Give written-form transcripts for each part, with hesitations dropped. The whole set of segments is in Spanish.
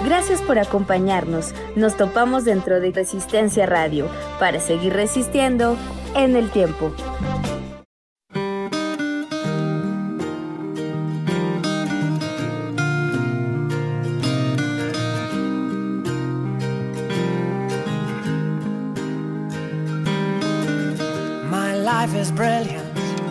Gracias por acompañarnos. Nos topamos dentro de Resistencia Radio para seguir resistiendo en el tiempo. My life is brilliant.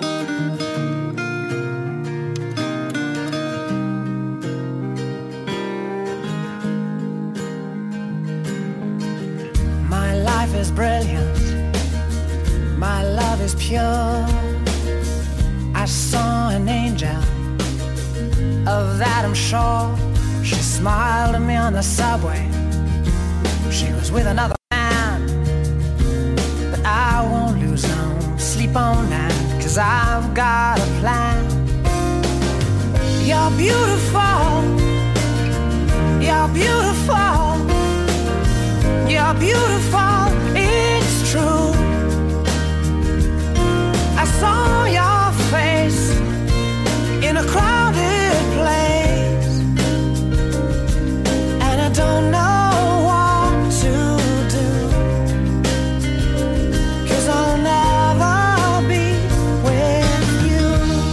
Is brilliant, my love is pure. I saw an angel, of that I'm sure. She smiled at me on the subway. She was with another man, but I won't lose no sleep on that, 'cause I've got a plan. You're beautiful, you're beautiful, you're beautiful, it's true. I saw your face in a crowded place, and I don't know what to do, 'cause I'll never be with you.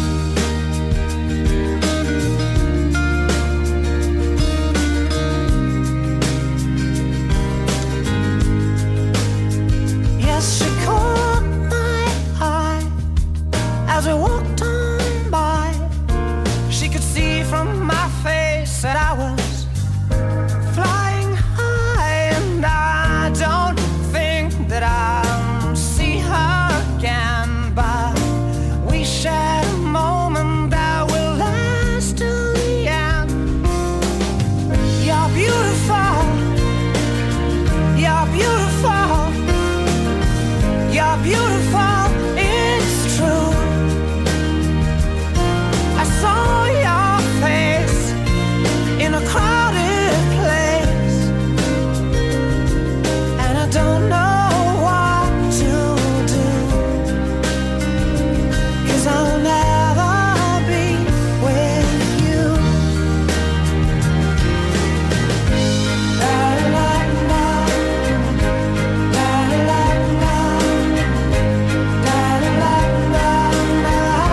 Yes, she caught my eye as we walked on by. She could see from my face that I was flying high, and I don't think that I'll see her again, but we shared a moment that will last till the end. You're beautiful, you're beautiful, you're beautiful, it's true. I saw your face in a crowded place, and I don't know what to do, 'cause I'll never be with you. La la la, la la la, la la la.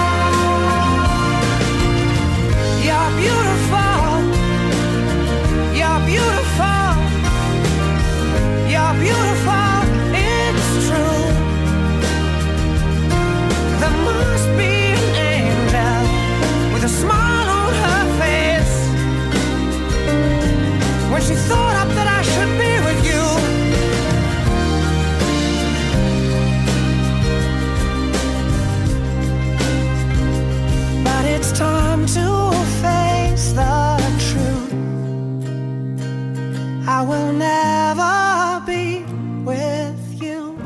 You're beautiful, you're beautiful, you're beautiful, it's true. There must be an angel with a smile on her face when she thought up that I should be with you. But it's time to face the truth. I will never be with you.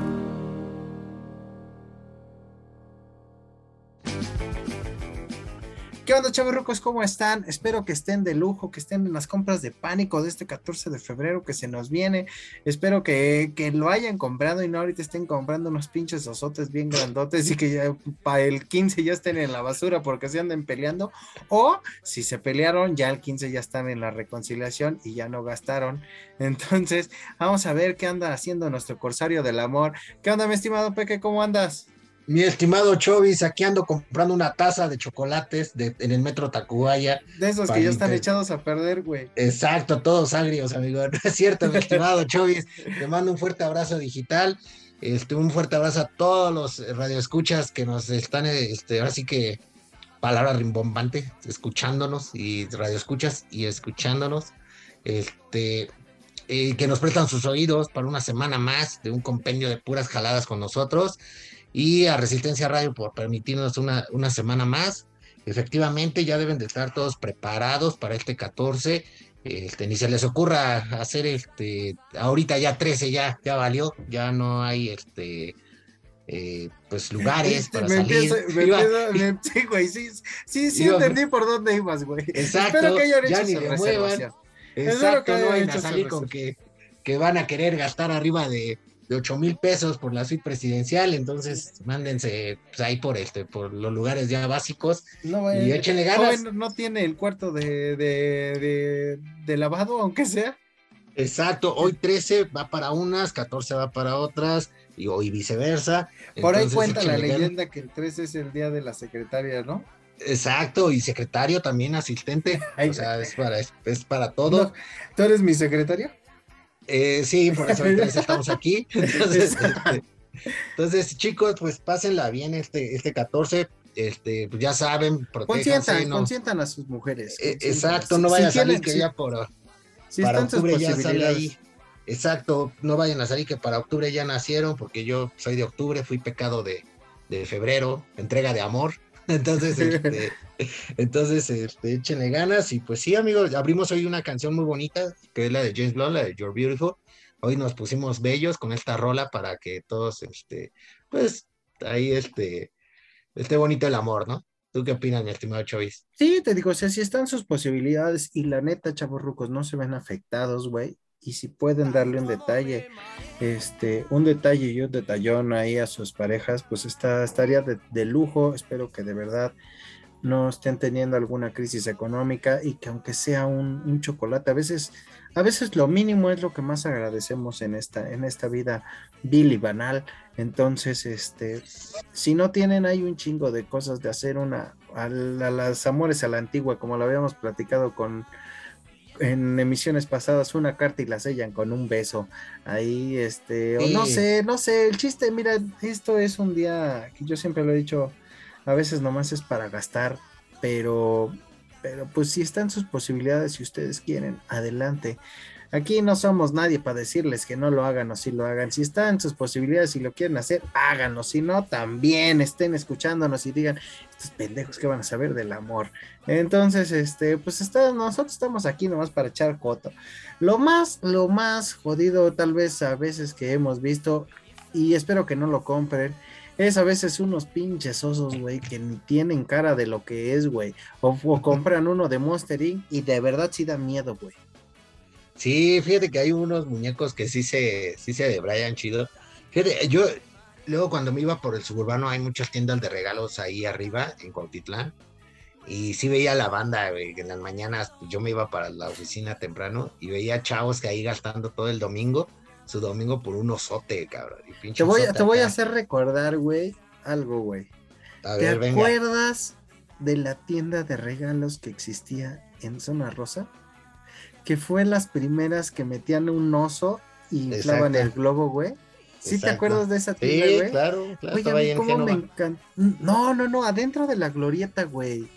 ¿Qué onda, chavorrucos? ¿Cómo están? Espero que estén de lujo, que estén en las compras de pánico de este 14 de febrero que se nos viene. Espero que lo hayan comprado y no ahorita estén comprando unos pinches osotes bien grandotes y que ya para el 15 ya estén en la basura porque se anden peleando. O si se pelearon, ya el 15 ya están en la reconciliación y ya no gastaron. Entonces, vamos a ver qué anda haciendo nuestro corsario del amor. ¿Qué onda, mi estimado Peque? ¿Cómo andas? Mi estimado Chovis, aquí ando comprando una taza de chocolates en el metro Tacubaya. De esos que ya están echados a perder, güey. Exacto, todos agrios, amigo. No es cierto, mi estimado Chovis. Te mando un fuerte abrazo digital. Un fuerte abrazo a todos los radioescuchas que nos están, ahora sí que, palabra rimbombante, escuchándonos, y radioescuchas y escuchándonos. Que nos prestan sus oídos para una semana más de un compendio de puras jaladas con nosotros. Y a Resistencia Radio por permitirnos una semana más. Efectivamente, ya deben de estar todos preparados para este 14. Ni se les ocurra hacer ahorita ya 13 ya valió, ya no hay pues lugares para salir. Sí, güey, sí entendí por dónde ibas, güey. Exacto, espero que hayan hecho ya ni le muevan. Exacto, no vayan a salir con que van a querer gastar arriba de de 8,000 pesos por la suite presidencial, entonces mándense pues, ahí por los lugares ya básicos No, y échenle ganas. joven no tiene el cuarto de lavado, aunque sea. Exacto, hoy 13 va para unas, 14 va para otras, y viceversa. Por ahí Entonces, cuenta la échenle ganas. leyenda que el 13 es el día de la secretaria, ¿no? Exacto, y secretario también, asistente, Ay, o sea, es para no, todo. ¿tú eres mi secretario? Sí, por eso hoy 13 estamos aquí. Entonces, Exacto. entonces, chicos, pues pásenla bien este 14, pues ya saben, protéjanse, no, Consientan a sus mujeres, consiéntanlas. exacto, no Si vaya a salir tienen, que ya para están sus octubre ya sale ahí. posibilidades. Exacto, no vayan a salir que para octubre ya nacieron, porque yo soy de octubre, fui pecado de febrero, entrega de amor. Entonces, échenle ganas. Y pues sí, amigos, abrimos hoy una canción muy bonita, que es la de James Blunt, la de You're Beautiful. Hoy nos pusimos bellos con esta rola para que todos, pues, ahí esté bonito el amor, ¿no? ¿Tú qué opinas, mi estimado Chovis? Sí, te digo, o sea, si están sus posibilidades y la neta, chavorrucos, no se ven afectados, güey. Y si pueden darle un detalle y un detallón ahí a sus parejas, pues estaría de lujo. Espero que de verdad no estén teniendo alguna crisis económica y que aunque sea un chocolate, a veces lo mínimo es lo que más agradecemos en esta vida vil y banal. Entonces, si no tienen, hay un chingo de cosas de hacer las amores a la antigua, como lo habíamos platicado en emisiones pasadas, una carta y la sellan con un beso. Ahí, o Sí, no sé, el chiste, mira, esto es un día que yo siempre lo he dicho, a veces nomás es para gastar, pero, pues si están sus posibilidades, si ustedes quieren, adelante. Aquí no somos nadie para decirles que no lo hagan o si lo hagan. Si están sus posibilidades y lo quieren hacer, háganlo. Si no, también estén escuchándonos y digan, estos pendejos que van a saber del amor. Entonces, pues nosotros estamos aquí nomás para echar coto. Lo más jodido tal vez a veces que hemos visto, y espero que no lo compren, es a veces unos pinches osos, güey, que ni tienen cara de lo que es, güey. O compran uno de Monster Inc. y de verdad sí da miedo, güey. sí, fíjate que hay unos muñecos que sí se debrayan chido. Fíjate, yo luego cuando me iba por el suburbano hay muchas tiendas de regalos ahí arriba en Cuautitlán y sí veía la banda, güey, que en las mañanas pues, yo me iba para la oficina temprano y veía chavos que ahí gastando todo el domingo, su domingo por un osote, cabrón, y pinche osote Te voy a acá. hacer recordar, güey, algo, güey. A ¿Te ver, venga. acuerdas de la tienda de regalos que existía en Zona Rosa? Que fue las primeras que metían un oso y inflaban el Exacto, globo, güey. ¿Sí te exacto. acuerdas de esa tienda, Sí, güey? claro, claro, Güey, a estaba mí ahí en cómo me Génova. encanta. No, adentro de la glorieta, güey.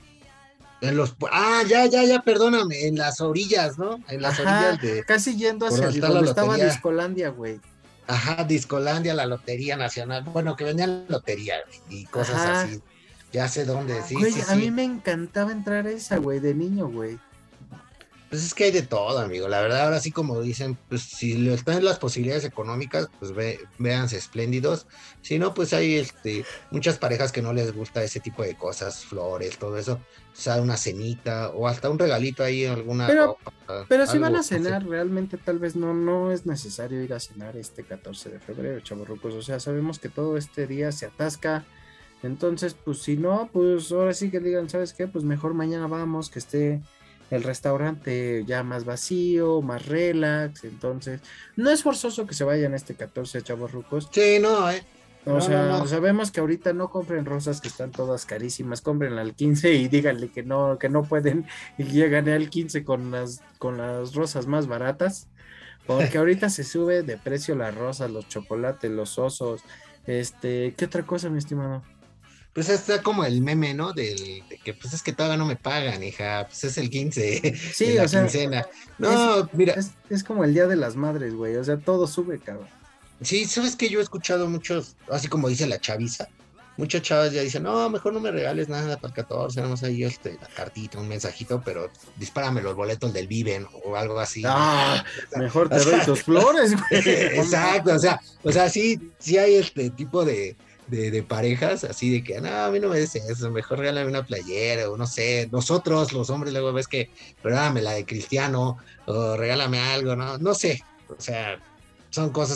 Ya, perdóname, en las orillas, ¿no? En las Ajá, orillas de casi yendo por hacia donde está la donde estaba lotería. Discolandia, güey. Ajá, Discolandia, la Lotería Nacional. Bueno, que vendían lotería y cosas Ajá. así. Ya sé dónde, sí, Güey, sí, a mí sí. me encantaba entrar a esa, güey, de niño, güey. Pues es que hay de todo, amigo. La verdad, ahora sí como dicen, pues si le están las posibilidades económicas, pues véanse espléndidos. Si no, pues hay muchas parejas que no les gusta ese tipo de cosas, flores, todo eso. O sea, una cenita o hasta un regalito ahí, alguna Pero, ropa, pero si van algo, a no sé. cenar, realmente tal vez no es necesario ir a cenar este 14 de febrero, chavorrucos. O sea, sabemos que todo este día se atasca. Entonces, pues si no, pues ahora sí que digan, ¿sabes qué? Pues mejor mañana vamos, que esté el restaurante ya más vacío, más relax. Entonces, no es forzoso que se vayan este 14, chavorrucos. Sí, no, O no, no, sea, no. sabemos que ahorita no compren rosas que están todas carísimas, compren al 15 y díganle que no pueden y llegan al 15 con las rosas más baratas, porque ahorita se sube de precio las rosas, los chocolates, los osos, ¿qué otra cosa, mi estimado? Pues está como el meme, ¿no? De que pues es que todavía no me pagan, hija, pues es el 15 de Sí, o la sea, quincena. es, No, mira, es como el Día de las Madres, güey, o sea, todo sube, cabrón. sí, sabes que yo he escuchado muchos, así como dice la chaviza, muchas chavas ya dicen, no, mejor no me regales nada para el 14, nada más ahí la cartita, un mensajito, pero dispárame los boletos del Viven o algo así, ¿no? Ah, mejor O te doy sea, tus flores, güey. No exacto, mames. o sea, sí hay este tipo de parejas, así de que, no, a mí no me des eso, mejor regálame una playera, o no sé, nosotros, los hombres, luego ves que, regálame la de Cristiano, o regálame algo, ¿no? No sé, o sea, son cosas que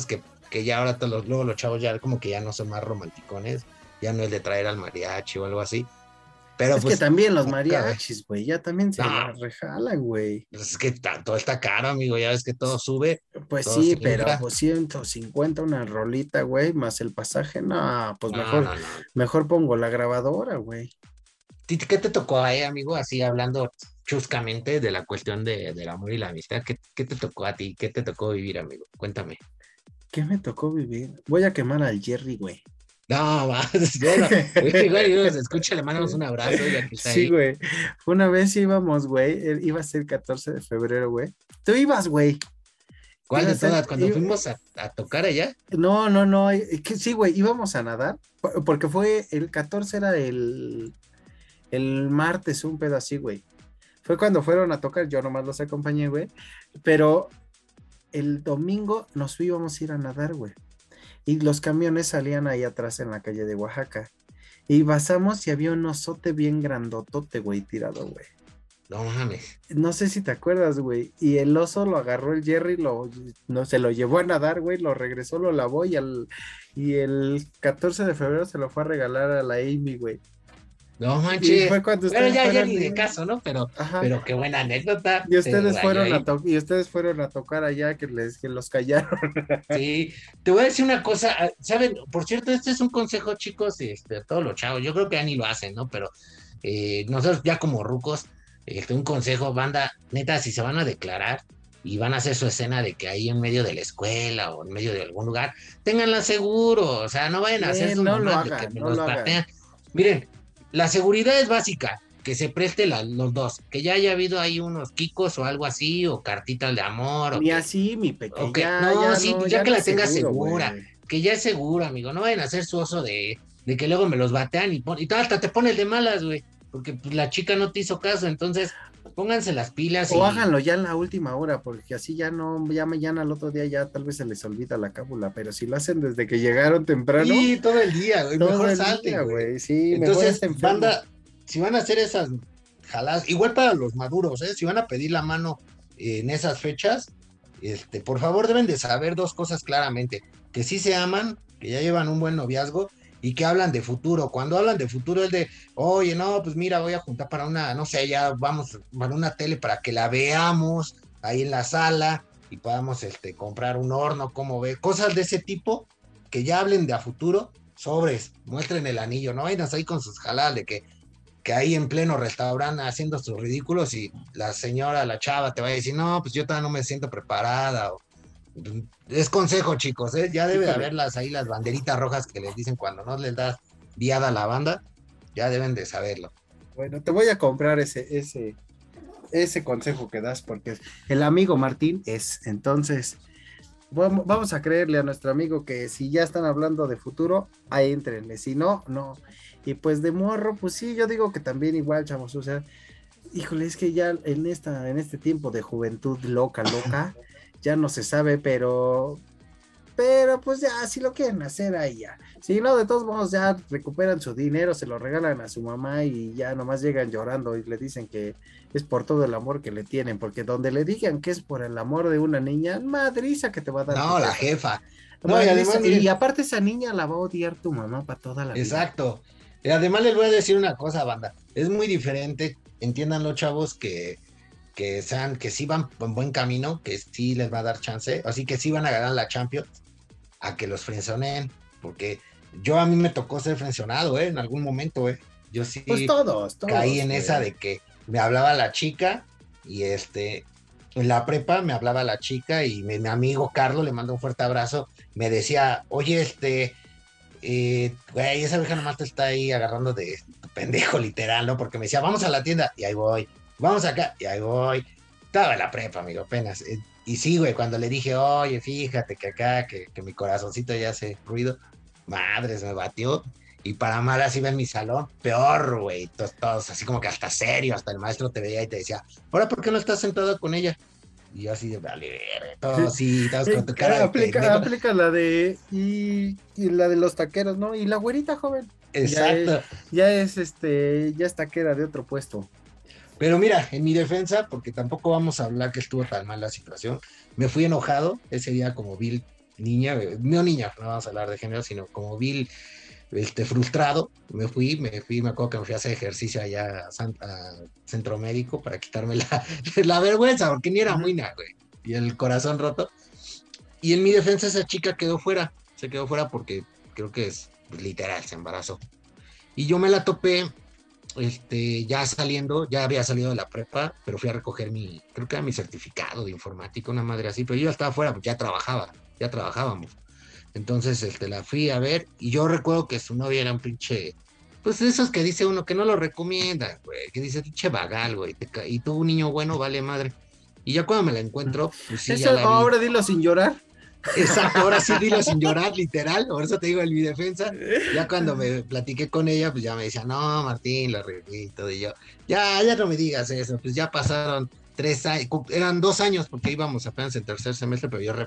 que ya ahora luego los chavos ya como que ya no son más romanticones, ya no es de traer al mariachi o algo así. Pero Es pues, que también los nunca, güey. mariachis, güey, ya también se No. la rejalan, güey. Pues es que todo está caro, amigo, ya ves que todo sube, Pues todo sí, se pero infla. pues 150 una rolita, güey, más el pasaje, no, pues No, no, no. mejor pongo la grabadora, güey. ¿Qué te tocó ahí, amigo? Así hablando chuscamente de la cuestión del amor y la amistad, ¿qué te tocó a ti? ¿Qué te tocó vivir, amigo? Cuéntame. ¿Qué me tocó vivir? Voy a quemar al Jerry, güey. No, va, bueno, igual nos escucha, le mandamos un abrazo ya que está Sí, ahí. güey. Una vez íbamos, güey, iba a ser 14 de febrero, güey. Tú ibas, güey. ¿Cuál Iba de a ser- todas? Cuando iba- fuimos a tocar allá. No, que sí, güey, íbamos a nadar, porque fue el 14 era el martes, un pedo así, güey. Fue cuando fueron a tocar, yo nomás los acompañé, güey. Pero el domingo nos íbamos a ir a nadar, güey. Y los camiones salían ahí atrás en la calle de Oaxaca. Y pasamos y había un osote bien grandotote, güey, tirado, güey. No mames. No sé si te acuerdas, güey. Y el oso lo agarró el Jerry, no se lo llevó a nadar, güey, lo regresó, lo lavó y el 14 de febrero se lo fue a regalar a la Amy, güey. No Y manches. fue cuando Bueno, ustedes ya fueron ni de de- caso, ¿no? Ajá. Pero qué buena anécdota. Y ustedes Te fueron rayó ahí. y ustedes fueron a tocar allá que los callaron. Sí, te voy a decir una cosa, ¿saben? Por cierto, este es un consejo, chicos, a todos los chavos, yo creo que ya ni lo hacen, ¿no? Pero nosotros ya como rucos, un consejo, banda, neta, si se van a declarar y van a hacer su escena de que ahí en medio de la escuela o en medio de algún lugar, ténganla seguro, o sea, no vayan a hacer sus No lo mamás de hagan, que me no los lo hagan. patean. Miren, la seguridad es básica, que se preste los dos, que ya haya habido ahí unos kikos o algo así, o cartitas de amor, o Ni que, así, mi pequeña. ok, no, sí, ya que no la es tengas seguro, segura. güey. que ya es seguro, amigo, no vayan a hacer su oso de que luego me los batean y hasta te pones de malas, güey, porque pues, la chica no te hizo caso, entonces pónganse las pilas O háganlo ya en la última hora, porque así ya mañana al otro día ya tal vez se les olvida la cábula, pero si lo hacen desde que llegaron temprano, Sí, todo el día, güey, todo mejor el salte, día, güey. sí, mejor Entonces, está enfermo. banda, si van a hacer esas jaladas, igual para los maduros, si van a pedir la mano en esas fechas, por favor deben de saber dos cosas claramente, que sí se aman, que ya llevan un buen noviazgo y que hablan de futuro. Cuando hablan de futuro es de, oye, no, pues mira, voy a juntar para una, no sé, ya vamos para una tele para que la veamos ahí en la sala y podamos comprar un horno, como ve, cosas de ese tipo, que ya hablen de a futuro, sobres, muestren el anillo, no vayan ahí con sus jaladas de que ahí en pleno restaurante haciendo sus ridículos y la señora, la chava te va a decir, no, pues yo todavía no me siento preparada. Es consejo, chicos, ya debe de haberlas ahí las banderitas rojas que les dicen cuando no les das viada a la banda, ya deben de saberlo. Bueno, te voy a comprar ese consejo que das, porque el amigo Martín es, entonces, vamos a creerle a nuestro amigo que si ya están hablando de futuro, ahí entrenle, si no, no. Y pues de morro, pues sí, yo digo que también igual, chavos, o sea, híjole, es que ya en este tiempo de juventud loca, ya no se sabe, pero pues ya, si lo quieren hacer ahí ya. Si no, de todos modos ya recuperan su dinero, se lo regalan a su mamá y ya nomás llegan llorando y le dicen que es por todo el amor que le tienen, porque donde le digan que es por el amor de una niña, madriza que te va a dar. No, la jefa. No, No, y y, además, miren, aparte esa niña la va a odiar tu mamá para toda la vida. exacto. Y además les voy a decir una cosa, banda. Es muy diferente, entiéndanlo, chavos, que sí van en buen camino, que sí les va a dar chance, así que sí van a ganar la Champions, a que los frenzoneen, porque a mí me tocó ser frenzonado, en algún momento, yo sí Pues todos, caí en güey. esa de que me hablaba la chica y en la prepa me hablaba la chica y mi amigo Carlos, le mando un fuerte abrazo, me decía, oye, güey, esa vieja nomás te está ahí agarrando de tu pendejo literal, ¿no? Porque me decía, vamos a la tienda y ahí voy, vamos acá y ahí voy. Estaba en la prepa, amigo, apenas. Y sí, güey, cuando le dije, oye, fíjate que acá, que mi corazoncito ya hace ruido, madres, me batió. Y para mal así iba en mi salón, peor, güey, todos así como que hasta serio, hasta el maestro te veía y te decía, ahora, ¿por qué no estás sentado con ella? Y yo así de, vale, todos con tu cara de pendejo. Aplica la de y la de los taqueros, ¿no? Y la güerita joven. Exacto. Ya es taquera de otro puesto. Pero mira, en mi defensa, porque tampoco vamos a hablar que estuvo tan mal la situación, me fui enojado ese día como vil niña, no niña, no vamos a hablar de género, sino como vil, frustrado, me acuerdo que me fui a hacer ejercicio allá a Centro Médico para quitarme la vergüenza, porque ni era muy nada, güey, y el corazón roto. Y en mi defensa esa chica se quedó fuera porque creo que es literal, se embarazó. Y yo me la topé, ya saliendo, ya había salido de la prepa, pero fui a recoger creo que era mi certificado de informática, una madre así, pero yo ya estaba fuera, pues ya trabajábamos. Entonces, la fui a ver, y yo recuerdo que su novia era un pinche, pues de esos que dice uno que no lo recomienda, güey, que dice pinche vagal, güey, y tú, un niño bueno, vale madre. Y ya cuando me la encuentro, pues sí, Eso, ya la vi. ahora dilo sin llorar. Exacto, ahora sí dilo sin llorar, literal, por eso te digo en mi defensa. Ya cuando me platiqué con ella, pues ya me decía, no, Martín, lo reví y todo, y yo, ya no me digas eso, pues ya pasaron 3 años, eran 2 años, porque íbamos apenas en tercer semestre, pero yo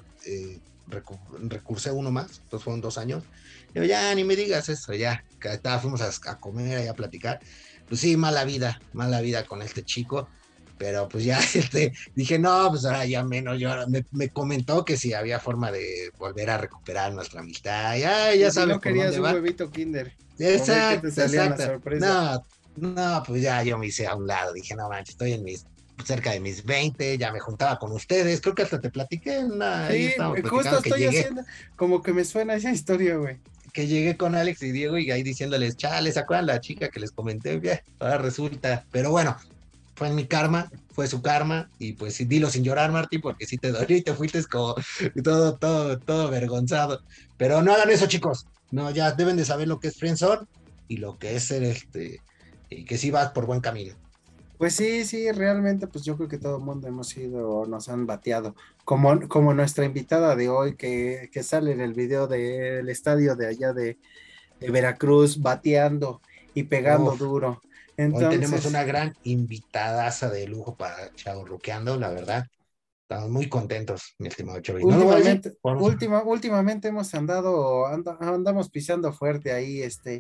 recursé uno más, entonces fueron 2 años. Yo, ya ni me digas eso, ya, fuimos a comer y a platicar. Pues sí, mala vida con este chico. Pero pues ya dije, no, pues ahora ya menos. Me comentó que si había forma de volver a recuperar nuestra amistad. Ya Si sabes no por querías dónde un va. huevito Kinder. Exacto, Que te salía la exacto. sorpresa. No, pues ya yo me hice a un lado. Dije, no manches, estoy cerca de mis 20, ya me juntaba con ustedes. Creo que hasta te platiqué. Ahí Sí, estábamos justo platicando que estoy llegué. haciendo, como que me suena esa historia, güey. Que llegué con Alex y Diego y ahí diciéndoles, chale, ¿se acuerdan la chica que les comenté? Bien, ahora resulta. Pero bueno, fue en mi karma, fue su karma, y pues sí, dilo sin llorar, Martín, porque sí te dolió y te fuiste como todo avergonzado. Pero no hagan eso, chicos. No, ya deben de saber lo que es friendzone y lo que es ser y que sí vas por buen camino. Pues sí, realmente, pues yo creo que todo el mundo hemos ido, nos han bateado, como nuestra invitada de hoy, que sale en el video del estadio de allá de Veracruz, bateando y pegando Uf, duro. hoy tenemos Entonces, una gran invitadaza de lujo para Chavorruqueando, la verdad. Estamos muy contentos, mi estimado Chovy. No lo voy a decir. últimamente andamos pisando fuerte ahí,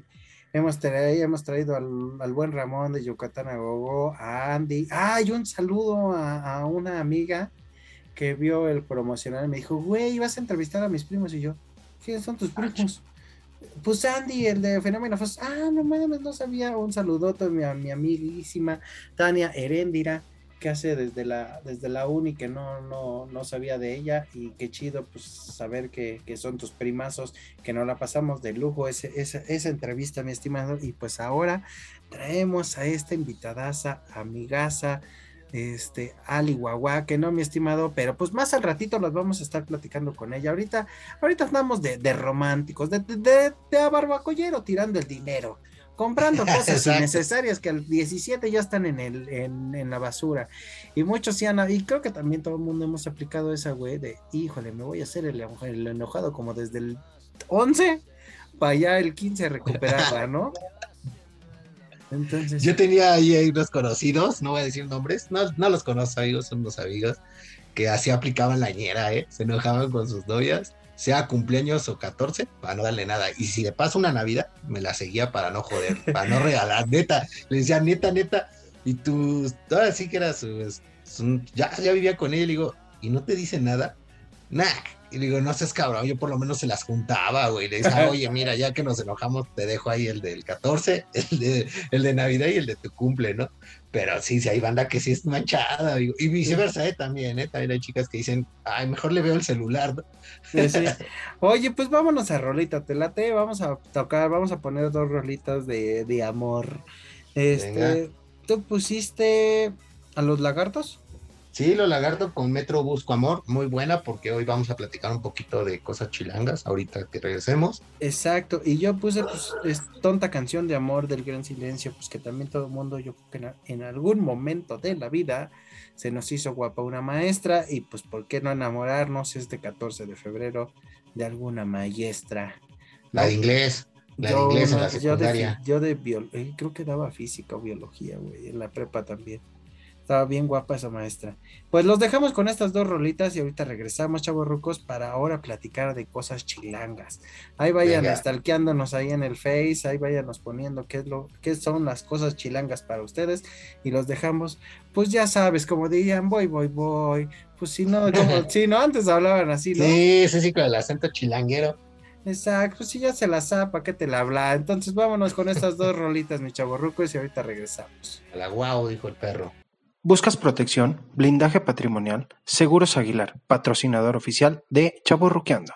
hemos traído al buen Ramón de Yucatán a Gogo, a Andy, y un saludo a una amiga que vio el promocional, me dijo, güey, vas a entrevistar a mis primos, y yo, ¿quiénes son tus primos? Pues Andy, el de Fenómeno Fos. No mames, no sabía. Un saludote a mi amiguísima Tania Heréndira, que hace desde la uni, que no sabía de ella, y qué chido pues saber que son tus primazos, que nos la pasamos de lujo esa entrevista, mi estimado. Y pues ahora traemos a esta invitadaza, amigaza, Ali Guagua, que no, mi estimado, pero pues más al ratito las vamos a estar platicando con ella. Ahorita andamos de románticos, de barbacollero, tirando el dinero, comprando cosas innecesarias que al 17 ya están en la basura. Y muchos sí y creo que también todo el mundo hemos aplicado esa, güey, de híjole, me voy a hacer el enojado como desde el 11 para allá el 15 recuperarla, ¿no? Entonces, yo tenía ahí unos conocidos, no voy a decir nombres, no los conozco, amigos, son unos amigos que así aplicaban la ñera, se enojaban con sus novias, sea cumpleaños o 14, para no darle nada. Y si le pasa una Navidad, me la seguía para no joder, para no regalar, neta. Le decía, neta, y tú, ahora sí que era ya vivía con ella, y le digo, ¿y no te dice nada? Nah. Y le digo, no seas cabrón, yo por lo menos se las juntaba, güey. Le decía, oye, mira, ya que nos enojamos, te dejo ahí el del 14, el de Navidad y el de tu cumple, ¿no? Pero sí, hay banda que sí es manchada, digo. Y viceversa, también hay chicas que dicen, ay, mejor le veo el celular, ¿no? Sí. Oye, pues vámonos a rolita, te late, vamos a poner 2 rolitas de amor. Venga. ¿Tú pusiste a Los Lagartos? Sí, Los Lagartos con Metro Busco Amor, muy buena, porque hoy vamos a platicar un poquito de cosas chilangas, ahorita que regresemos. Exacto, y yo puse pues Tonta Canción de Amor del Gran Silencio, pues que también todo el mundo, yo creo que en algún momento de la vida se nos hizo guapa una maestra, y pues por qué no enamorarnos 14 de febrero de alguna maestra, ¿no? La de inglés en la secundaria. Creo que daba física o biología, güey, en la prepa también. Estaba bien guapa esa maestra. Pues los dejamos con estas dos rolitas y ahorita regresamos, chavos rucos, para ahora platicar de cosas chilangas. Ahí vayan Venga. stalkeándonos ahí en el Face, ahí váyanos poniendo qué son las cosas chilangas para ustedes y los dejamos, pues ya sabes, como dirían, voy. Pues si no, si no, antes hablaban así, ¿no? Sí, con el acento chilanguero. Exacto, pues si ya se la zapa, ¿qué te la habla? Entonces vámonos con estas dos rolitas, mi chavo rucos, y ahorita regresamos. A la guau, dijo el perro. ¿Buscas protección, blindaje patrimonial? Seguros Aguilar, patrocinador oficial de Chavorruqueando.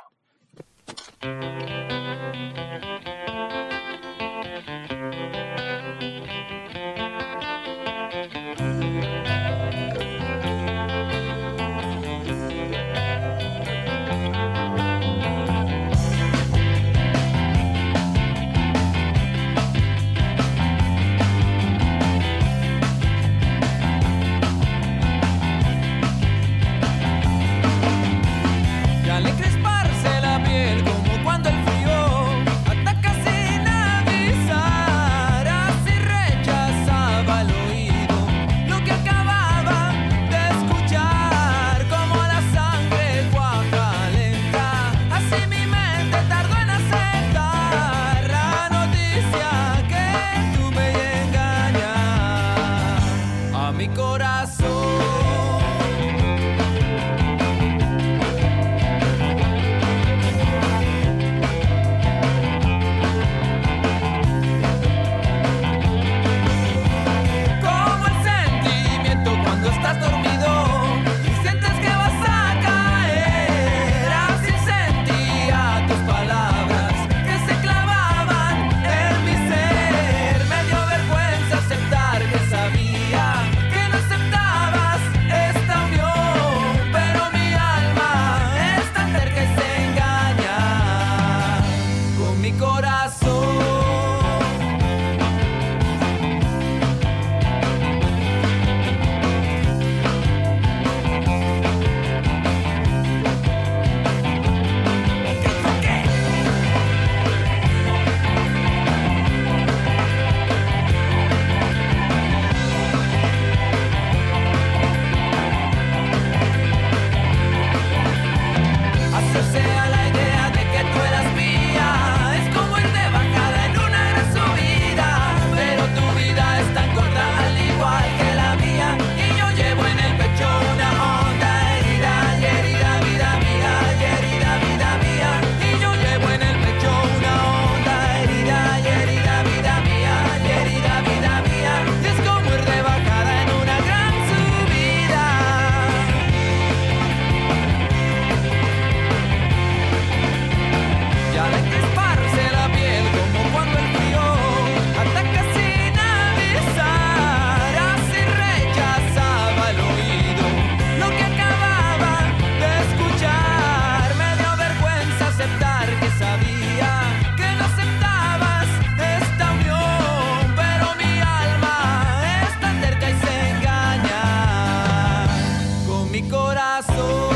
Y al encresparse la piel como cuando el frío ataca sin avisar, así rechazaba al oído lo que acababa de escuchar, como la sangre cuaja lenta, así mi mente tardó en aceptar la noticia que tuve y engañar a mi corazón. Como el sentimiento cuando estás dormido y sientes que vas a caer, así sentía tus palabras que se clavaban en mi ser. Me dio vergüenza aceptar que sabía que no aceptabas esta unión, pero mi alma es tan cerca y se engaña con mi corazón. Hacerse a la idea de que tú eras mía es como ir de bajada en una gran subida, pero tu vida es tan corta al igual que la mía, y yo llevo en el pecho una honda herida, y herida vida mía, y herida vida mía, y yo llevo en el pecho una honda herida, y herida vida mía, y herida vida mía, y es como ir de bajada en una gran subida. Y al encresparse la piel como cuando el frío ataca sin avisar, así rechazaba al oído lo que acababa de escuchar. Me dio vergüenza aceptar que sabía que no aceptabas esta unión, pero mi alma es tan terca y se engaña con mi corazón.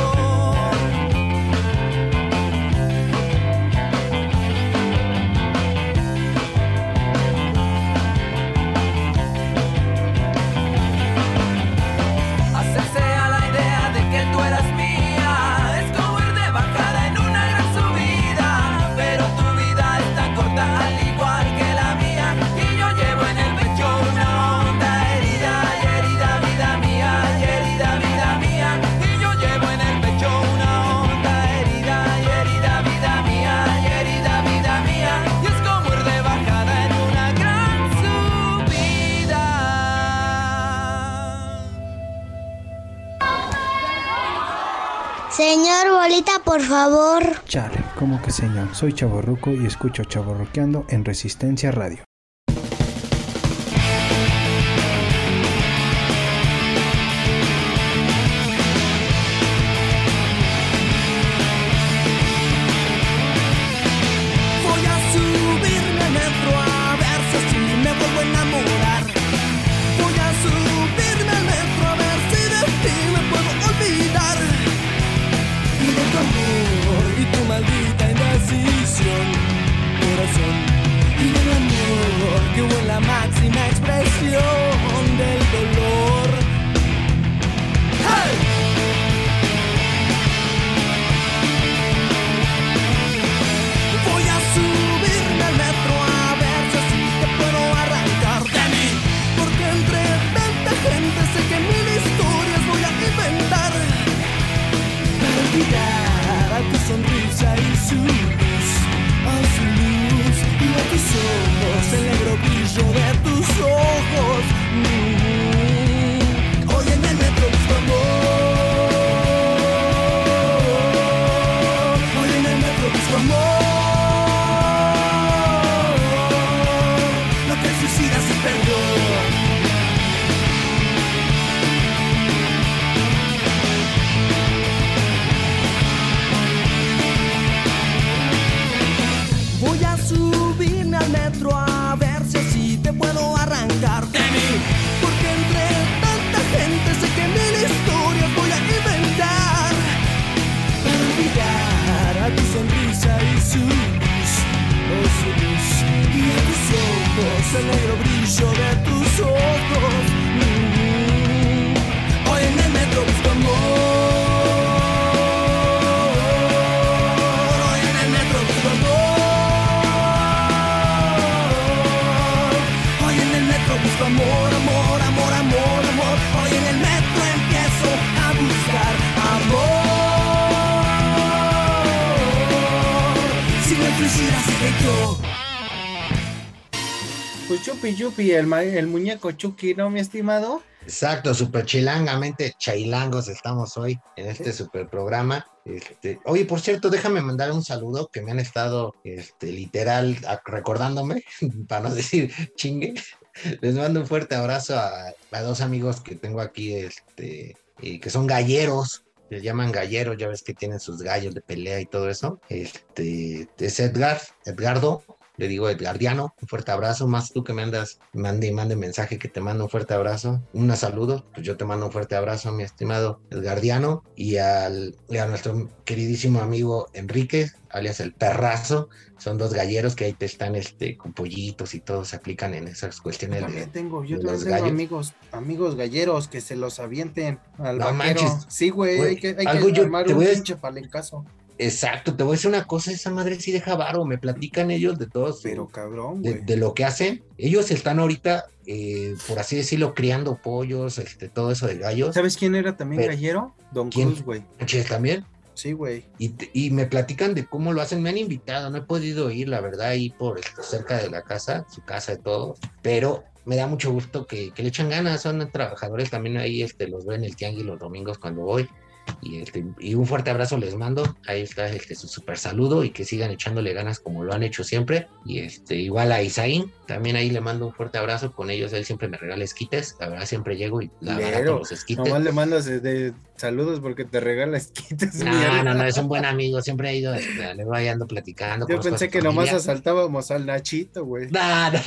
Hacerse a la idea de que tú eras mía es como ir de bajada en una gran subida, pero tu vida es tan corta al igual que la mía, y yo llevo en el pecho una honda herida, y herida vida mía, y herida vida mía, y yo llevo en el pecho una honda herida, y herida vida mía, y herida vida mía, y es como ir de bajada en una gran subida. Señor Bolita, por favor. Chale, ¿cómo que señor? Soy Chavorruco y escucho Chavorruqueando en Resistencia Radio. Voy a subirme al metro a ver si así me vuelvo a enamorar. Voy a subirme al metro a ver si de ti me puedo olvidar. Y de tu amor y tu maldita indecisión, corazón. Y del amor Pues Chupi Chupi, el muñeco Chucky, ¿no, mi estimado? Exacto, super chilangamente chailangos estamos hoy en este super programa. Oye, por cierto, déjame mandar un saludo que me han estado literal recordándome, para no decir chingue. Les mando un fuerte abrazo a dos amigos que tengo aquí, que son galleros. Se llaman galleros, ya ves que tienen sus gallos de pelea y todo eso. Es Edgardo, le digo Edgardiano, un fuerte abrazo, más tú que me andas, mande mensaje que te mando un fuerte abrazo, un saludo, pues yo te mando un fuerte abrazo, mi estimado Edgardiano, y a nuestro queridísimo amigo Enrique, alias el Perrazo. Son dos galleros que ahí te están con pollitos y todo, se aplican en esas cuestiones Yo también tengo gallos. amigos galleros que se los avienten al No vaquero. manches. Sí, güey, hay que armar un pinche palencazo. Exacto, te voy a decir una cosa, esa madre sí deja varo, me platican ellos de todos. Pero cabrón, güey. De lo que hacen. Ellos están ahorita, por así decirlo, criando pollos, todo eso de gallos. ¿Sabes quién era también gallero? Don Cruz, güey. ¿También? Sí, güey. Y me platican de cómo lo hacen, me han invitado, no he podido ir, la verdad, ahí por cerca de la casa, su casa de todo, pero me da mucho gusto que le echan ganas, son trabajadores también ahí, los veo en el tianguis los domingos cuando voy, y un fuerte abrazo les mando, ahí está su super saludo, y que sigan echándole ganas como lo han hecho siempre, y igual a Isaín, también ahí le mando un fuerte abrazo, con ellos él siempre me regala esquites, la verdad siempre llego y la barato los esquites. Nomás le mandas de saludos porque te regala esquites. No, es un buen amigo, siempre he ido, le voy ando platicando. Yo pensé que nomás asaltábamos al Nachito, güey. No,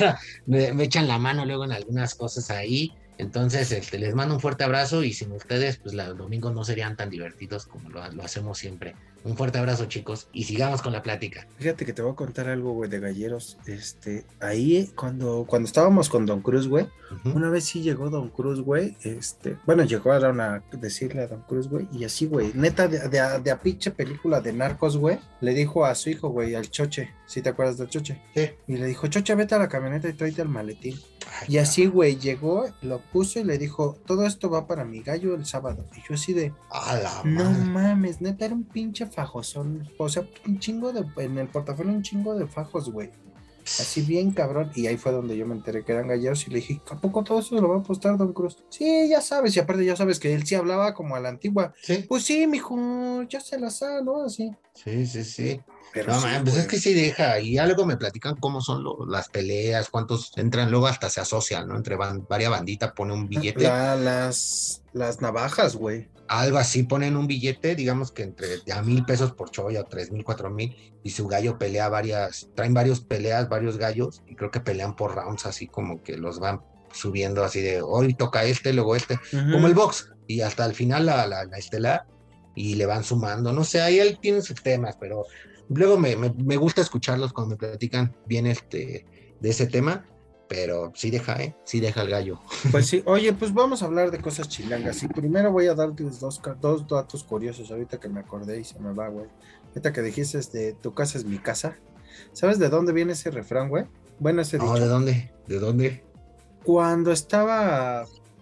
me echan la mano luego en algunas cosas ahí. Entonces, les mando un fuerte abrazo, y sin ustedes, pues los domingos no serían tan divertidos como lo hacemos siempre. Un fuerte abrazo, chicos, y sigamos con la plática. Fíjate que te voy a contar algo, güey, de galleros. Ahí, cuando estábamos con Don Cruz, güey, una vez sí llegó Don Cruz, güey, llegaron a decirle a Don Cruz, güey, y así, güey, neta, de a pinche película de narcos, güey, le dijo a su hijo, güey, al Choche, ¿sí te acuerdas del Choche? Sí. Y le dijo, Choche, vete a la camioneta y tráete el maletín. Y así, güey, llegó, lo puso y le dijo, todo esto va para mi gallo el sábado. Y yo así de, no mames, neta, era un pinche fajosón, o sea, un chingo en el portafolio un chingo de fajos, güey. Así bien cabrón, y ahí fue donde yo me enteré que eran galleros y le dije, ¿a poco todo eso lo va a apostar Don Cruz? Sí, ya sabes, y aparte ya sabes que él sí hablaba como a la antigua. ¿Sí? Pues sí, mijo, ya se la sabe, ¿no? Así. Sí. Pero no, sí, pues es que sí deja, y algo me platican cómo son las peleas, cuántos entran, luego hasta se asocian, ¿no? Entre varias banditas, pone un billete. Las navajas, güey. Algo así, ponen un billete, digamos que entre a 1,000 pesos por choya, o 3,000, 4,000, y su gallo pelea traen varios gallos, y creo que pelean por rounds, así como que los van subiendo así de, hoy toca luego como el box, y hasta el final la estelar, y le van sumando, no sé, ahí él tiene sus temas, pero luego me gusta escucharlos cuando me platican bien de ese tema. Pero sí deja el gallo. Pues sí, oye, pues vamos a hablar de cosas chilangas. Y primero voy a darles dos datos curiosos ahorita que me acordé y se me va, güey. Ahorita que dijiste tu casa es mi casa. ¿Sabes de dónde viene ese refrán, güey? Bueno, ese dicho. ¿De dónde? ¿De dónde? Cuando estaba...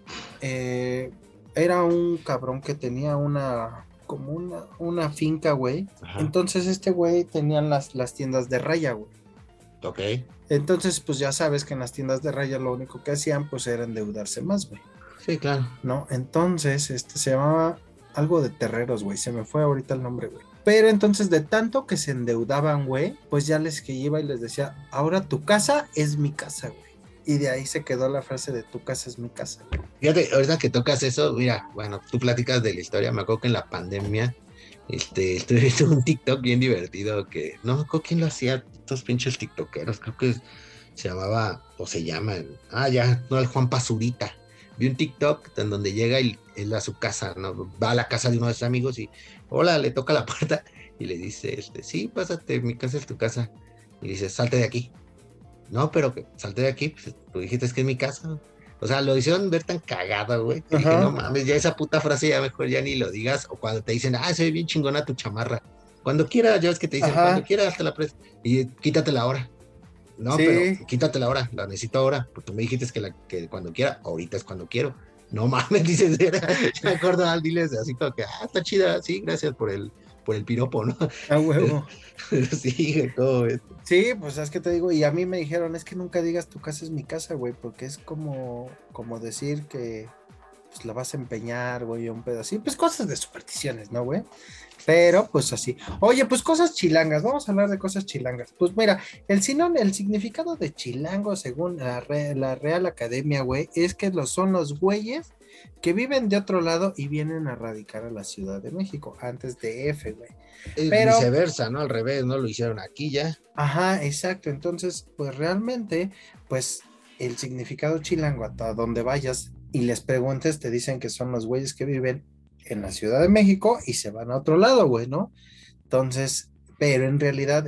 era un cabrón que tenía una finca, güey. Ajá. Entonces este güey tenía las tiendas de raya, güey. Ok. Entonces, pues ya sabes que en las tiendas de raya lo único que hacían, pues era endeudarse más, güey. Sí, claro. ¿No? Entonces, se llamaba algo de terreros, güey. Se me fue ahorita el nombre, güey. Pero entonces, de tanto que se endeudaban, güey, pues ya les que iba y les decía, ahora tu casa es mi casa, güey. Y de ahí se quedó la frase de tu casa es mi casa, güey. Fíjate, ahorita que tocas eso, mira, bueno, tú platicas de la historia, me acuerdo que en la pandemia, estuve viendo un TikTok bien divertido que, no me acuerdo quién lo hacía, estos pinches tiktokeros, creo que se llamaba, o se llaman, no, el Juan Pazurita. Vi un TikTok en donde llega él a su casa, ¿no? Va a la casa de uno de sus amigos y, hola, le toca la puerta y le dice, sí, pásate, mi casa es tu casa. Y dice, salte de aquí. No, pero que salte de aquí, pues tú dijiste que es mi casa. O sea, lo hicieron ver tan cagado, güey, que dije, no mames, ya esa puta frase ya mejor ya ni lo digas. O cuando te dicen, se ve bien chingona tu chamarra. Cuando quiera, ya ves que te dicen, cuando quiera, hasta la presa. Y quítatela ahora. No, sí. Pero quítatela ahora, la necesito ahora. Porque tú me dijiste que cuando quiera, ahorita es cuando quiero. No mames, dices, ya me acuerdo, diles así como que, está chida, sí, gracias por por el piropo, ¿no? A huevo. Sí, güey, ¿cómo ves? Sí, pues es que te digo, y a mí me dijeron, es que nunca digas tu casa es mi casa, güey, porque es como decir que pues la vas a empeñar, güey, un pedacito, pues cosas de supersticiones, ¿no, güey? Pero, pues así. Oye, pues cosas chilangas, vamos a hablar de cosas chilangas. Pues mira, el significado de chilango, según la Real Academia, güey, es que son los güeyes que viven de otro lado y vienen a radicar a la Ciudad de México, antes de F, güey. Pero, Viceversa, ¿no? Al revés, ¿no? Lo hicieron aquí ya. ajá, exacto. Entonces, pues realmente, pues el significado chilango, a donde vayas y les preguntes, te dicen que son los güeyes que viven en la Ciudad de México y se van a otro lado, güey, ¿no? Entonces, pero en realidad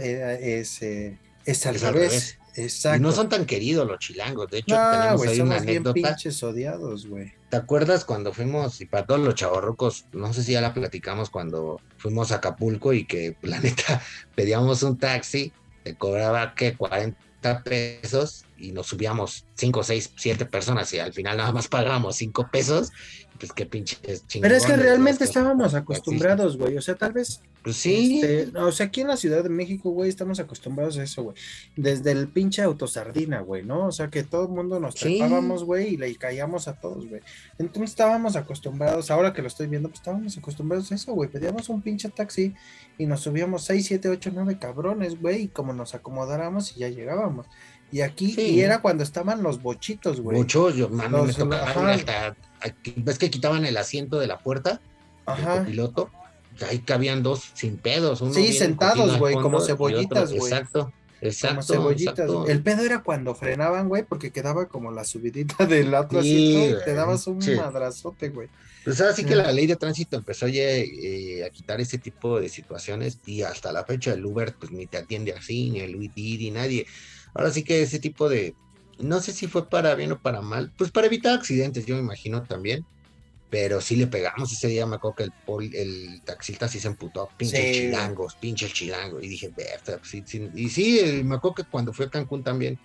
es al Es al revés. revés. Exacto. Y no son tan queridos los chilangos. De hecho, No, tenemos güey, ahí una somos bien anécdota. pinches odiados, güey. ¿Te acuerdas cuando fuimos, y para todos los chavorrucos, no sé si ya la platicamos cuando fuimos a Acapulco y que la neta pedíamos un taxi, te cobraba que 40 pesos y nos subíamos 5, 6, 7 personas y al final nada más pagábamos 5 pesos, pues qué pinches chingones. Pero es que realmente estos estábamos taxistas. acostumbrados, güey. O sea, tal vez, Pues sí, o sea, aquí en la Ciudad de México, güey, estamos acostumbrados a eso, güey. Desde el pinche autosardina, güey, ¿no? O sea, que todo el mundo nos Sí. trepábamos, güey, y le caíamos a todos, güey. Entonces estábamos acostumbrados, ahora que lo estoy viendo, pues estábamos acostumbrados a eso, güey. Pedíamos un pinche taxi y nos subíamos 6, 7, 8, 9 cabrones, güey, y como nos acomodáramos y ya llegábamos. Y aquí, Sí. y era cuando estaban los bochitos, güey. mucho, yo, mami, me Los- tocaba ajá. ir hasta, ves que quitaban el asiento de la puerta del Ajá. copiloto, ahí cabían dos sin pedos, uno Sí, bien sentados, cogido al güey, fondo como y otro- cebollitas, güey. Exacto, exacto, Como cebollitas. exacto. El pedo era cuando frenaban, güey, porque quedaba como la subidita del otro Sí, asiento y te güey, dabas un sí. madrazote, güey. Pues así que Sí. la ley de tránsito empezó ya, a quitar ese tipo de situaciones y hasta la fecha el Uber pues ni te atiende así, ni el Didi, nadie. Ahora sí que ese tipo de, no sé si fue para bien o para mal, pues para evitar accidentes, yo me imagino también, pero sí le pegamos ese día, me acuerdo que el taxista sí se emputó, pinches Sí. chilangos, pinche chilango, y dije, "Berta, pues, sí, sí". Y sí, me acuerdo que cuando fui a Cancún también,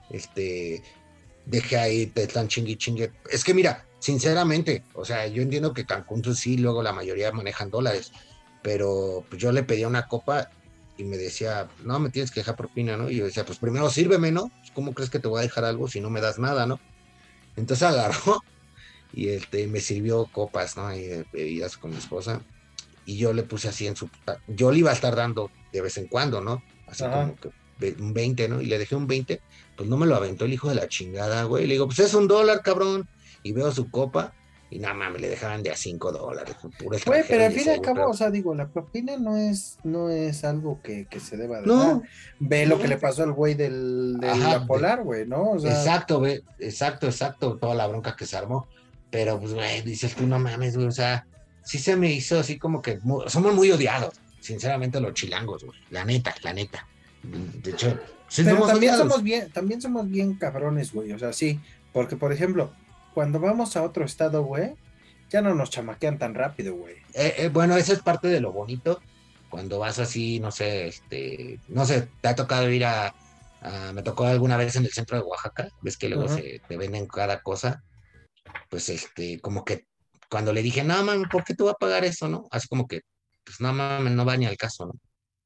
dejé ahí, te están chingue, chingue. Es que mira, sinceramente, o sea, yo entiendo que Cancún, pues sí, luego la mayoría manejan dólares, pero pues yo le pedía una copa y me decía, no, me tienes que dejar propina, ¿no? Y yo decía, pues primero sírveme, ¿no? Pues, ¿cómo crees que te voy a dejar algo si no me das nada, ¿no? Entonces agarró y me sirvió copas, ¿no? Y de bebidas con mi esposa. Y yo le puse así yo le iba a estar dando de vez en cuando, ¿no? Así Ajá. como que un 20, ¿no? Y le dejé un 20, pues no me lo aventó el hijo de la chingada, güey. Le digo, pues es $1, cabrón. Y veo su copa y nada mames, le dejaban de a $5, puro Güey, pero al extranjero, y fin y ese, al cabo, pero- o sea, digo, la propina no es algo que se deba de No. dar. Ve lo No. que le pasó al güey de Ajá, la Polar, güey, ¿no? O sea, Exacto, güey, exacto, toda la bronca que se armó. Pero, pues, güey, dices tú, no mames, güey, o sea, sí se me hizo así como que somos muy odiados, sinceramente, los chilangos, güey, la neta. De hecho, sí pero somos también odiados. también somos bien cabrones, güey. O sea, sí, porque por ejemplo, cuando vamos a otro estado, güey, ya no nos chamaquean tan rápido, güey. Bueno, eso es parte de lo bonito, cuando vas así, no sé, no sé, te ha tocado ir me tocó alguna vez en el centro de Oaxaca, ves que luego Ajá. te venden cada cosa, pues como que cuando le dije, no mames, ¿por qué te voy a pagar eso, no? Así como que, pues no mames, no va ni al caso, ¿no?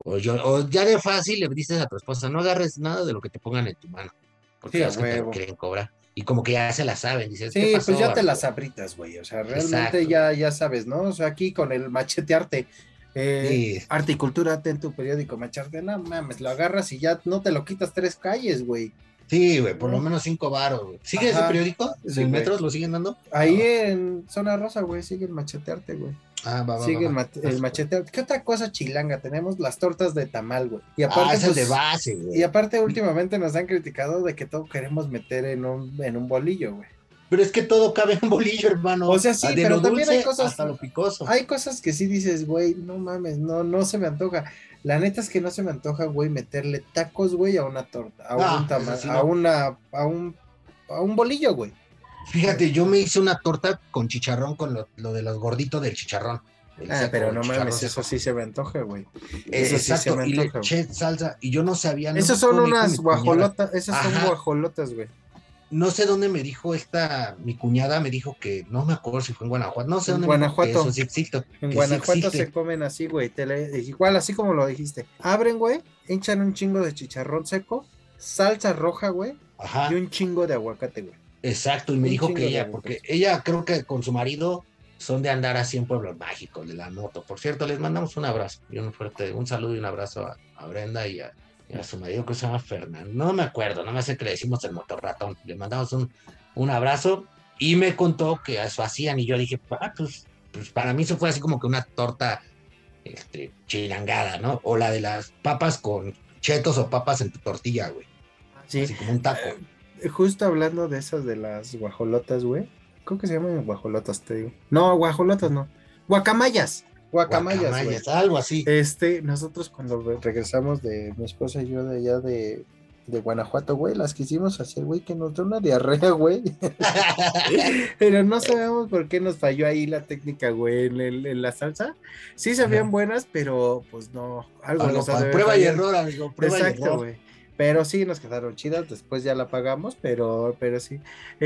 O ya de fácil le dices a tu esposa, no agarres nada de lo que te pongan en tu mano, porque Sí, a sabes que te lo huevo. quieren cobrar. Y como que ya se la saben, dices, ¿qué Sí, pasó, pues ya te amigo? las abritas, güey. O sea, realmente Exacto. ya sabes, ¿no? O sea, aquí con el machetearte, Sí. arte y cultura, ten tu periódico, macharte, no mames, lo agarras y ya no te lo quitas 3 calles, güey. Sí, güey, por lo ¿No? menos 5 varos, güey. ¿Sigue ese Ajá. periódico? Sí, ¿Del güey. Metros lo siguen dando? Ahí No. en Zona Rosa, güey, sigue el machetearte, güey. Va. Sigue el machetearte. ¿Qué otra cosa chilanga? Tenemos las tortas de tamal, güey. Y aparte, Esa es de pues, base, güey. y aparte últimamente nos han criticado de que todo queremos meter en un bolillo, güey. Pero es que todo cabe en bolillo, hermano. O sea, sí, De pero lo también hay dulce cosas- hasta lo picoso. Hay cosas que sí dices, güey, no mames, no se me antoja. La neta es que no se me antoja, güey, meterle tacos, güey, a una torta, a No, un tamal, eso sí no. a un bolillo, güey. Fíjate, yo me hice una torta con chicharrón, con lo de los gorditos del chicharrón. El Ah, seco, pero el no chicharrón mames, seco. eso sí se me antoja, güey. Eso sí se Exacto, me y le antoja. eché salsa, y yo no sabía. No Esas sé son cómo me dijo unas mi cuñada. guajolotas, esas son Ajá. guajolotas, güey. no sé dónde me dijo mi cuñada me dijo que, no me acuerdo si fue en Guanajuato, no sé En dónde me dijo que Guanajuato. eso sí existe. En que sí Guanajuato existe. se comen así, güey. Igual, así como lo dijiste. Abren, güey, hinchan un chingo de chicharrón seco, salsa roja, güey, Ajá. y un chingo de aguacate, güey. Exacto, y me Un dijo chingo que de ella, aguacate. porque ella creo que con su marido son de andar así en pueblos mágicos de la moto. Por cierto, les mandamos un abrazo y un saludo y un abrazo a Brenda y a su marido que se llama Fernando. No me acuerdo, no me sé que le decimos el motorratón. Le mandamos un abrazo y me contó que eso hacían y yo dije, pues para mí eso fue así como que una torta chilangada, ¿no? O la de las papas con chetos o papas en tu tortilla, güey. Sí. Así como un taco. Justo hablando de esas de las guajolotas, güey. Creo que se llaman guajolotas, te digo. No, guajolotas no. Guacamayas. Guacamayas, güey. Algo así. Nosotros cuando regresamos de mi esposa y yo de allá de Guanajuato, güey, las quisimos hacer, güey, que nos dio una diarrea, güey. Pero no sabemos por qué nos falló ahí la técnica, güey, en la salsa. Sí sabían buenas, pero pues no, algo nos ha de haber prueba y fallado. error, amigo, prueba y Exacto, error. güey. Pero sí, nos quedaron chidas, después ya la pagamos, pero sí.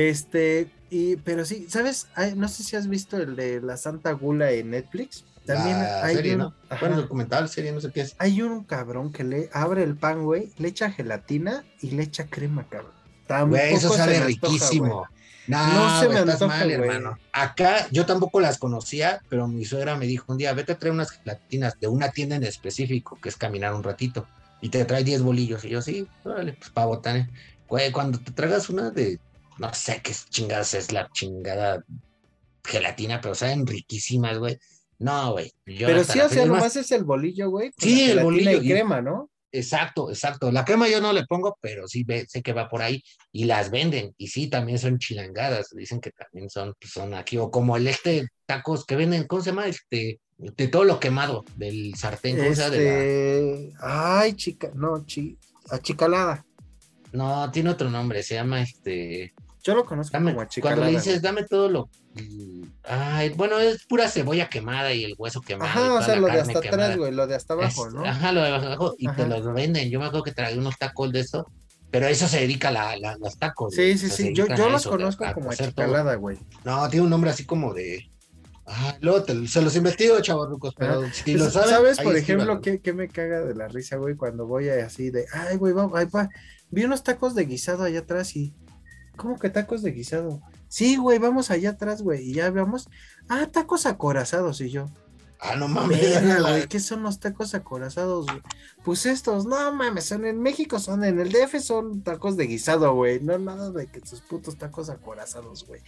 Pero sí, ¿sabes? No sé si has visto el de la Santa Gula en Netflix. También La hay serie, un, ¿no? ajá, Bueno, documental, serie, no sé qué es. hay un cabrón que le abre el pan, güey, le echa gelatina y le echa crema, cabrón. Tampoco Güey, eso se sabe me antoja, riquísimo. güey. No, No se güey, me estás antoja, mal, güey. hermano. Acá yo tampoco las conocía, pero mi suegra me dijo un día, vete a traer unas gelatinas de una tienda en específico, que es caminar un ratito, y te trae 10 bolillos. Y yo, sí, órale, pues para botar. Güey, cuando te tragas una de, no sé qué chingadas es la chingada gelatina, pero saben riquísimas, güey. No, güey, yo Pero hasta sí, la o sea, fecha, es más, nomás es el bolillo, güey, con la sí, el gelatina bolillo, y crema, ¿no? exacto, exacto. La crema yo no le pongo, pero sí sé que va por ahí y las venden. Y sí, también son chilangadas. Dicen que también son aquí, o como el tacos que venden, ¿cómo se llama? De todo lo quemado, del sartén, ¿cómo se llama? Ay, chica, no, achicalada. No, tiene otro nombre, se llama Yo lo conozco como cuando achicalada, le dices, güey. dame todo ay, bueno, es pura cebolla quemada y el hueso quemado y Ajá, o toda sea, la lo de carne hasta atrás, quemada. güey, lo de hasta abajo, ¿no? Ajá, lo de abajo, y te Ajá. los venden. Yo me acuerdo que traía unos tacos de eso, pero eso se dedica a los tacos, güey. Sí, O sí, sea, se sí, yo dedican a los eso, conozco a como cocer todo. achicalada, güey. No, tiene un nombre así como de. Luego se los investigo, chavorrucos, Ajá. pero si lo saben, ¿Sabes, ahí por ejemplo, escríbanlo. qué me caga de la risa, güey, cuando voy así de, ay, güey, vamos, ay, va, vi unos tacos de guisado allá atrás y, ¿cómo que tacos de guisado? Sí, güey, vamos allá atrás, güey, y ya vemos, tacos acorazados, y yo, No mames. verga, güey, ¿qué son los tacos acorazados, güey? Pues estos, no mames, en México en el DF son tacos de guisado, güey, no nada de que sus putos tacos acorazados, güey.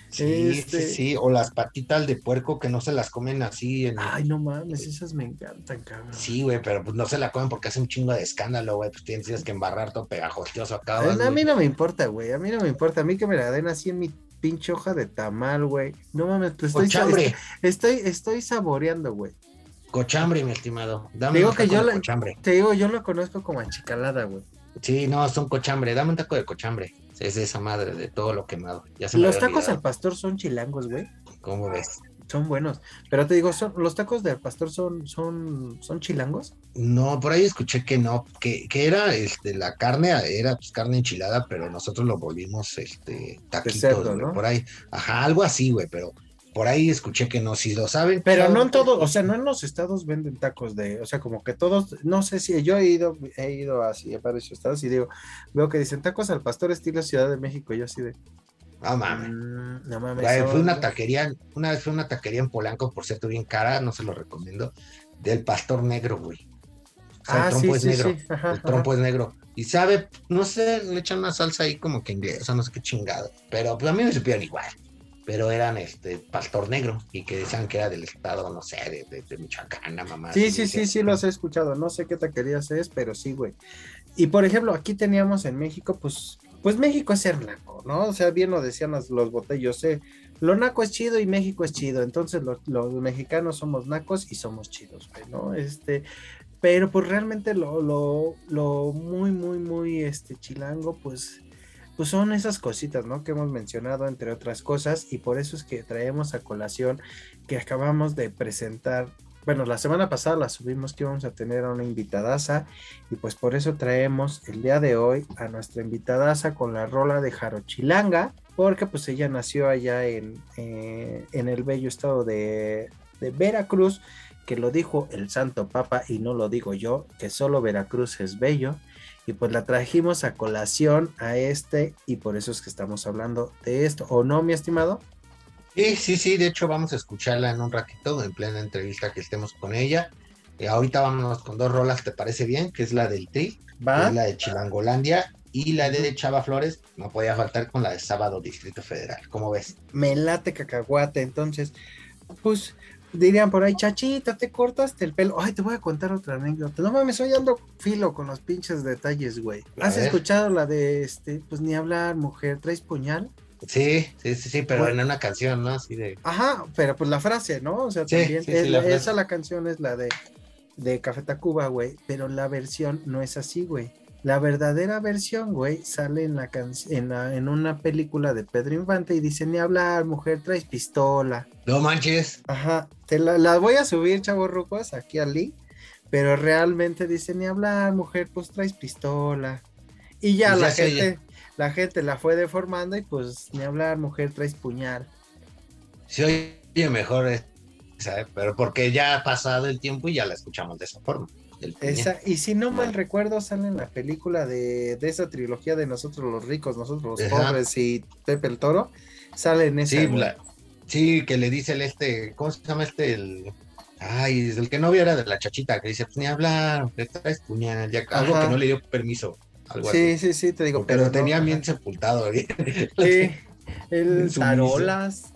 Sí. O las patitas de puerco que no se las comen así Ay, no mames, esas me encantan, cabrón. Sí, güey, pero pues no se la comen porque hace un chingo de escándalo, güey. Pues tienes que embarrar todo pegajoso acá, A mí no me importa, güey. A mí no me importa. A mí que me la den así en mi pinche hoja de tamal, güey. No mames, pues Cochambre. estoy saboreando, güey. Cochambre, mi estimado. Te Dame digo un que taco de cochambre. te digo, yo lo conozco como achicalada, güey. Sí, no, son cochambre. Dame un taco de cochambre. Es de esa madre, de todo lo quemado. Ya se me Los había tacos al olvidado. pastor son chilangos, güey. ¿Cómo ves? Son buenos. Pero te digo, los tacos del pastor son chilangos. No, por ahí escuché que no, que era la carne, era pues carne enchilada, pero nosotros lo volvimos taquitos, cerdo, güey, ¿no? por ahí. Ajá, algo así, güey, pero por ahí escuché que no, si lo saben. Pero chavos, no en todos, o sea, no en los estados venden tacos o sea, como que todos, no sé si yo he ido así a varios estados y veo que dicen tacos al pastor estilo Ciudad de México, y yo así de, No mames. no mames. Güey, una vez fue una taquería en Polanco, por cierto, bien cara, no se lo recomiendo, del pastor negro, güey. O sea, el trompo es negro, sí. Ajá, el trompo es negro. Y sabe, no sé, le echan una salsa ahí como que inglesa, no sé qué chingado. Pero pues a mí me supieron igual. Pero eran pastor negro y que decían que era del estado, no sé, de Michoacán, la mamá. Sí, los he escuchado, no sé qué taquerías es, pero sí, güey. Y por ejemplo, aquí teníamos en México, pues México es ser naco, ¿no? O sea, bien lo decían los botellos, lo naco es chido y México es chido, entonces los mexicanos somos nacos y somos chidos, güey, ¿no? Pero pues realmente lo muy, muy, muy, chilango, pues son esas cositas, ¿no? Que hemos mencionado, entre otras cosas, y por eso es que traemos a colación que acabamos de presentar bueno, la semana pasada la subimos que íbamos a tener a una invitadaza y pues por eso traemos el día de hoy a nuestra invitadaza con la rola de Jarochilanga, porque pues ella nació allá en el bello estado de Veracruz, que lo dijo el Santo Papa y no lo digo yo, que solo Veracruz es bello. Y pues la trajimos a colación a y por eso es que estamos hablando de esto, ¿o no, mi estimado? Sí, de hecho vamos a escucharla en un ratito, en plena entrevista que estemos con ella. Ahorita vámonos con 2 rolas, ¿te parece bien? Que es la del Tri, que es la de Chilangolandia, y la de Chava Flores, no podía faltar con la de Sábado Distrito Federal, ¿cómo ves? Me late cacahuate, entonces, pues... dirían por ahí, Chachita, te cortaste el pelo. Ay, te voy a contar otra anécdota. No mames, estoy dando filo con los pinches detalles, güey. ¿Has escuchado la de pues ni hablar, mujer, traes puñal? Sí, pero bueno, en una canción, ¿no? Así de... Ajá, pero pues la frase, ¿no? O sea, sí, también, esa la canción es la de Café Tacuba, güey, pero la versión no es así, güey. La verdadera versión, güey, sale en una película de Pedro Infante y dice, ni hablar, mujer, traes pistola. No manches. Ajá, la voy a subir, chavos rucos, aquí al link, pero realmente dice, ni hablar, mujer, pues traes pistola. Y ya, pues la gente la fue deformando y pues, ni hablar, mujer, traes puñal. Se oye mejor esa, pero porque ya ha pasado el tiempo y ya la escuchamos de esa forma. Esa, y si no mal recuerdo, sale en la película de esa trilogía de Nosotros los ricos, Nosotros los pobres y Pepe el Toro, sale en esa. Sí, que le dice ¿cómo se llama el que no era de la chachita, que dice, pues ni hablar, le traes puñal, ya algo que no le dio permiso, algo así. Sí, te digo. Pero lo tenía bien sepultado, ¿eh? Sí, el tarolas,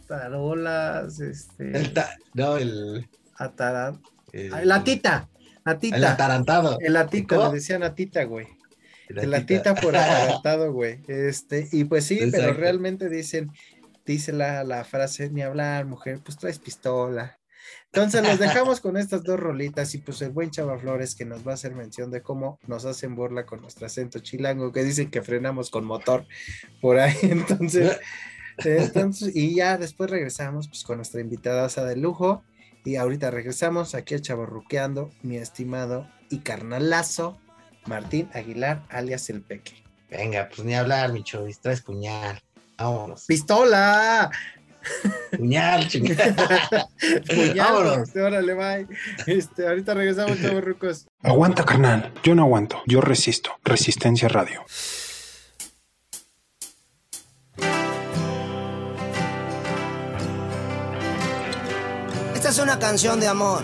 la tita. El atarantado. El atita, le decían atita, güey. El atita por atarantado, güey. Y pues sí, exacto. Pero realmente dice la frase, ni hablar, mujer, pues traes pistola. Entonces los dejamos con estas 2 rolitas y pues el buen Chava Flores que nos va a hacer mención de cómo nos hacen burla con nuestro acento chilango, que dicen que frenamos con motor por ahí. Entonces y ya después regresamos pues con nuestra invitada de lujo. Y ahorita regresamos aquí a Chavorruqueando, mi estimado y carnalazo Martín Aguilar, alias El Peque. Venga, pues ni hablar, mi Chovis, traes puñal. Vámonos. ¡Pistola! Puñal, chingada. Puñal, vámonos. Órale, bye. Ahorita regresamos, chavorrucos. Aguanta, carnal. Yo no aguanto. Yo resisto. Resistencia Radio. Esta es una canción de amor,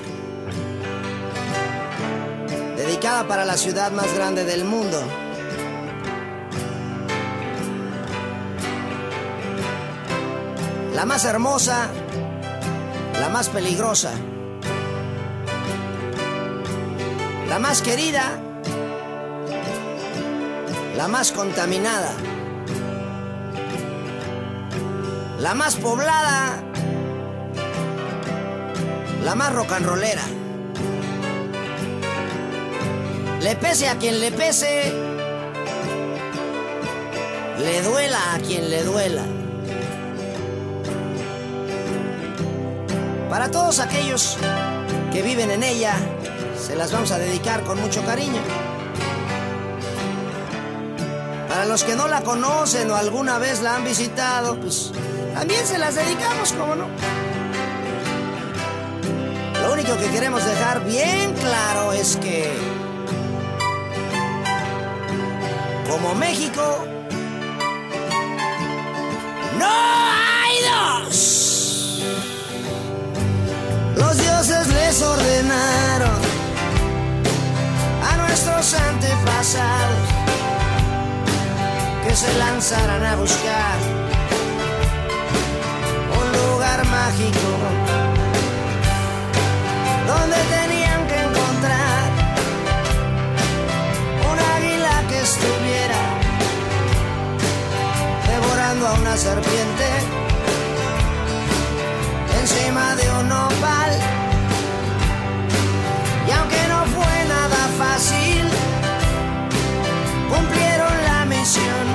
dedicada para la ciudad más grande del mundo. La más hermosa, la más peligrosa, la más querida, la más contaminada, la más poblada, la más rock and rollera. Le pese a quien le pese, le duela a quien le duela. Para todos aquellos que viven en ella, se las vamos a dedicar con mucho cariño. Para los que no la conocen o alguna vez la han visitado, pues también se las dedicamos, ¿cómo no? Lo único que queremos dejar bien claro es que, como México, no hay dos. Los dioses les ordenaron a nuestros antepasados que se lanzaran a buscar un lugar mágico donde tenían que encontrar un águila que estuviera devorando a una serpiente encima de un nopal. Y aunque no fue nada fácil, cumplieron la misión.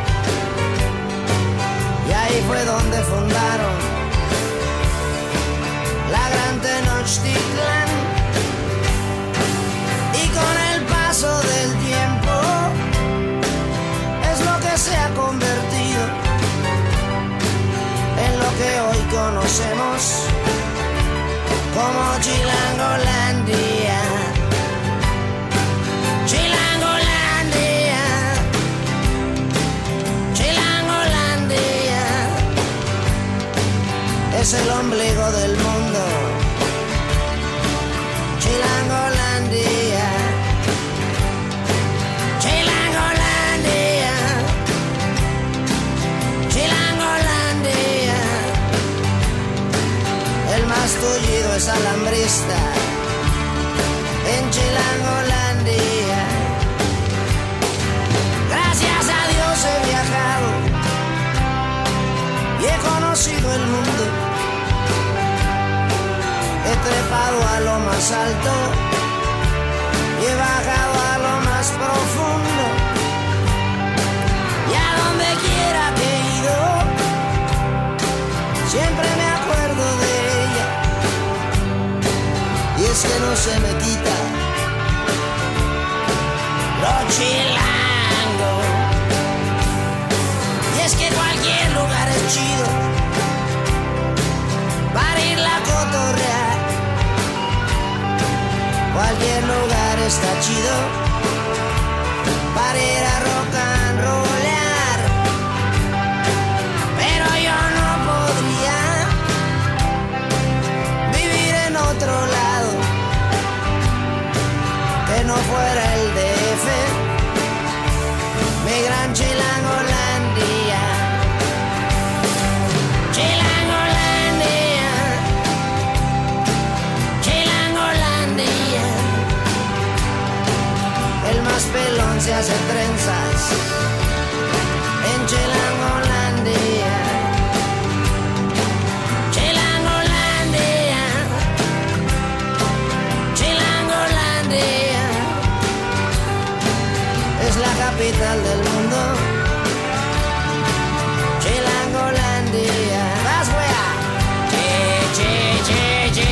Y ahí fue donde fundaron la gran Tenochtitlan. como Chilangolandia. Chilangolandia, Chilangolandia, es el ombligo del mundo. Chilangolandia, Chilangolandia, Chilangolandia, el más tullido es alambrista en Chilangolandia. Gracias a Dios he viajado y he conocido el mundo. He trepado a lo más alto y he bajado a lo más profundo. Y a donde quiera que he ido, siempre me acuerdo de ella. Y es que no se me quita lo chilango. Y es que cualquier lugar es chido para irla a cotorrear. Cualquier lugar está chido para ir a rock and rollear. Pero yo no podría vivir en otro lado que no fuera el DF, mi gran Chilangolandia. Chilangolandia, Chilangolandia, el más pelón se hace trenzas en Chilangolandia. Chilangolandia, Chilangolandia, es la capital del mundo. Chilangolandia, vas wea. Che, che, che, che.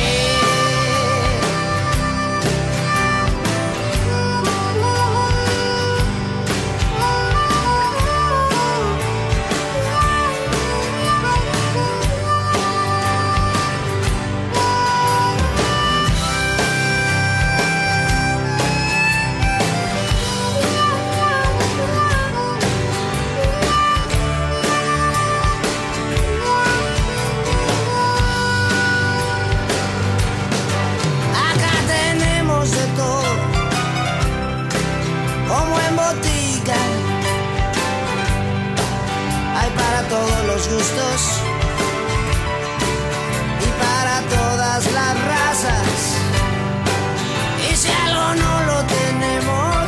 Acá tenemos de todo, como en botica. Hay para todos los gustos y para todas las razas. Y si algo no lo tenemos,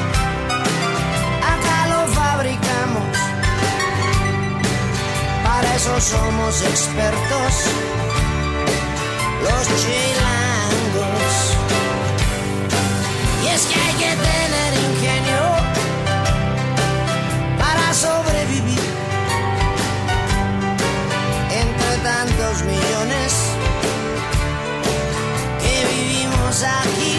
acá lo fabricamos. Para eso somos expertos, los chilangos. Y es que hay que tener ingenio para sobrevivir entre tantos millones que vivimos aquí.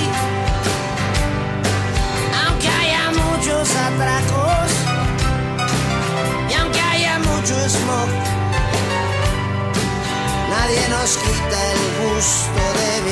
Aunque haya muchos atracos y aunque haya mucho smog, nadie nos quita el gusto de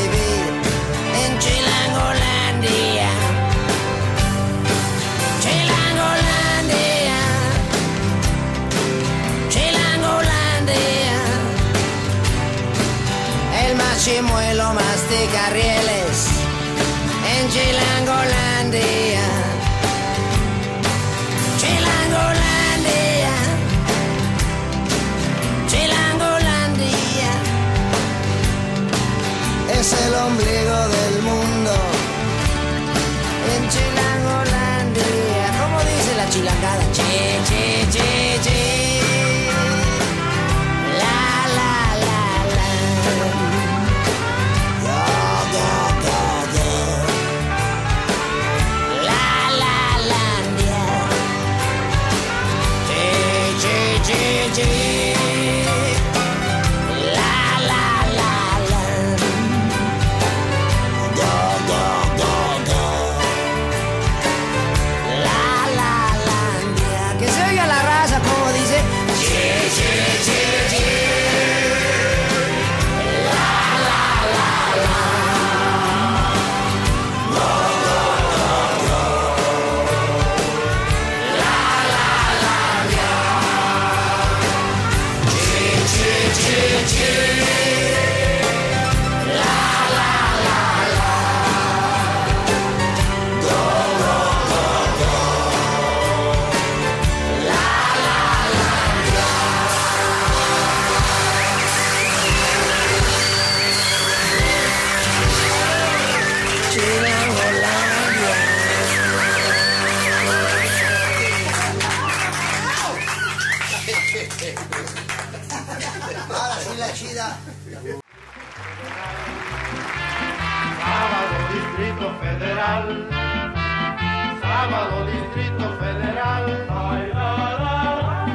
Federal. Sábado, Distrito Federal. Ay, la, la,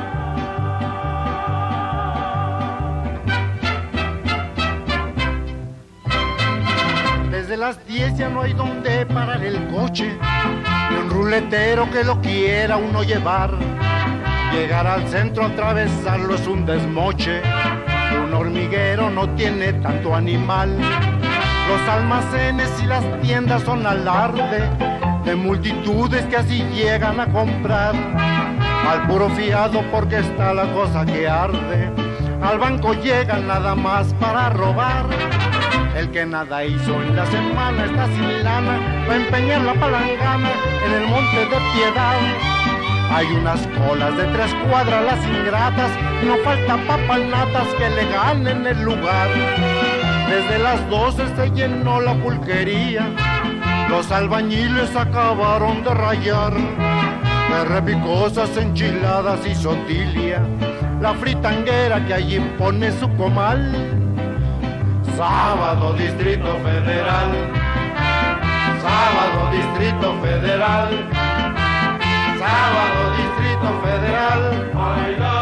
la. Desde las 10 ya no hay donde parar el coche, ni un ruletero que lo quiera uno llevar. Llegar al centro, atravesarlo es un desmoche. Un hormiguero no tiene tanto animal. Los almacenes y las tiendas son alarde de multitudes que así llegan a comprar. Al puro fiado porque está la cosa que arde. Al banco llegan nada más para robar. El que nada hizo en la semana está sin lana para empeñar la palangana en el monte de Piedad. Hay unas colas de 3 cuadras las ingratas, no falta papanatas que le ganen el lugar. Desde las 12 se llenó la pulquería, los albañiles acabaron de rayar. De repicosas, enchiladas y sotilia, la fritanguera que allí pone su comal. Sábado, Distrito Federal. Sábado, Distrito Federal. Sábado, Distrito Federal. Ay, la,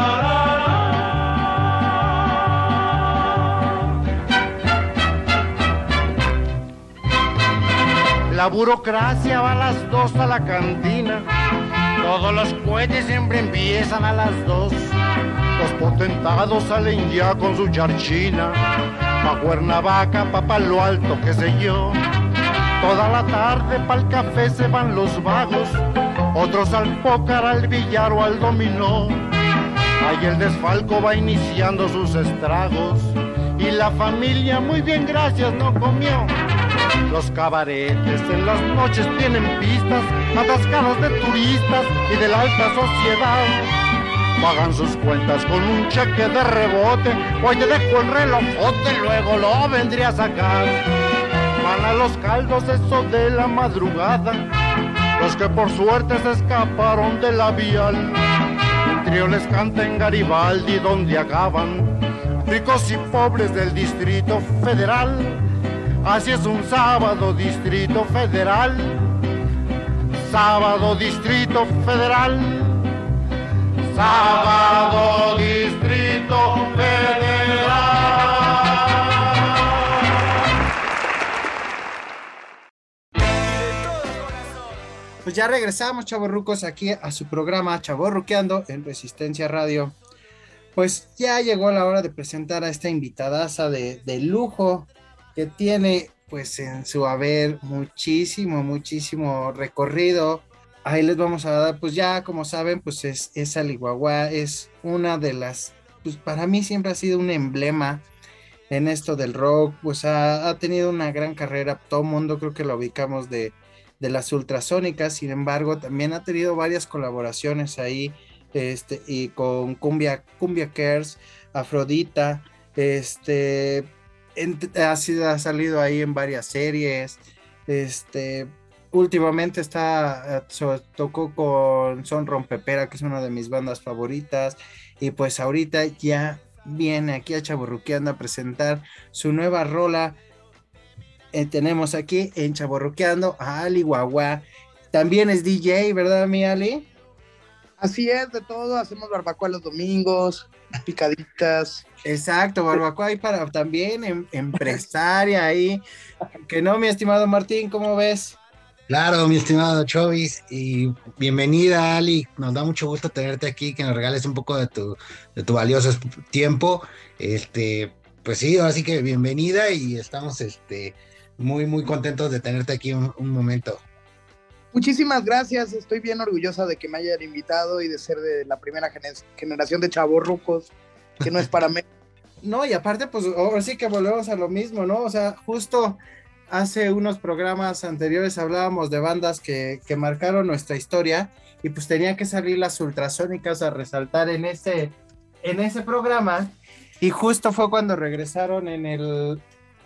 la, la. La burocracia va a las 2 a la cantina. Todos los cohetes siempre empiezan a las 2. Los potentados salen ya con su charchina, pa' Cuernavaca, pa' Palo Alto, qué sé yo. Toda la tarde pa'l café se van los vagos, otros al pócar, al billar o al dominó. Ahí el desfalco va iniciando sus estragos y la familia muy bien gracias no comió. Los cabaretes en las noches tienen pistas atascadas de turistas y de la alta sociedad. Pagan sus cuentas con un cheque de rebote, hoy te dejo el relojote, luego lo vendré a sacar. Van a los caldos esos de la madrugada, los que por suerte se escaparon de la vial. Un trío les canta en Garibaldi donde acaban, ricos y pobres del Distrito Federal. Así es un sábado, Distrito Federal. Sábado, Distrito Federal. Sábado, Distrito Federal. Pues ya regresamos, chavorrucos, aquí a su programa Chavorruqueando en Resistencia Radio. Pues ya llegó la hora de presentar a esta invitadaza de lujo que tiene pues en su haber muchísimo recorrido. Ahí les vamos a dar, pues ya como saben, pues es Ali Guagua, es una de las, pues para mí siempre ha sido un emblema en esto del rock, pues ha tenido una gran carrera, todo el mundo creo que lo ubicamos de las Ultrasónicas, sin embargo también ha tenido varias colaboraciones ahí, y con Cumbia Cares, Afrodita, ha salido ahí en varias series, últimamente tocó con Son Rompepera, que es una de mis bandas favoritas, y pues ahorita ya viene aquí a Chavorruqueando a presentar su nueva rola. Tenemos aquí en Chavorruqueando a Ali Guagua, también es DJ, ¿verdad mi Ali? Así es, de todo, hacemos barbacoa los domingos, picaditas. Exacto, barbacoa ahí para también empresaria ahí, que no, mi estimado Martín, ¿cómo ves? Claro, mi estimado Chovis, y bienvenida Ali, nos da mucho gusto tenerte aquí, que nos regales un poco de tu valioso tiempo, pues sí, ahora sí que bienvenida y estamos muy contentos de tenerte aquí un momento. Muchísimas gracias, estoy bien orgullosa de que me hayan invitado y de ser de la primera generación de chavorrucos, que no es para mí. No, y aparte, pues ahora sí que volvemos a lo mismo, ¿no? O sea, justo hace unos programas anteriores hablábamos de bandas que marcaron nuestra historia y pues tenía que salir las Ultrasónicas a resaltar en ese programa, y justo fue cuando regresaron en el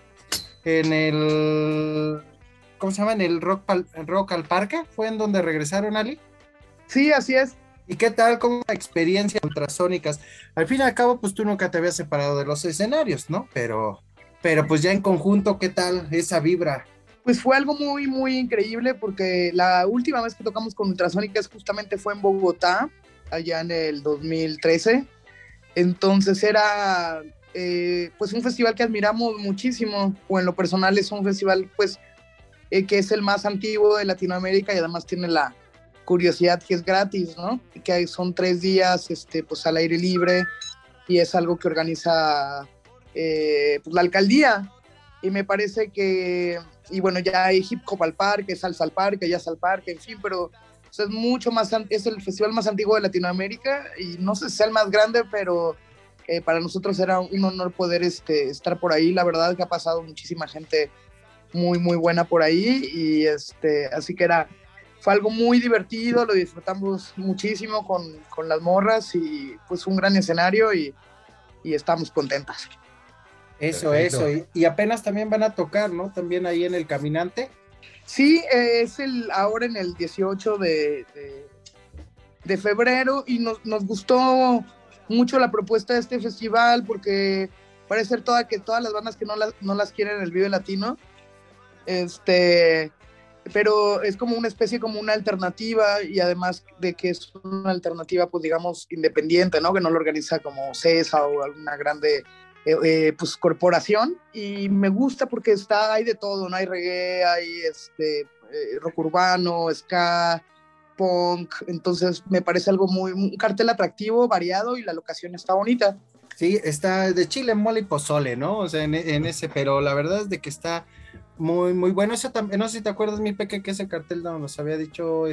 ¿cómo se llama? En el Rock al Parque, ¿fue en donde regresaron, Ali? Sí, así es. ¿Y qué tal como experiencia Ultrasónicas? Al fin y al cabo, pues tú nunca te habías separado de los escenarios, ¿no? Pero pues ya en conjunto, ¿qué tal esa vibra? Pues fue algo muy, muy increíble porque la última vez que tocamos con Ultrasónicas justamente fue en Bogotá, allá en el 2013. Entonces era pues un festival que admiramos muchísimo, o en lo personal es un festival pues que es el más antiguo de Latinoamérica y además tiene la curiosidad que es gratis, ¿no? Y que son 3 días pues al aire libre y es algo que organiza pues la alcaldía. Y me parece que, y bueno, ya hay hip hop al parque, salsa al parque, jazz al parque, en fin, pero o sea, es mucho más, es el festival más antiguo de Latinoamérica y no sé si sea el más grande, pero para nosotros era un honor poder estar por ahí. La verdad que ha pasado muchísima gente muy, muy buena por ahí y así que fue algo muy divertido, lo disfrutamos muchísimo con las morras y pues un gran escenario y estamos contentas. Eso, Perfecto. eso. Y apenas también van a tocar, ¿no? También ahí en el Caminante. Sí, es ahora en el 18 de febrero y nos gustó mucho la propuesta de este festival porque parece ser que todas las bandas que no las quieren en el Vive Latino, pero es como una especie, como una alternativa y además de que es una alternativa, pues digamos, independiente, ¿no? Que no lo organiza como CESA o alguna grande pues corporación y me gusta porque hay de todo, ¿no? Hay reggae, hay rock urbano, ska, punk, entonces me parece algo un cartel atractivo, variado y la locación está bonita. Sí, está de chile, mole y pozole, ¿no? O sea, en ese, pero la verdad es de que está muy, muy bueno. Eso también, no sé si te acuerdas, mi peque, que ese cartel nos había dicho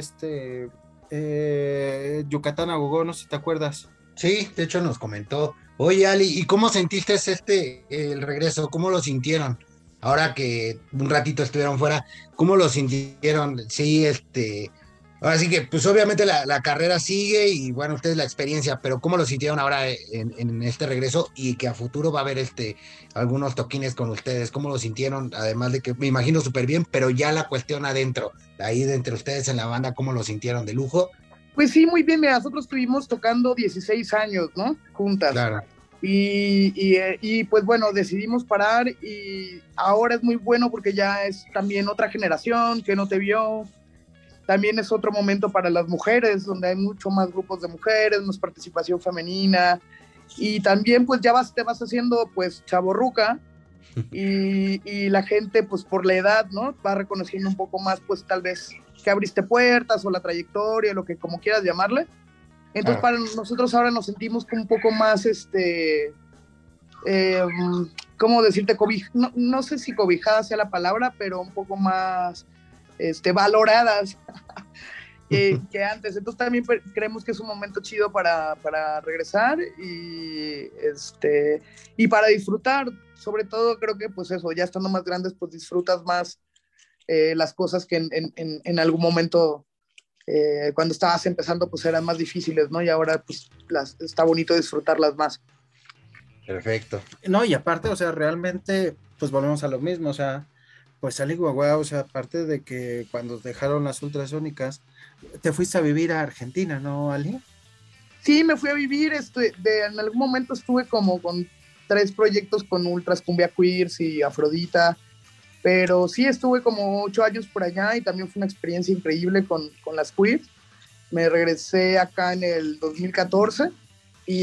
Yucatán a Gogó, no sé si te acuerdas. Sí, de hecho nos comentó. Oye, Ali, ¿y cómo sentiste el regreso? ¿Cómo lo sintieron? Ahora que un ratito estuvieron fuera, ¿cómo lo sintieron? Sí, ahora sí que, pues obviamente la carrera sigue y bueno, ustedes la experiencia, pero ¿cómo lo sintieron ahora en este regreso y que a futuro va a haber algunos toquines con ustedes? ¿Cómo lo sintieron? Además de que me imagino súper bien, pero ya la cuestión adentro, ahí de entre ustedes en la banda, ¿cómo lo sintieron? ¿De lujo? Pues sí, muy bien, mira, nosotros estuvimos tocando 16 años, ¿no? Juntas. Claro. Y pues bueno, decidimos parar y ahora es muy bueno porque ya es también otra generación que no te vio. También es otro momento para las mujeres, donde hay mucho más grupos de mujeres, más participación femenina. Y también pues ya te vas haciendo pues chavorruca y la gente pues por la edad, ¿no? Va reconociendo un poco más pues tal vez que abriste puertas o la trayectoria, lo que como quieras llamarle. Entonces para nosotros ahora nos sentimos un poco más, ¿cómo decirte? No sé si cobijada sea la palabra, pero un poco más valoradas que antes. Entonces también creemos que es un momento chido para regresar y para disfrutar. Sobre todo creo que pues eso, ya estando más grandes, pues disfrutas más las cosas que en algún momento cuando estabas empezando pues eran más difíciles, ¿no? Y ahora pues está bonito disfrutarlas más. Perfecto. No, y aparte, o sea, realmente, pues volvemos a lo mismo, o sea, pues Ali Guagua, o sea, aparte de que cuando dejaron las Ultrasónicas, te fuiste a vivir a Argentina, ¿no, Ali? Sí, me fui a vivir, en algún momento estuve como con 3 proyectos con Ultras, Cumbia Queers y Afrodita, pero sí estuve como 8 años por allá y también fue una experiencia increíble con las Queers. Me regresé acá en el 2014 y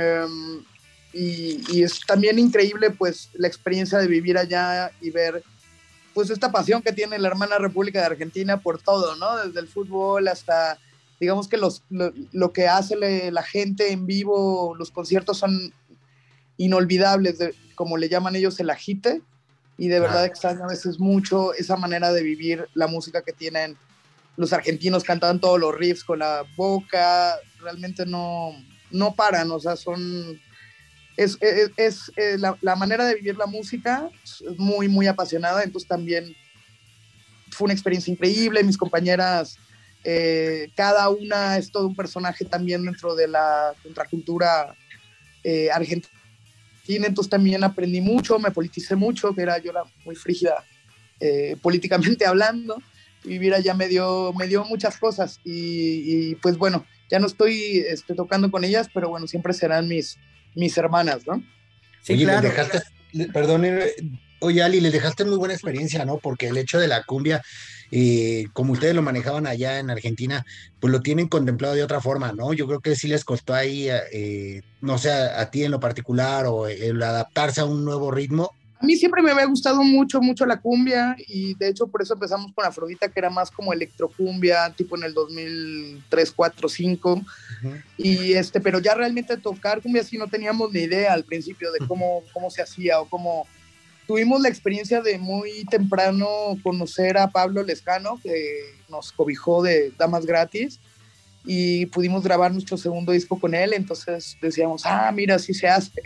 es también increíble pues la experiencia de vivir allá y ver pues esta pasión que tiene la hermana República de Argentina por todo, ¿no? Desde el fútbol hasta, digamos que lo que hace la gente en vivo, los conciertos son inolvidables, como le llaman ellos el agite, y de verdad extraño a veces mucho esa manera de vivir la música que tienen los argentinos, cantan todos los riffs con la boca, realmente no paran, o sea, es la manera de vivir la música es muy, muy apasionada, entonces también fue una experiencia increíble, mis compañeras, cada una es todo un personaje también dentro de la contracultura argentina, entonces también aprendí mucho, me politicé mucho, que era yo muy frígida políticamente hablando, vivir allá me dio muchas cosas y pues bueno, ya no estoy tocando con ellas, pero bueno, siempre serán mis hermanas, ¿no? Sí, oye, claro. les dejaste, perdón, Oye, Ali, les dejaste muy buena experiencia, ¿no? Porque el hecho de la cumbia, como ustedes lo manejaban allá en Argentina, pues lo tienen contemplado de otra forma, ¿no? Yo creo que sí les costó ahí, no sé, a ti en lo particular o el adaptarse a un nuevo ritmo. A mí siempre me había gustado mucho, mucho la cumbia y de hecho por eso empezamos con Afrodita, que era más como electrocumbia, tipo en el 2003, 4, 5. Ujú. Y pero ya realmente tocar cumbia sí no teníamos ni idea al principio de cómo se hacía o cómo. Tuvimos la experiencia de muy temprano conocer a Pablo Lescano, que nos cobijó de Damas Gratis y pudimos grabar nuestro segundo disco con él, entonces decíamos, mira, así se hace.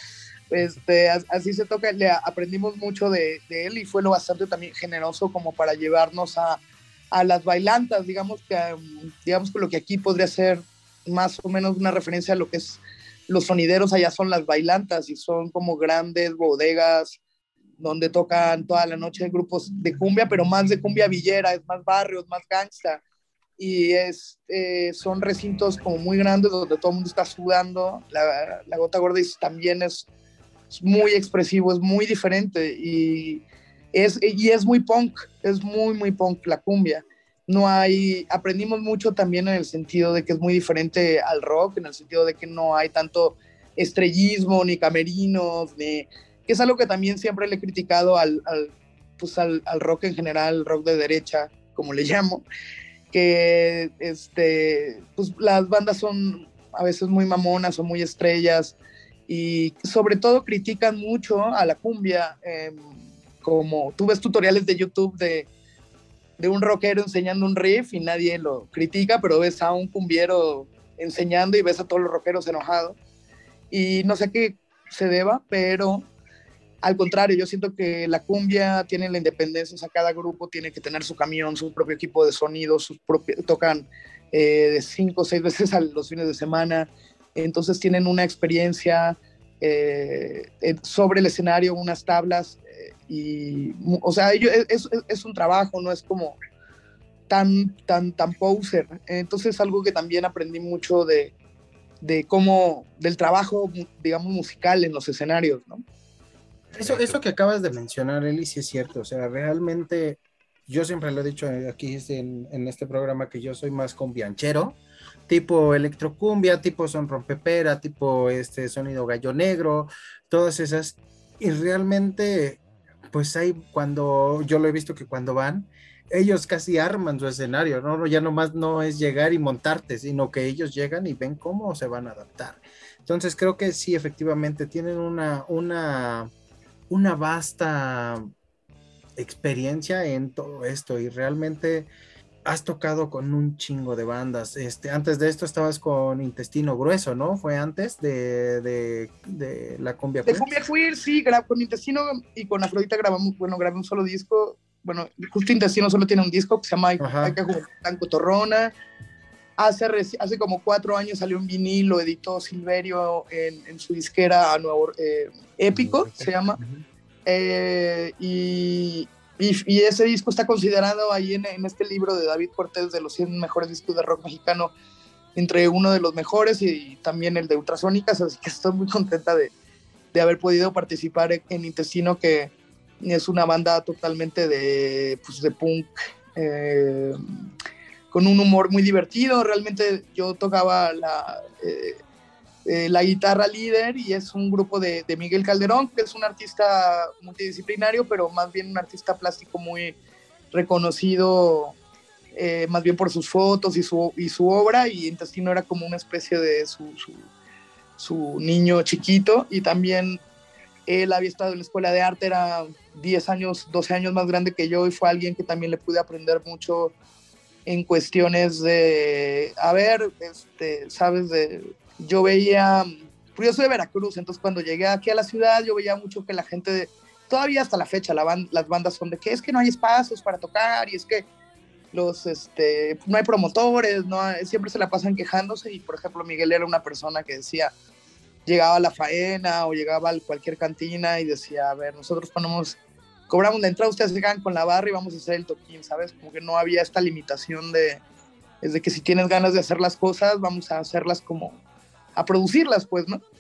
Así se toca, le aprendimos mucho de él y fue lo bastante también generoso como para llevarnos a las bailantas, digamos que lo que aquí podría ser más o menos una referencia a lo que es los sonideros, allá son las bailantas y son como grandes bodegas donde tocan toda la noche grupos de cumbia, pero más de cumbia villera, es más barrios, más gangsta y son recintos como muy grandes donde todo el mundo está sudando, la Gota Gorda también es muy expresivo, es muy diferente y es muy punk, es muy, muy punk la cumbia. Aprendimos mucho también en el sentido de que es muy diferente al rock, en el sentido de que no hay tanto estrellismo, ni camerinos, que es algo que también siempre le he criticado al rock en general, rock de derecha, como le llamo, que pues las bandas son a veces muy mamonas o muy estrellas, y sobre todo critican mucho a la cumbia, como tú ves tutoriales de YouTube de un rockero enseñando un riff y nadie lo critica, pero ves a un cumbiero enseñando y ves a todos los rockeros enojados, y no sé a qué se deba, pero al contrario, yo siento que la cumbia tiene la independencia, o sea, cada grupo tiene que tener su camión, su propio equipo de sonido, tocan de 5 o 6 veces a los fines de semana, entonces tienen una experiencia sobre el escenario, unas tablas, o sea, es un trabajo, no es como tan poser. Entonces algo que también aprendí mucho del trabajo, digamos, musical en los escenarios, ¿no? Eso que acabas de mencionar, Eli, sí es cierto. O sea, realmente yo siempre lo he dicho aquí en este programa que yo soy más cumbianchero, tipo electrocumbia, tipo son rompepera, tipo sonido gallo negro, todas esas. Y realmente, pues cuando yo lo he visto que cuando van, ellos casi arman su escenario, ¿no? Ya nomás no es llegar y montarte, sino que ellos llegan y ven cómo se van a adaptar. Entonces creo que sí, efectivamente, tienen una vasta experiencia en todo esto y realmente has tocado con un chingo de bandas. Antes de esto estabas con Intestino Grueso, ¿no? Fue antes de la Cumbia Queer. De Cumbia Queer, sí, con Intestino y con Afrodita grabé un solo disco. Bueno, justo Intestino solo tiene un disco que se llama Hay que jugar tan cotorrona. Hace como 4 años salió un vinilo, lo editó Silverio en su disquera nuevo, Épico, se llama. Y ese disco está considerado ahí en este libro de David Cortés de los 100 mejores discos de rock mexicano, entre uno de los mejores y también el de Ultrasónicas, así que estoy muy contenta de haber podido participar en Intestino, que es una banda totalmente de punk, con un humor muy divertido. Realmente yo tocaba la guitarra líder y es un grupo de Miguel Calderón, que es un artista multidisciplinario, pero más bien un artista plástico muy reconocido, más bien por sus fotos y su obra, y Intestino era como una especie de su niño chiquito, y también él había estado en la escuela de arte, era 10 años, 12 años más grande que yo, y fue alguien que también le pude aprender mucho en cuestiones de, sabes, yo veía, pues yo soy de Veracruz, entonces cuando llegué aquí a la ciudad yo veía mucho que la gente, todavía hasta la fecha, las bandas son de que es que no hay espacios para tocar, y es que no hay promotores, siempre se la pasan quejándose, y por ejemplo Miguel era una persona que decía, llegaba a la faena o llegaba a cualquier cantina y decía, a ver, nosotros cobramos la entrada, ustedes se quedan con la barra y vamos a hacer el toquín, ¿sabes? Como que no había esta limitación de que si tienes ganas de hacer las cosas, vamos a hacerlas a producirlas, pues, ¿no?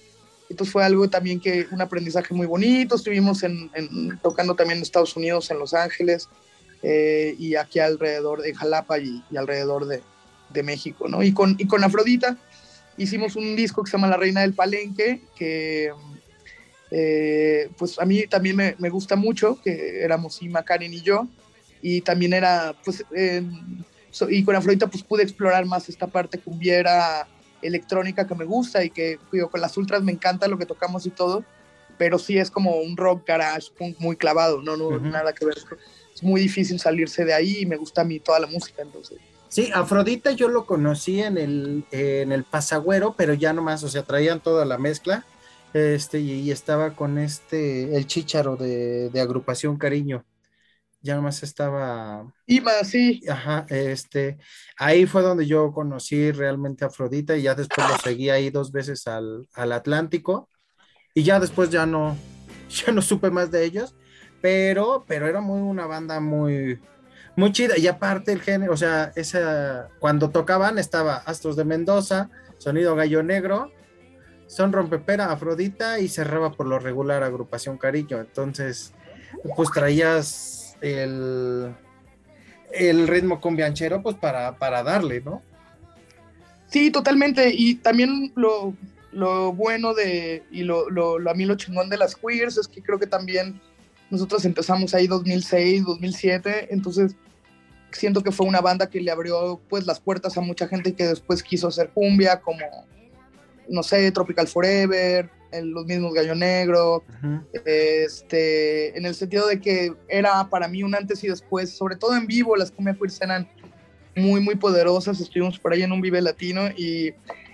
Entonces fue algo también un aprendizaje muy bonito. Estuvimos tocando también en Estados Unidos, en Los Ángeles, y aquí alrededor de Jalapa y alrededor de México, ¿no? Y con Afrodita hicimos un disco que se llama La Reina del Palenque, que pues a mí también me gusta mucho, que éramos Ima, Karen y yo, y también era, pues, y con Afrodita pues pude explorar más esta parte cumbiera, electrónica que me gusta, y que digo, con las ultras me encanta lo que tocamos y todo, pero sí es como un rock garage punk muy clavado, no nada que ver. Es muy difícil salirse de ahí y me gusta a mí toda la música, entonces. Sí, Afrodita yo lo conocí en el Pasagüero, pero ya nomás, o sea, traían toda la mezcla, y estaba con el Chícharo de Agrupación Cariño, ya nomás estaba... Ima, sí. Ajá, ahí fue donde yo conocí realmente a Afrodita, y ya después lo seguí ahí 2 veces al Atlántico, y ya después ya no supe más de ellos, pero era una banda muy, muy chida, y aparte el género, o sea, cuando tocaban estaba Astros de Mendoza, Sonido Gallo Negro, Son Rompepera, Afrodita, y cerraba por lo regular Agrupación Cariño. Entonces pues traías el ritmo cumbianchero pues para darle, ¿no? Sí, totalmente, y también lo bueno a mí lo chingón de las queers es que creo que también nosotros empezamos ahí 2006, 2007, entonces siento que fue una banda que le abrió pues las puertas a mucha gente que después quiso hacer cumbia, como, no sé, Tropical Forever, los mismos Gallo Negro, Uh-huh. En el sentido de que era para mí un antes y después, sobre todo en vivo, las cumbia queers eran muy, muy poderosas. Estuvimos por ahí en un Vive Latino y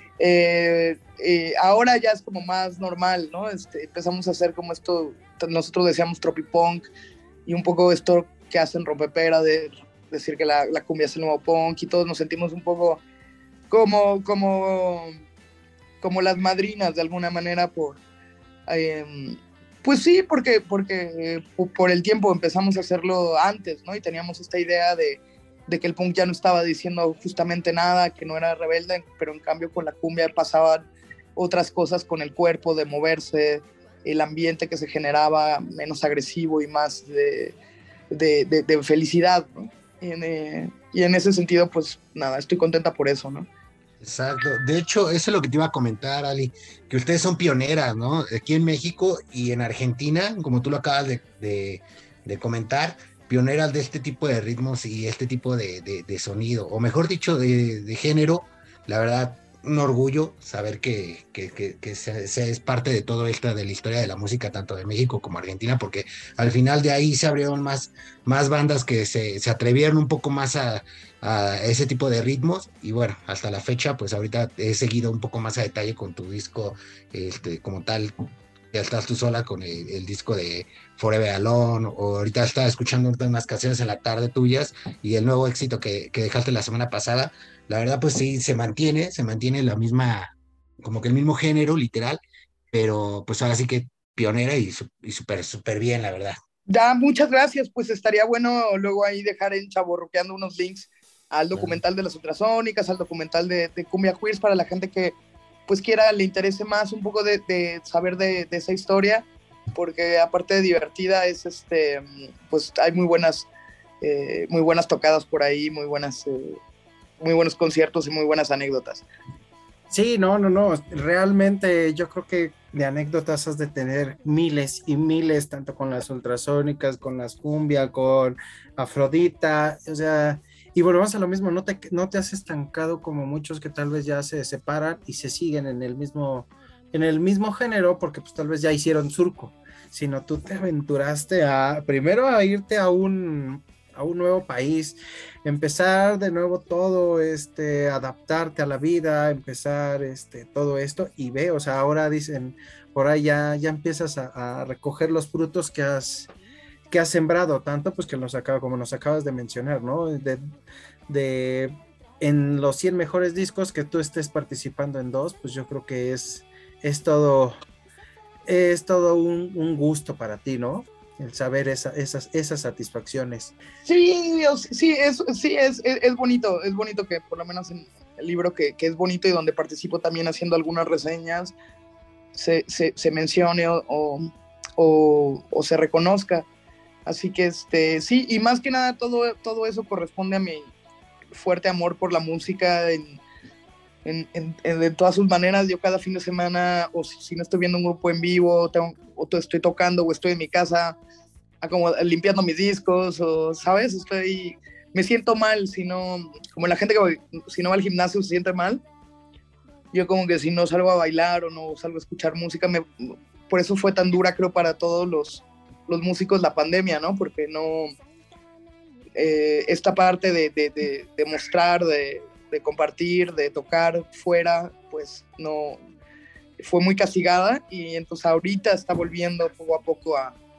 ahora ya es como más normal, ¿no? Empezamos a hacer como esto, nosotros decíamos tropipunk, y un poco esto que hacen Rompepera, de decir que la cumbia es el nuevo punk, y todos nos sentimos un poco como las madrinas de alguna manera pues sí, porque por el tiempo empezamos a hacerlo antes, ¿no? Y teníamos esta idea de que el punk ya no estaba diciendo justamente nada, que no era rebelde, pero en cambio con la cumbia pasaban otras cosas con el cuerpo, de moverse, el ambiente que se generaba menos agresivo y más de felicidad, ¿no? Y en ese sentido, pues nada, estoy contenta por eso, ¿no? Exacto. De hecho, eso es lo que te iba a comentar, Ali, que ustedes son pioneras, ¿no? Aquí en México y en Argentina, como tú lo acabas de comentar, pioneras de este tipo de ritmos y este tipo de sonido, o mejor dicho, de género. La verdad, un orgullo saber que se es parte de todo esto, de la historia de la música, tanto de México como Argentina, porque al final de ahí se abrieron más bandas que se atrevieron un poco más a ese tipo de ritmos, y bueno, hasta la fecha, pues ahorita he seguido un poco más a detalle con tu disco, como tal. Ya estás tú sola con el disco de Forever Alone, o ahorita estaba escuchando unas canciones en la tarde tuyas, y el nuevo éxito que dejaste la semana pasada. La verdad, pues sí, se mantiene la misma, como que el mismo género, literal, pero pues ahora sí que pionera y súper bien, la verdad. Ya, muchas gracias, pues estaría bueno luego ahí dejar en Chavorruqueando unos links al documental de las ultrasónicas, al documental de Cumbia Queers, para la gente que pues le interese más un poco de saber de esa historia, porque aparte de divertida es pues hay muy buenas tocadas por ahí, muy buenos conciertos y muy buenas anécdotas. Sí, no, realmente yo creo que de anécdotas has de tener miles y miles, tanto con las ultrasónicas, con las cumbia, con Afrodita, o sea, y volvemos a lo mismo, no te has estancado como muchos que tal vez ya se separan y se siguen en el mismo género, porque pues tal vez ya hicieron surco, sino tú te aventuraste primero a irte a un nuevo país, empezar de nuevo todo, adaptarte a la vida, empezar todo esto, y o sea, ahora dicen, por ahí ya empiezas a recoger los frutos que has sembrado, tanto pues que como nos acabas de mencionar, ¿no? En los 100 mejores discos, que tú estés participando en 2, pues yo creo que es todo un gusto para ti, ¿no? El saber esas satisfacciones. Sí, es bonito que por lo menos en el libro que es bonito y donde participo también haciendo algunas reseñas, se mencione o se reconozca. Así que sí, y más que nada todo eso corresponde a mi fuerte amor por la música en todas sus maneras. Yo cada fin de semana, o si no estoy viendo un grupo en vivo, o estoy tocando, o estoy en mi casa como limpiando mis discos, o sabes, me siento mal, como la gente que si no va al gimnasio se siente mal. Yo como que si no salgo a bailar o no salgo a escuchar música, por eso fue tan dura, creo, para todos los músicos la pandemia, ¿no? Porque esta parte de mostrar, de compartir, de tocar fuera, pues no, fue muy castigada, y entonces ahorita está volviendo poco a poco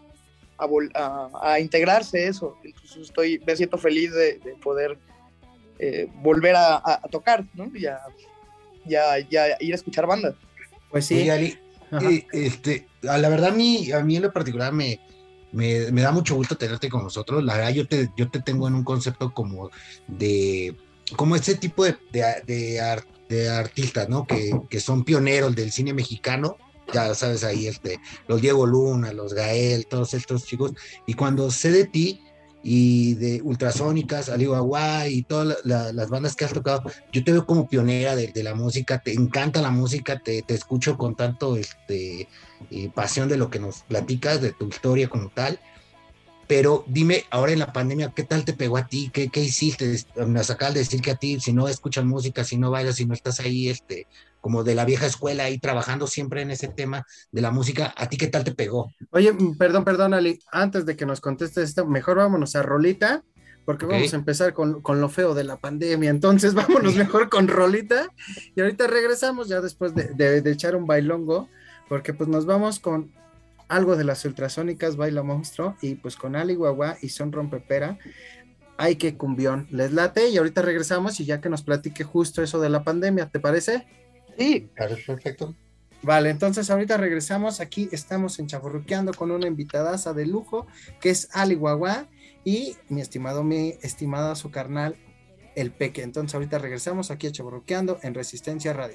a integrarse eso. Entonces me siento feliz de poder volver a tocar, ¿no? Ya ir a escuchar bandas. Pues sí. Oye, Ali, la verdad a mí en lo particular me da mucho gusto tenerte con nosotros. La verdad yo te tengo en un concepto como ese tipo de artistas, ¿no? Que son pioneros del cine mexicano. Ya sabes, ahí los Diego Luna, los Gael, todos estos chicos. Y cuando sé de ti y de Ultrasónicas, Ali Guagua y todas las bandas que has tocado, yo te veo como pionera de la música. Te encanta la música, te escucho con tanto pasión de lo que nos platicas, de tu historia como tal. Pero dime, ahora en la pandemia, ¿qué tal te pegó a ti? ¿Qué hiciste? Nos acabas de decir que a ti, si no escuchas música, si no bailas, si no estás ahí, como de la vieja escuela, ahí trabajando siempre en ese tema de la música, ¿a ti qué tal te pegó? Oye, perdón, Ali, antes de que nos contestes esto, mejor vámonos a rolita, porque vamos a empezar con lo feo de la pandemia. Entonces vámonos mejor con rolita, y ahorita regresamos ya después de echar un bailongo, porque pues nos vamos con algo de las Ultrasónicas, Baila Monstruo, y pues con Ali Guagua y Son Rompepera. Ay, qué cumbión, les late, y ahorita regresamos y ya que nos platique justo eso de la pandemia, ¿te parece? Sí, perfecto. Vale, entonces ahorita regresamos. Aquí estamos en Chavorruqueando con una invitadaza de lujo que es Ali Guagua y mi estimada su carnal El Peque. Entonces ahorita regresamos aquí a Chavorruqueando en Resistencia Radio.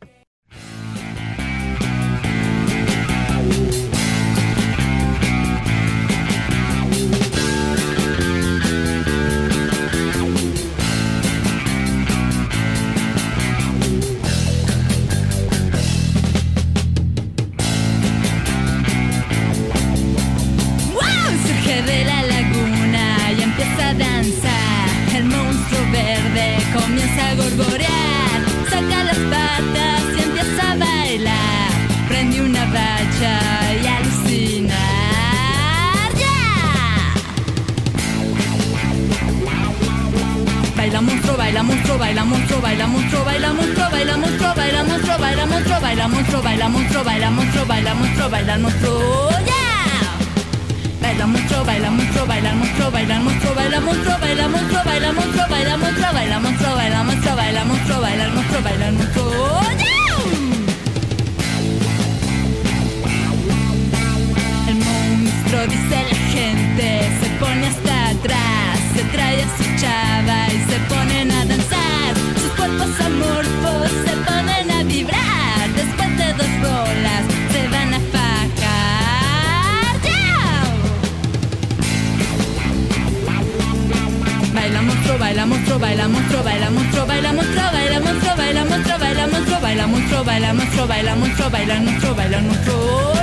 De la laguna y empieza a danzar. El monstruo verde comienza a gorgorear. Saca las patas y empieza a bailar. Prende una bacha y alucinar. ¡Ya! Baila monstruo, baila monstruo, baila monstruo, baila monstruo, baila monstruo, baila monstruo, baila monstruo, baila monstruo, baila monstruo, baila monstruo, baila monstruo, baila monstruo, baila monstruo. ¡Ya! Baila monstruo, baila monstruo, baila monstruo, baila monstruo, baila monstruo, baila monstruo, baila monstruo, baila monstruo, baila monstruo, baila monstruo, baila monstruo, baila monstruo, baila monstruo. El monstruo, dice la gente, se pone hasta atrás, se trae a su chava y se ponen a danzar. Sus cuerpos amorfos se ponen a vibrar. Después de 2 rolas se van a fajar. Baila monstruo, baila monstruo, baila monstruo, baila monstruo, baila monstruo, baila monstruo, baila monstruo, baila monstruo, baila monstruo, baila monstruo, baila monstruo, baila monstruo, baila monstruo.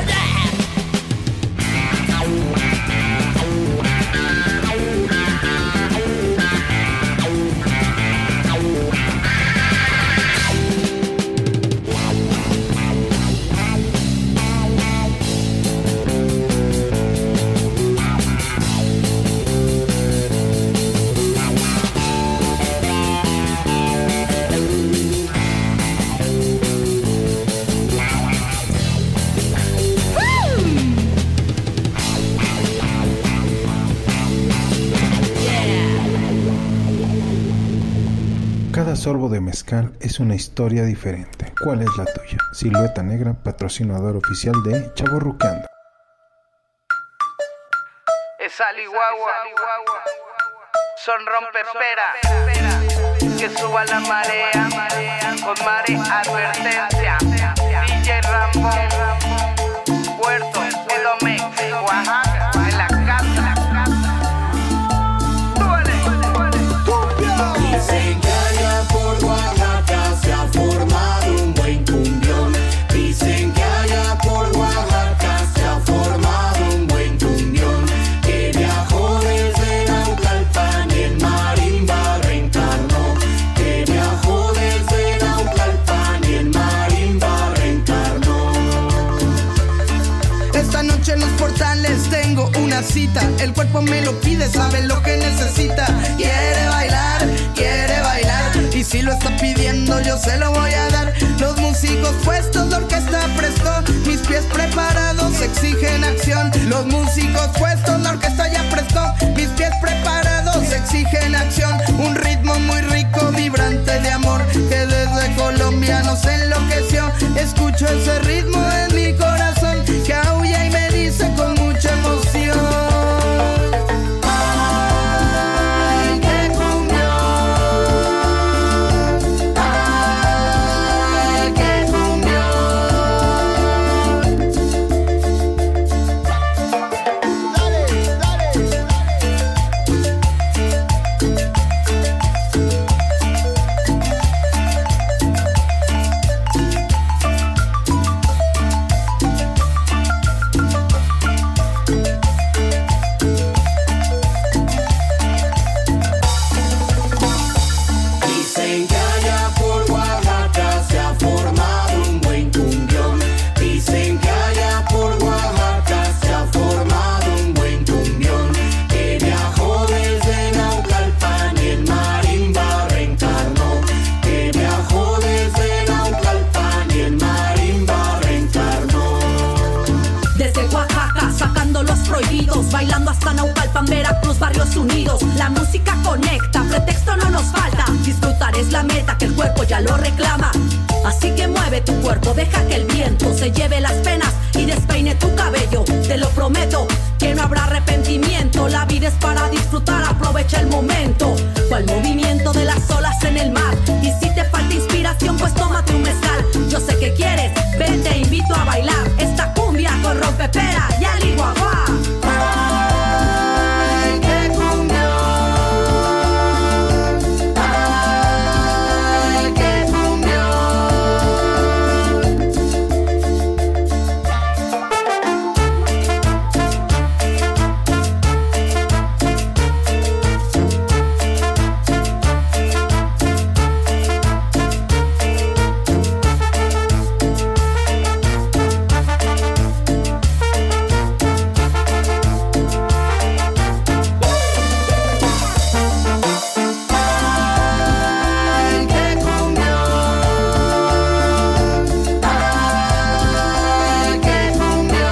Cada sorbo de mezcal es una historia diferente. ¿Cuál es la tuya? Silueta Negra, patrocinador oficial de Chavorruqueando. Es Ali Guagua, Son Rompepera, que suba la marea, con mare advertencia, DJ Rambo. cuerpo me lo pide, sabe lo que necesita. Quiere bailar, y si lo está pidiendo yo se lo voy a dar. Los músicos puestos, la orquesta prestó, mis pies preparados exigen acción. Los músicos puestos, la orquesta ya prestó, mis pies preparados exigen acción. Un ritmo muy rico, vibrante de amor, que desde Colombia nos enloqueció. Escucho ese ritmo en mi corazón, que aúlla y me dice con mucha emoción. Ay, qué cumbión, ay, qué cumbión. Dicen que allá por Oaxaca se ha formado un buen cumbión. Dicen que allá por Oaxaca se ha formado un buen cumbión. Que viajó desde Naucalpan y el marimba reencarnó. Que viajó desde Naucalpan y el marimba reencarnó. Desde Oaxaca sacando los prohibidos, bailando hasta Naucalpan, Veracruz, Barrios Unidos. La música conecta, pretexto no nos falta. Disfrutar es la meta, que el cuerpo ya lo reclama. Así que mueve tu cuerpo, deja que el viento se lleve las penas y despeine tu cabello. Te lo prometo que no habrá arrepentimiento. La vida es para disfrutar, aprovecha el momento. Cual movimiento de las olas en el mar. Y si te falta inspiración, pues tómate un mezcal. Yo sé que quieres, ven, te invito a bailar esta cumbia con rompepera y aliguaguá. Ay, qué cumbión, ay, qué cumbión. Ay, qué cumbión, ay, qué cumbión.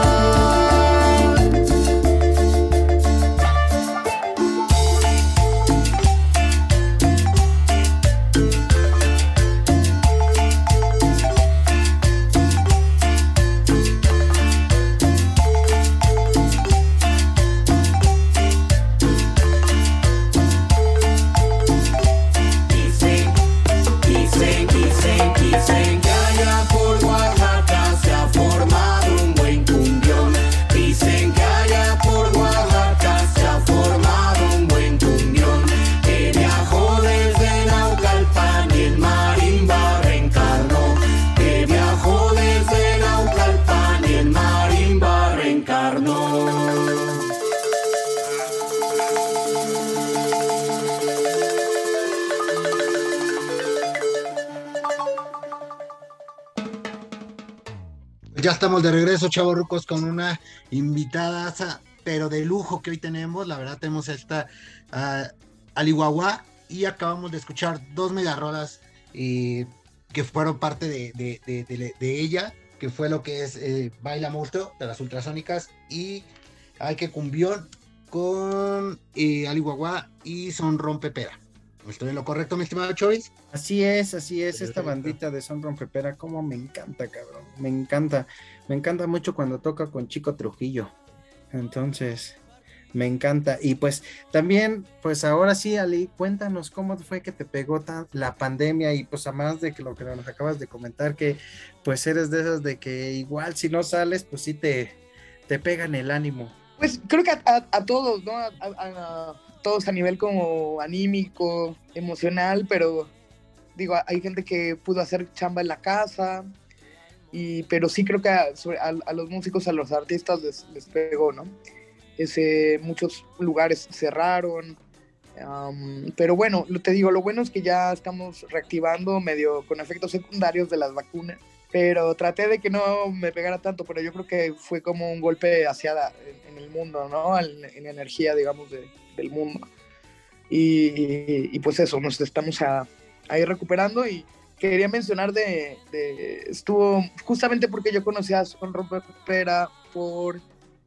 Dicen que allá por Oaxaca se ha formado un buen cumbión. Dicen que allá por Oaxaca se ha formado un buen cumbión. Que viajó desde Naucalpan y el marimba reencarnó. Que viajó desde Naucalpan y el marimba reencarnó. Ya estamos de regreso, chavorrucos, con una invitada, pero de lujo que hoy tenemos. La verdad, tenemos esta Aliguaguá y acabamos de escuchar dos megarolas que fueron parte de ella, que fue lo que es Baila Monstruo de las Ultrasónicas y Ay que Cumbión con Aliguaguá y Son Rompepera. ¿Estoy en lo correcto, mi estimado Chovis? Así es, esta bandita de Son Rompepera, como me encanta, cabrón, me encanta mucho cuando toca con Chico Trujillo, entonces, me encanta, y pues, también, pues ahora sí, Ali, cuéntanos cómo fue que te pegó la pandemia, y pues además de que lo que nos acabas de comentar, que pues eres de esas de que igual si no sales, pues sí te pegan el ánimo. Pues creo que a todos, ¿no? A todos a nivel como anímico, emocional, pero digo, hay gente que pudo hacer chamba en la casa, pero sí creo que a los músicos, a los artistas les pegó, ¿no? Muchos lugares cerraron, pero bueno, te digo, lo bueno es que ya estamos reactivando medio con efectos secundarios de las vacunas, pero traté de que no me pegara tanto, pero yo creo que fue como un golpe en el mundo, ¿no? En energía, digamos, del mundo. Y pues eso, nos estamos ahí recuperando. Y quería mencionar estuvo justamente porque yo conocí a Son Rompepera por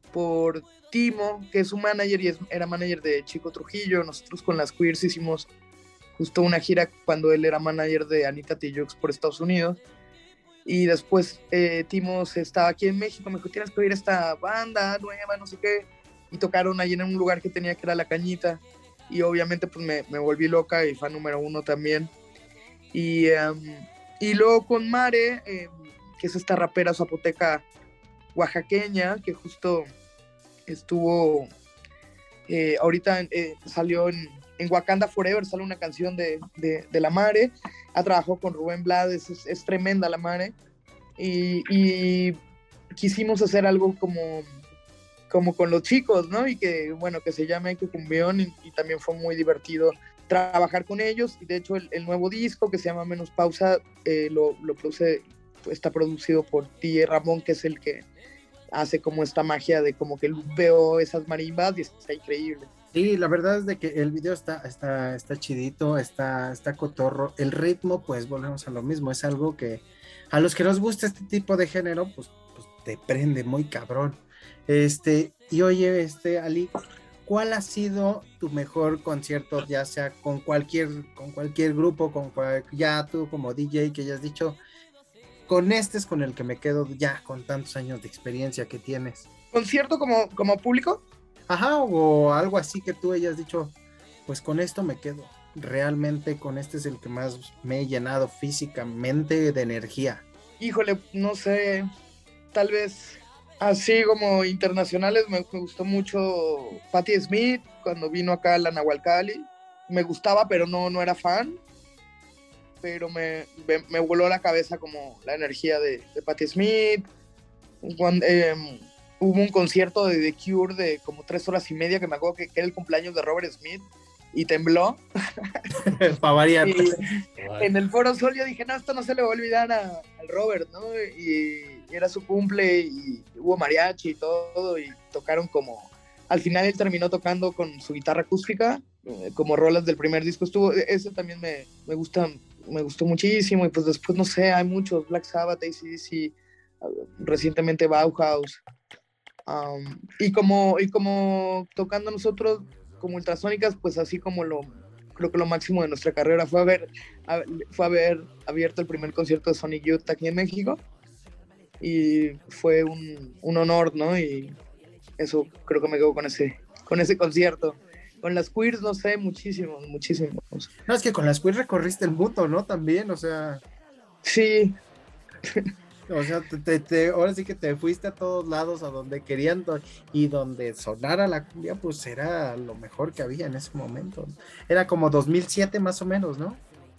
Timo, que es su manager y era manager de Chico Trujillo. Nosotros con las Queers hicimos justo una gira cuando él era manager de Anita Tijoux por Estados Unidos. Y después Timo estaba aquí en México, me dijo, tienes que oír esta banda nueva, no sé qué. Y tocaron ahí en un lugar que tenía, que era La Cañita. Y obviamente pues me volví loca y fan número 1 también. Y luego con Mare, que es esta rapera zapoteca oaxaqueña, que justo estuvo, ahorita salió en Wakanda Forever, sale una canción de la Mare. Ha trabajado con Rubén Blades, es tremenda la Mare. Y quisimos hacer algo como con los chicos, ¿no? Y que, bueno, que se llame Cumbión, y también fue muy divertido trabajar con ellos. Y de hecho el nuevo disco, que se llama Menos Pausa, lo produce, está producido por DJ Ramón, que es el que hace como esta magia de como que veo esas marimbas y está increíble. Sí, la verdad es de que el video está chidito, está cotorro. El ritmo, pues volvemos a lo mismo, es algo que a los que nos gusta este tipo de género, pues te prende muy cabrón. Y oye, Ali, ¿cuál ha sido tu mejor concierto, ya sea con cualquier grupo, ya tú como DJ que ya has dicho, con es con el que me quedo ya con tantos años de experiencia que tienes? ¿Concierto como público? Ajá, o algo así que tú hayas dicho, pues con esto me quedo, realmente con este es el que más me he llenado físicamente de energía. Híjole, no sé, tal vez así como internacionales me gustó mucho Patti Smith cuando vino acá a la Nahualcali. Me gustaba, pero no era fan, pero me voló la cabeza como la energía de Patti Smith. Cuando, hubo un concierto de The Cure de como 3 horas y media, que me acuerdo que era el cumpleaños de Robert Smith, y tembló. Para variar. Y en el Foro Sol yo dije, no, esto no se le va a olvidar al Robert, ¿no? Y era su cumple, y hubo mariachi y todo, y tocaron como... Al final él terminó tocando con su guitarra acústica, como rolas del primer disco. Ese también me gustó muchísimo. Y pues después, no sé, hay muchos, Black Sabbath, AC/DC, recientemente Bauhaus. Y como tocando nosotros como Ultrasónicas, pues así como creo que lo máximo de nuestra carrera fue haber abierto el primer concierto de Sonic Youth aquí en México, y fue un honor, ¿no? Y eso creo que me quedo con ese concierto. Con las Queers, no sé, muchísimos. No, es que con las Queers recorriste el mundo, ¿no? También, o sea... Sí. O sea, ahora sí que te fuiste a todos lados, a donde querían, y donde sonara la cumbia, pues era lo mejor que había en ese momento. Era como 2007 más o menos, ¿no?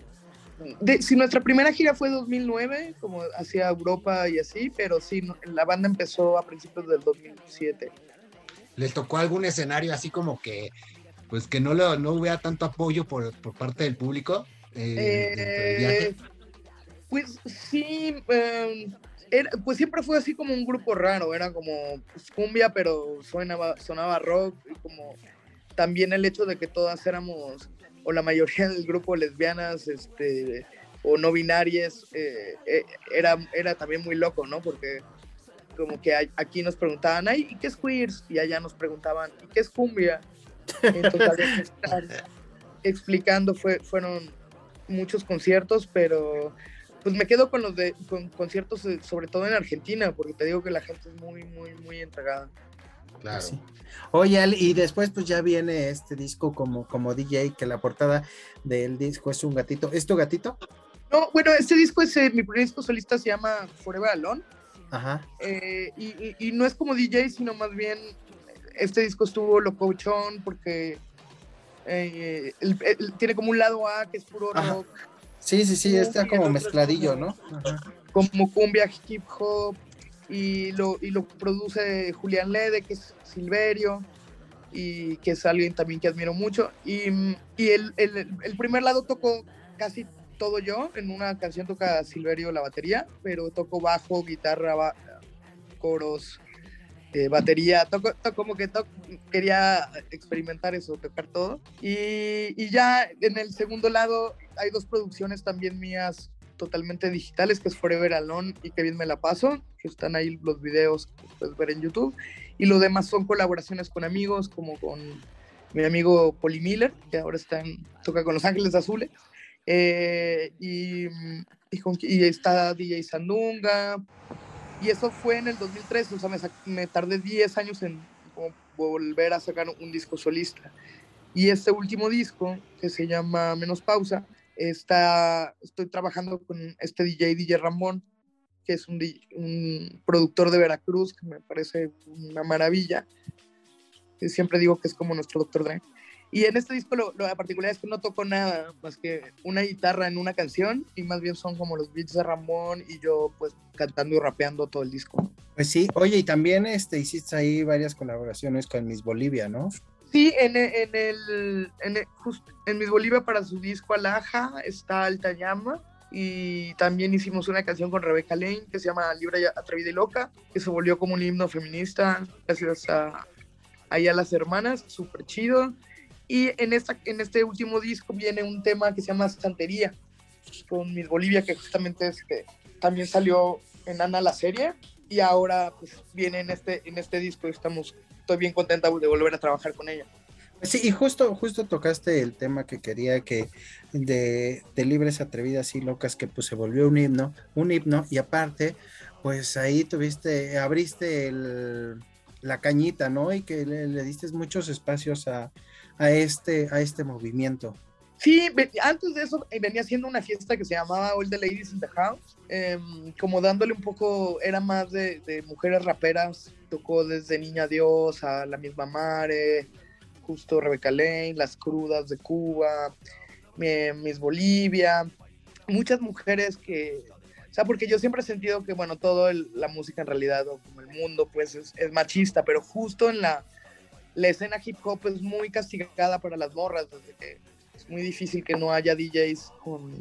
Sí, nuestra primera gira fue 2009, como hacia Europa y así, pero sí, la banda empezó a principios del 2007. ¿Les tocó algún escenario así como que, pues que no hubiera tanto apoyo por parte del público dentro del viaje? Pues sí, pues siempre fue así como un grupo raro, era como pues, cumbia, pero sonaba rock, y como también el hecho de que todas éramos, o la mayoría del grupo, lesbianas, o no binarias, era también muy loco, ¿no? Porque como que aquí nos preguntaban, ay, ¿y qué es queers? Y allá nos preguntaban, ¿y qué es cumbia? Entonces había que estar explicando, fueron muchos conciertos, pero pues me quedo con con conciertos, sobre todo en Argentina, porque te digo que la gente es muy, muy, muy entregada. Claro. Sí. Oye, Ali, y después pues ya viene este disco como DJ, que la portada del disco es un gatito. ¿Es tu gatito? No, bueno, este disco es mi primer disco solista, se llama Forever Alone. Ajá. Y no es como DJ, sino más bien este disco estuvo locochón porque tiene como un lado A que es puro rock. Sí, está como mezcladillo, ¿no? Ajá. Como cumbia, hip hop, y lo produce Julián Lede, que es Silverio, y que es alguien también que admiro mucho. Y el primer lado tocó casi todo yo. En una canción toca Silverio la batería, pero toco bajo, guitarra, coros, batería. Quería experimentar eso, tocar todo. Y ya en el segundo lado hay 2 producciones también mías totalmente digitales, que es Forever Alone y Qué bien me la paso, que están ahí los videos que puedes ver en YouTube. Y lo demás son colaboraciones con amigos, como con mi amigo Poli Miller, que ahora toca con Los Ángeles Azules. Y está DJ Sandunga. Y eso fue en el 2003, o sea, me tardé 10 años en como volver a sacar un disco solista. Y este último disco, que se llama Menos Pausa, estoy trabajando con este DJ Ramón, que es un productor de Veracruz, que me parece una maravilla. Siempre digo que es como nuestro Dr. Dre. Y en este disco la particularidad es que no toco nada más que una guitarra en una canción, y más bien son como los beats de Ramón y yo pues cantando y rapeando todo el disco. Pues sí, oye, y también hiciste ahí varias colaboraciones con Miss Bolivia, ¿no? Sí, en Miss Bolivia para su disco Alaja está Alta Llama, y también hicimos una canción con Rebeca Lane que se llama Libre, Atrevida y Loca, que se volvió como un himno feminista gracias a las hermanas, súper chido. Y en este último disco viene un tema que se llama Santería con Miss Bolivia, que justamente también salió en Ana la serie, y ahora pues viene en este disco. Estoy bien contenta de volver a trabajar con ella. Sí, y justo tocaste el tema que quería, que de Libres, Atrevidas y Locas, que pues se volvió un himno, y aparte, pues ahí abriste la cañita, ¿no? Y que le diste muchos espacios a este movimiento. Sí, antes de eso venía haciendo una fiesta que se llamaba All the Ladies in the House, como dándole un poco, era más de mujeres raperas. Tocó desde Niña Dios a la misma Mare, justo Rebeca Lane, Las Crudas de Cuba, Miss Bolivia, muchas mujeres o sea, porque yo siempre he sentido que, bueno, la música en realidad, o como el mundo, pues es machista, pero justo en la escena hip hop es muy castigada para las morras, desde que es muy difícil que no haya DJs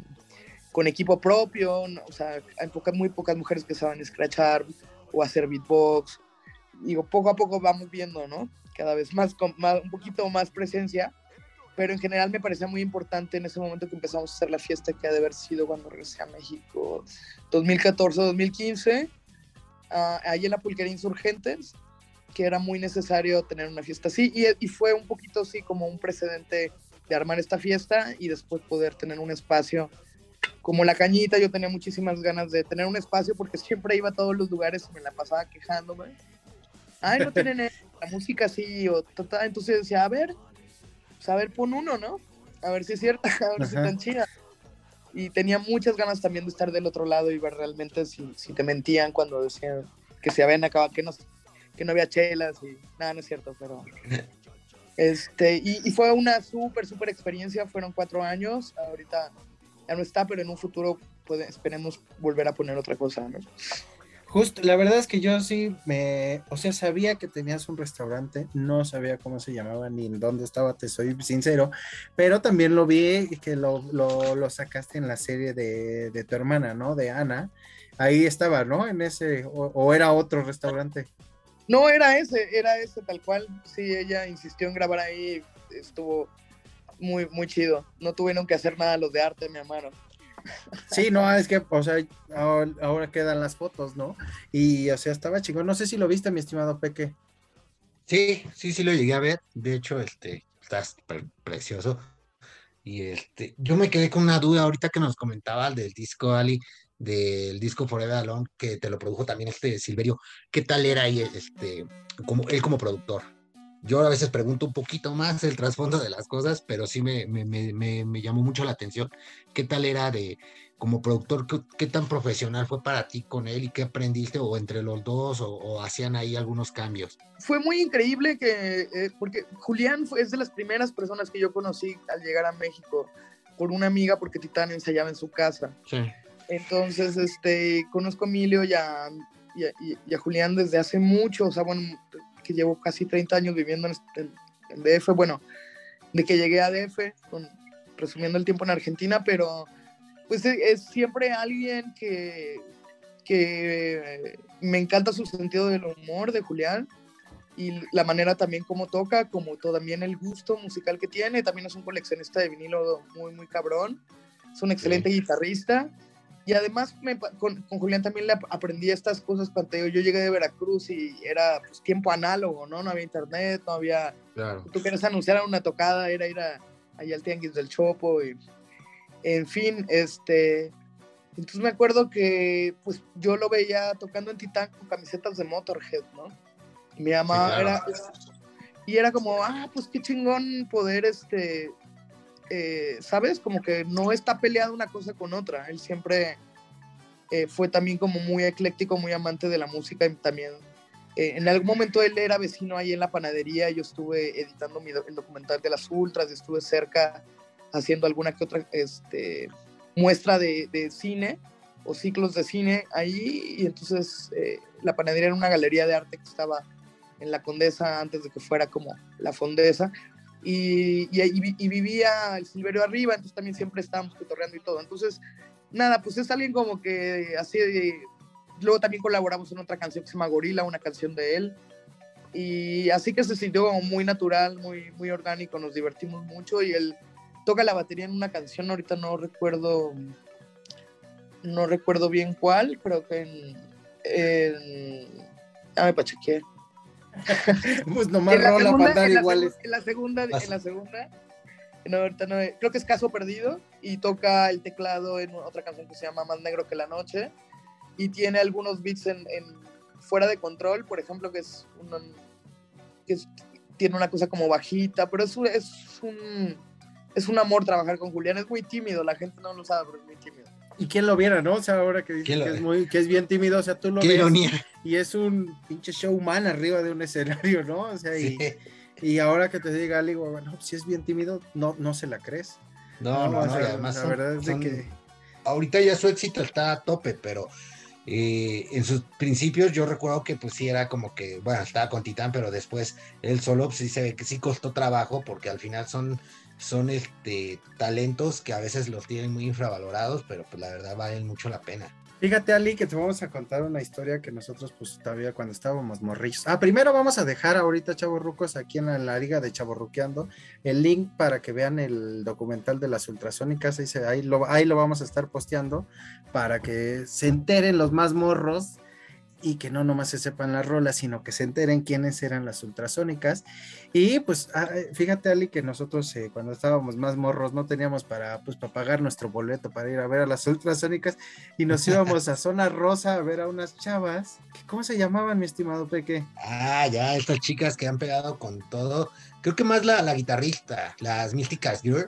con equipo propio, ¿no? O sea, hay muy pocas mujeres que saben scratchar o hacer beatbox. Digo, poco a poco vamos viendo, ¿no? Cada vez un poquito más presencia, pero en general me parecía muy importante en ese momento que empezamos a hacer la fiesta, que ha de haber sido cuando regresé a México, 2014, 2015, ahí en la Pulquería Insurgentes, que era muy necesario tener una fiesta así, y fue un poquito así como un precedente de armar esta fiesta y después poder tener un espacio como La Cañita. Yo tenía muchísimas ganas de tener un espacio porque siempre iba a todos los lugares y me la pasaba quejándome. Ay, no tienen la música así, entonces decía, a ver, pon uno, ¿no? A ver si es cierta, a ver si tan chida. Y tenía muchas ganas también de estar del otro lado y ver realmente si te mentían cuando decían que se habían acabado, que no había chelas, y nada, no es cierto, pero y fue una súper experiencia. Fueron 4 años, ahorita ya no está, pero en un futuro esperemos volver a poner otra cosa, ¿no? Justo, la verdad es que yo sí sabía que tenías un restaurante, no sabía cómo se llamaba ni en dónde estaba, te soy sincero, pero también lo vi que lo sacaste en la serie de tu hermana, ¿no? De Ana, ahí estaba, ¿no? En ese, o era otro restaurante. No, era ese tal cual. Sí, ella insistió en grabar ahí, estuvo muy, muy chido. No tuvieron que hacer nada los de arte, me amaron. Sí, no, es que, o sea, ahora quedan las fotos, ¿no? Y, o sea, estaba chingón. No sé si lo viste, mi estimado Peque. Sí, lo llegué a ver. De hecho, estás precioso. Y yo me quedé con una duda ahorita que nos comentaba del disco, Ali, del disco Forever Alone, que te lo produjo también Silverio. ¿Qué tal era ahí, como productor? Yo a veces pregunto un poquito más el trasfondo de las cosas, pero sí me llamó mucho la atención. ¿Qué tal era como productor? ¿Qué tan profesional fue para ti con él y qué aprendiste, o entre los dos, o hacían ahí algunos cambios? Fue muy increíble porque Julián es de las primeras personas que yo conocí al llegar a México por una amiga, porque Titán ensayaba en su casa. Sí. Entonces, conozco a Emilio y a Julián desde hace mucho, o sea, bueno, que llevo casi 30 años viviendo en DF, bueno, de que llegué a DF, resumiendo el tiempo en Argentina, pero pues es siempre alguien que me encanta su sentido del humor de Julián y la manera también como toca, como también el gusto musical que tiene. También es un coleccionista de vinilo muy, muy cabrón. Es un excelente guitarrista. Y además con Julián también le aprendí estas cosas cuando yo llegué de Veracruz y era pues tiempo análogo, ¿no? No había internet, no había... Claro. Tú querías anunciar una tocada, era ir allá al Tianguis del Chopo y... En fin, entonces me acuerdo que pues yo lo veía tocando en Titán con camisetas de Motorhead, ¿no? Y mi mamá era como, pues qué chingón poder, ¿sabes? Como que no está peleada una cosa con otra. Él siempre fue también como muy ecléctico, muy amante de la música y también en algún momento él era vecino ahí en la panadería. Yo estuve editando el documental de las Ultras, estuve cerca haciendo alguna que otra muestra de cine o ciclos de cine ahí, y entonces la panadería era una galería de arte que estaba en la Condesa antes de que fuera como la Fondesa, y vivía el Silverio arriba, entonces también siempre estábamos cotorreando y todo. Entonces nada, pues es alguien como que así luego también colaboramos en otra canción que se llama Gorila, una canción de él, y así que se sintió como muy natural, muy, muy orgánico, nos divertimos mucho, y él toca la batería en una canción, ahorita no recuerdo bien cuál, creo que me pachequeé. Pues nomás rola para andar iguales. En la segunda, no, ahorita no, creo que es Caso Perdido, y toca el teclado en otra canción que se llama Más Negro que la Noche, y tiene algunos beats en Fuera de Control, por ejemplo, que tiene una cosa como bajita, pero es un amor trabajar con Julián. Es muy tímido, la gente no lo sabe, pero es muy tímido. Y quién lo viera, ¿no? O sea, ahora que dices que es bien tímido, o sea, tú lo ves ironía. Y es un pinche showman arriba de un escenario, ¿no? O sea, y ahora que te diga algo, bueno, si es bien tímido, no se la crees. No, y además la verdad es de que... Ahorita ya su éxito está a tope, pero en sus principios yo recuerdo que pues sí era como que, bueno, estaba con Titán, pero después él solo sí se ve que sí costó trabajo, porque al final son talentos que a veces los tienen muy infravalorados, pero pues la verdad valen mucho la pena. Fíjate, Ali, que te vamos a contar una historia que nosotros pues todavía cuando estábamos morrillos. Primero vamos a dejar ahorita, chavorrucos, aquí en la liga de Chavorruqueando, el link para que vean el documental de las Ultrasónicas. Ahí lo vamos a estar posteando para que se enteren los más morros y que no nomás se sepan las rolas, sino que se enteren quiénes eran las Ultrasónicas. Y pues fíjate, Ali, que nosotros cuando estábamos más morros no teníamos para pagar nuestro boleto para ir a ver a las Ultrasónicas, y nos íbamos a Zona Rosa a ver a unas chavas. ¿Cómo se llamaban, mi estimado Peque? Ya, estas chicas que han pegado con todo. Creo que más la guitarrista, las Místicas Girls,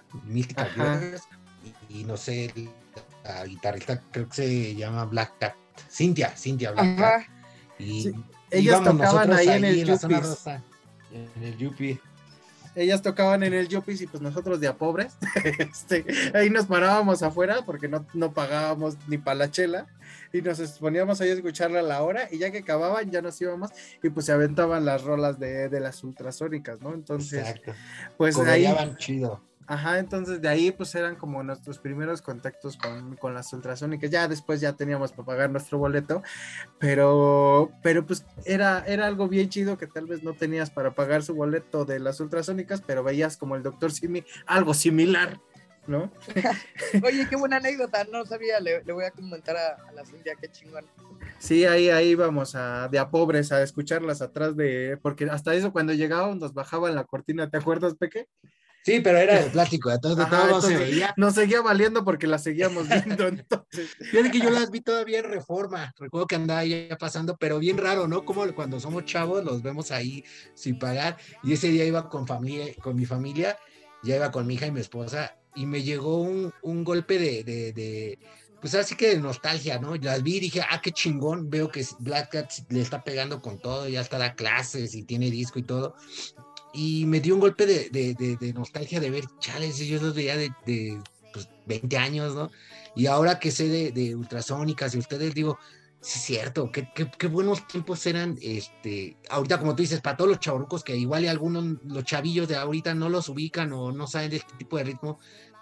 y no sé, la guitarrista creo que se llama Black Cat. Cintia Black Cat. Y sí, ellas tocaban ahí en el Yuppies. En el Yuppie. Ellas tocaban en el Yuppies y pues nosotros de a pobres, ahí nos parábamos afuera porque no pagábamos ni para la chela, y nos poníamos ahí a escucharla a la hora, y ya que acababan ya nos íbamos y pues se aventaban las rolas de las Ultrasónicas, ¿no? Entonces, exacto, pues coreaban ahí chido. Ajá, entonces de ahí pues eran como nuestros primeros contactos con las Ultrasónicas. Ya después ya teníamos para pagar nuestro boleto, pero pues era algo bien chido, que tal vez no tenías para pagar su boleto de las Ultrasónicas, pero veías como el Dr. Simi, algo similar, ¿no? Oye, qué buena anécdota, no sabía, le voy a comentar a la Cintia, qué chingón. Sí, ahí íbamos de a pobres a escucharlas atrás porque hasta eso cuando llegábamos nos bajaban la cortina, ¿te acuerdas, Peque? Sí, pero era de plástico, entonces todo se veía. Nos seguía valiendo porque las seguíamos viendo, entonces. Fíjate que yo las vi todavía en Reforma, recuerdo que andaba ya pasando, pero bien raro, ¿no? Como cuando somos chavos los vemos ahí sin pagar, y ese día iba con mi familia, ya iba con mi hija y mi esposa, y me llegó un golpe de pues así que de nostalgia, ¿no? Las vi y dije, qué chingón, veo que Black Cat le está pegando con todo, ya está da clases y tiene disco y todo. Y me dio un golpe de nostalgia de ver, chales, yo los veía de pues, 20 años, ¿no? Y ahora que sé de Ultrasónicas y ustedes, digo, sí es cierto, qué buenos tiempos eran, ahorita como tú dices, para todos los chavorrucos que igual y algunos, los chavillos de ahorita no los ubican o no saben de este tipo de ritmo,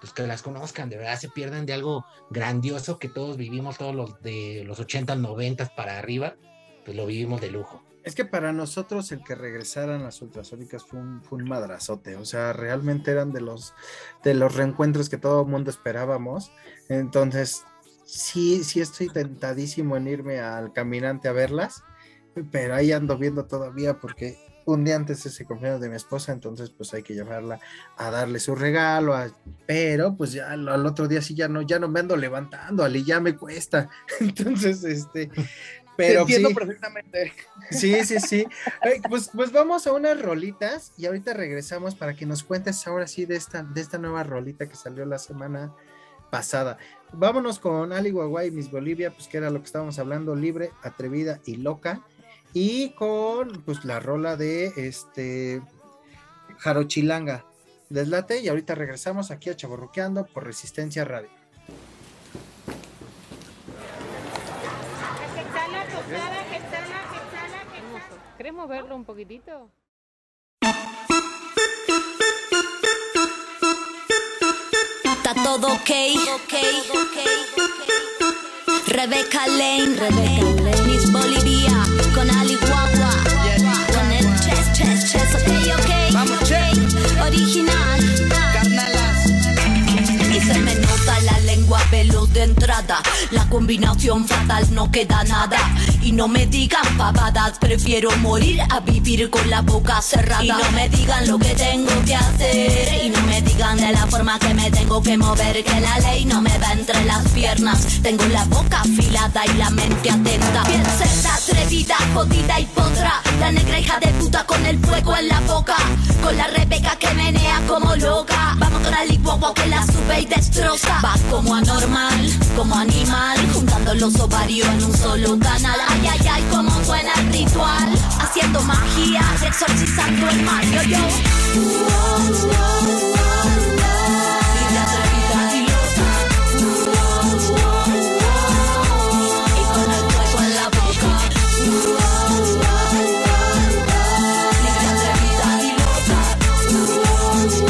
pues que las conozcan, de verdad se pierden de algo grandioso que todos vivimos, todos los de los 80, 90 para arriba, pues lo vivimos de lujo. Es que para nosotros el que regresaran las ultrasónicas fue un madrazote, o sea, realmente eran de los reencuentros que todo el mundo esperábamos. Entonces sí estoy tentadísimo en irme al Caminante a verlas, pero ahí ando viendo todavía porque un día antes es el cumpleaños de mi esposa, entonces pues hay que llevarla a darle su regalo, pero pues ya al otro día sí ya no me ando levantando, Ali, ya me cuesta. Entonces pero te entiendo sí, perfectamente. sí. Pues vamos a unas rolitas y ahorita regresamos para que nos cuentes ahora sí de esta nueva rolita que salió la semana pasada. Vámonos con Ali Guaguay y Miss Bolivia, pues que era lo que estábamos hablando, libre, atrevida y loca, y con pues la rola de Jarochilanga. Deslate y ahorita regresamos aquí a Chavorruqueando por Resistencia Radio. ¿Querés moverlo un poquitito? Está todo ok. Rebeca Lane, Miss Bolivia, con Ali Guagua, con el chess, ok. Vamos, che. Original. Carnalas. Y se me nota la lengua veloz de entrada. La combinación fatal, no queda nada. Y no me digan pavadas, prefiero morir a vivir con la boca cerrada. Y no me digan lo que tengo que hacer, y no me digan de la forma que me tengo que mover, que la ley no me va entre las piernas. Tengo la boca afilada y la mente atenta. Bien cerda, atrevida, jodida y potra. La negra hija de puta con el fuego en la boca, con la Rebeca que menea como loca. Vamos con Ali Guagua que la sube y destroza. Va como anormal, como animal, juntando los ovarios en un solo canal. Ay, ay, ay, como suena el ritual, haciendo magia, exorcizando el mal. Yo, libre, atrevida y loca, y con el fuego en la boca. Libre, atrevida y loca,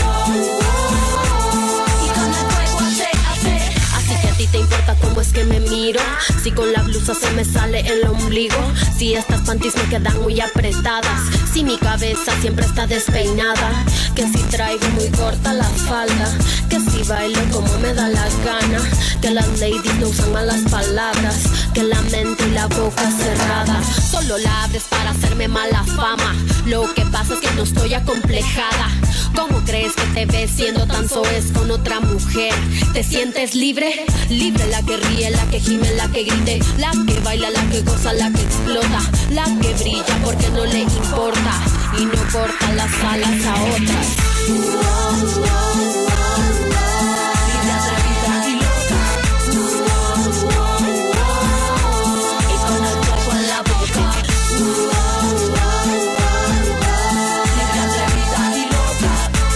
y con el fuego hace. Así que a ti te importa cómo es que me miro, si con la blusa se me sale el ombligo, si estas panties me quedan muy apretadas, si mi cabeza siempre está despeinada, que si traigo muy corta la falda, que si bailo como me da la gana, que las ladies no usan malas palabras, que la mente y la boca cerrada, solo la abres para hacerme mala fama. Lo que pasa es que no estoy acomplejada. ¿Cómo crees que te ves siendo tan soez con otra mujer? ¿Te sientes libre? Libre, la que ríe, la que gime, la que grite, la que baila, la que goza, la que explota, la que brilla porque no le importa y no corta las alas a otras. Libre, atrevida y loca, y con el fuego en la boca. Libre, atrevida y loca,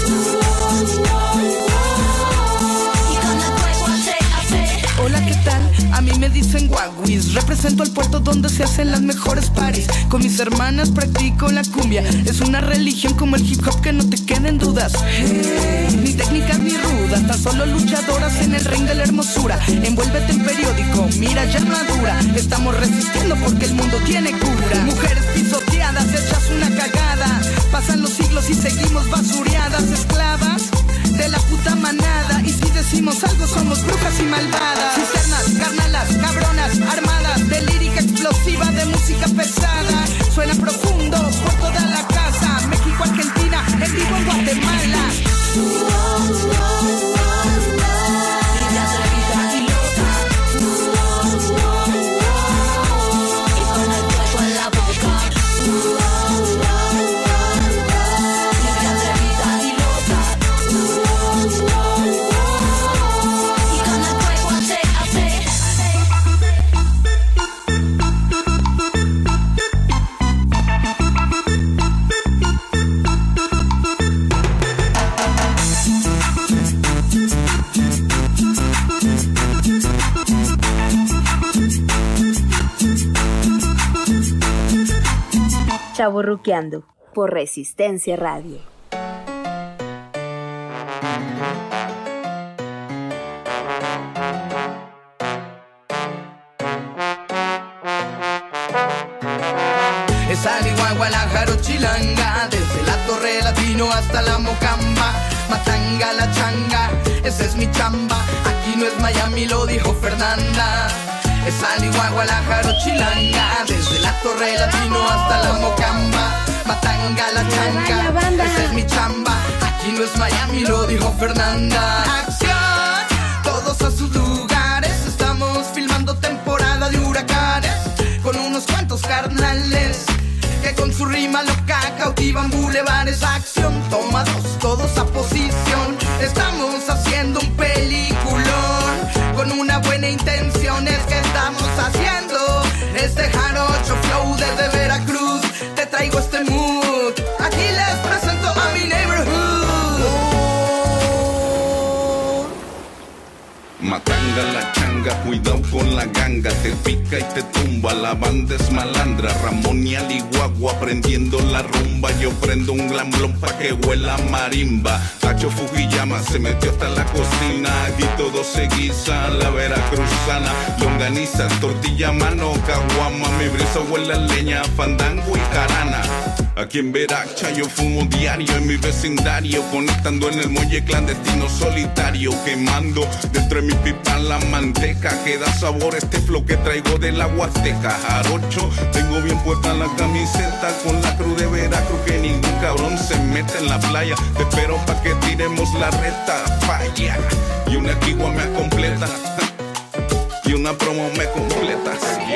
y con el fuego hace. Hola, ¿qué tal? A mí me dicen Guaguis, represento al puerto donde se hacen las mejores paris. Con mis hermanas practico la cumbia, es una religión como el hip hop que no te queden dudas. Ni técnicas ni rudas, tan solo luchadoras en el ring de la hermosura. Envuélvete en periódico, mira ya armadura. Estamos resistiendo porque el mundo tiene cura. Mujeres pisoteadas, hechas una cagada. Pasan los siglos y seguimos basureadas, esclavas de la puta manada. Y si decimos algo somos brujas y malvadas. Cisternas, carnalas, cabronas, armadas de lírica explosiva, de música pesada. Suena profundo por toda la casa. México, Argentina, en vivo en Guatemala. Libre, atrevida y loca, y con el fuego en la boca. Libre, atrevida y loca, y con el fuego hace. Chavorruqueando por Resistencia Radio. Esa Ligua, la Jarochilanga, desde la Torre Latino hasta la Mocamba, Matanga, la changa, esa es mi chamba. Aquí no es Miami, lo dijo Fernanda. Esa Ligua, la Jarochilanga, desde la Torre Latino hasta la Mocamba, Matanga, la changa, esa es mi chamba. Aquí no es Miami, lo dijo Fernanda. Acción, todos a sus lugares. Estamos filmando temporada de huracanes con unos cuantos carnales que con su rima loca cautivan bulevares. Acción, toma dos, todos a posición. Estamos haciendo un peliculón con una buena intención. Es que estamos haciendo este jarocho flow desde Veracruz. Te traigo este mood, aquí les presento a mi neighborhood. Matanga, la changa, cuidado con la ganga. Te pica y te tumba, la banda es malandra. Ramón y Aliguagua prendiendo la rumba. Yo prendo un glamblón pa' que huela marimba. Tacho Fujiyama se metió hasta la cocina. Aquí todo se guisa, la veracruzana. Longaniza, tortilla, mano, caguama. Mi brisa huele a leña, fandango y jarana. Aquí en Veracha yo fumo diario en mi vecindario, conectando en el muelle clandestino solitario, quemando dentro de mi pipa la manteca, que da sabor a este flow que traigo de la Huasteca. Jarocho, tengo bien puesta la camiseta, con la cruz de Veracruz, que ningún cabrón se mete en la playa. Te espero pa' que tiremos la reta, falla, y una quigua me completa, y una promo me completa.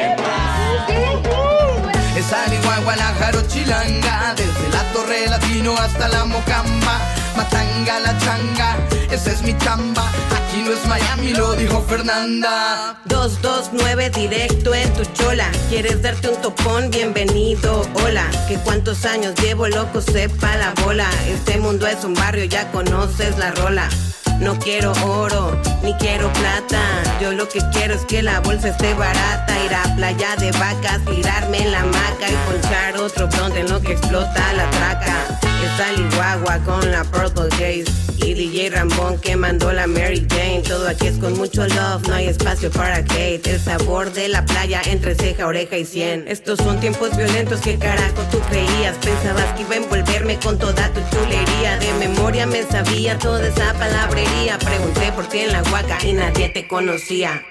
Esa Ligua, la Jarochilanga, desde la Torre Latino hasta la Mocamba, Matanga, la changa, esa es mi chamba. Aquí no es Miami, lo dijo Fernanda. 229 directo en tu chola. ¿Quieres darte un topón? Bienvenido, hola. Que cuántos años llevo, loco, sepa la bola. Este mundo es un barrio, ya conoces la rola. No quiero oro, ni quiero plata. Yo lo que quiero es que la bolsa esté barata. Ir a playa de vacas, tirarme en la hamaca y ponchar otro blunt en lo que explota la traca. Esa Ligua con la Purple Haze y DJ Rambón que mandó la Mary Jane. Todo aquí es con mucho love, no hay espacio para hate. El sabor de la playa entre ceja, oreja y sien. Estos son tiempos violentos, ¿qué carajo tú creías? Pensabas que iba a envolverme con toda tu chulería. De memoria me sabía toda esa palabrería. Pregunté por ti en la Huaca y nadie te conocía.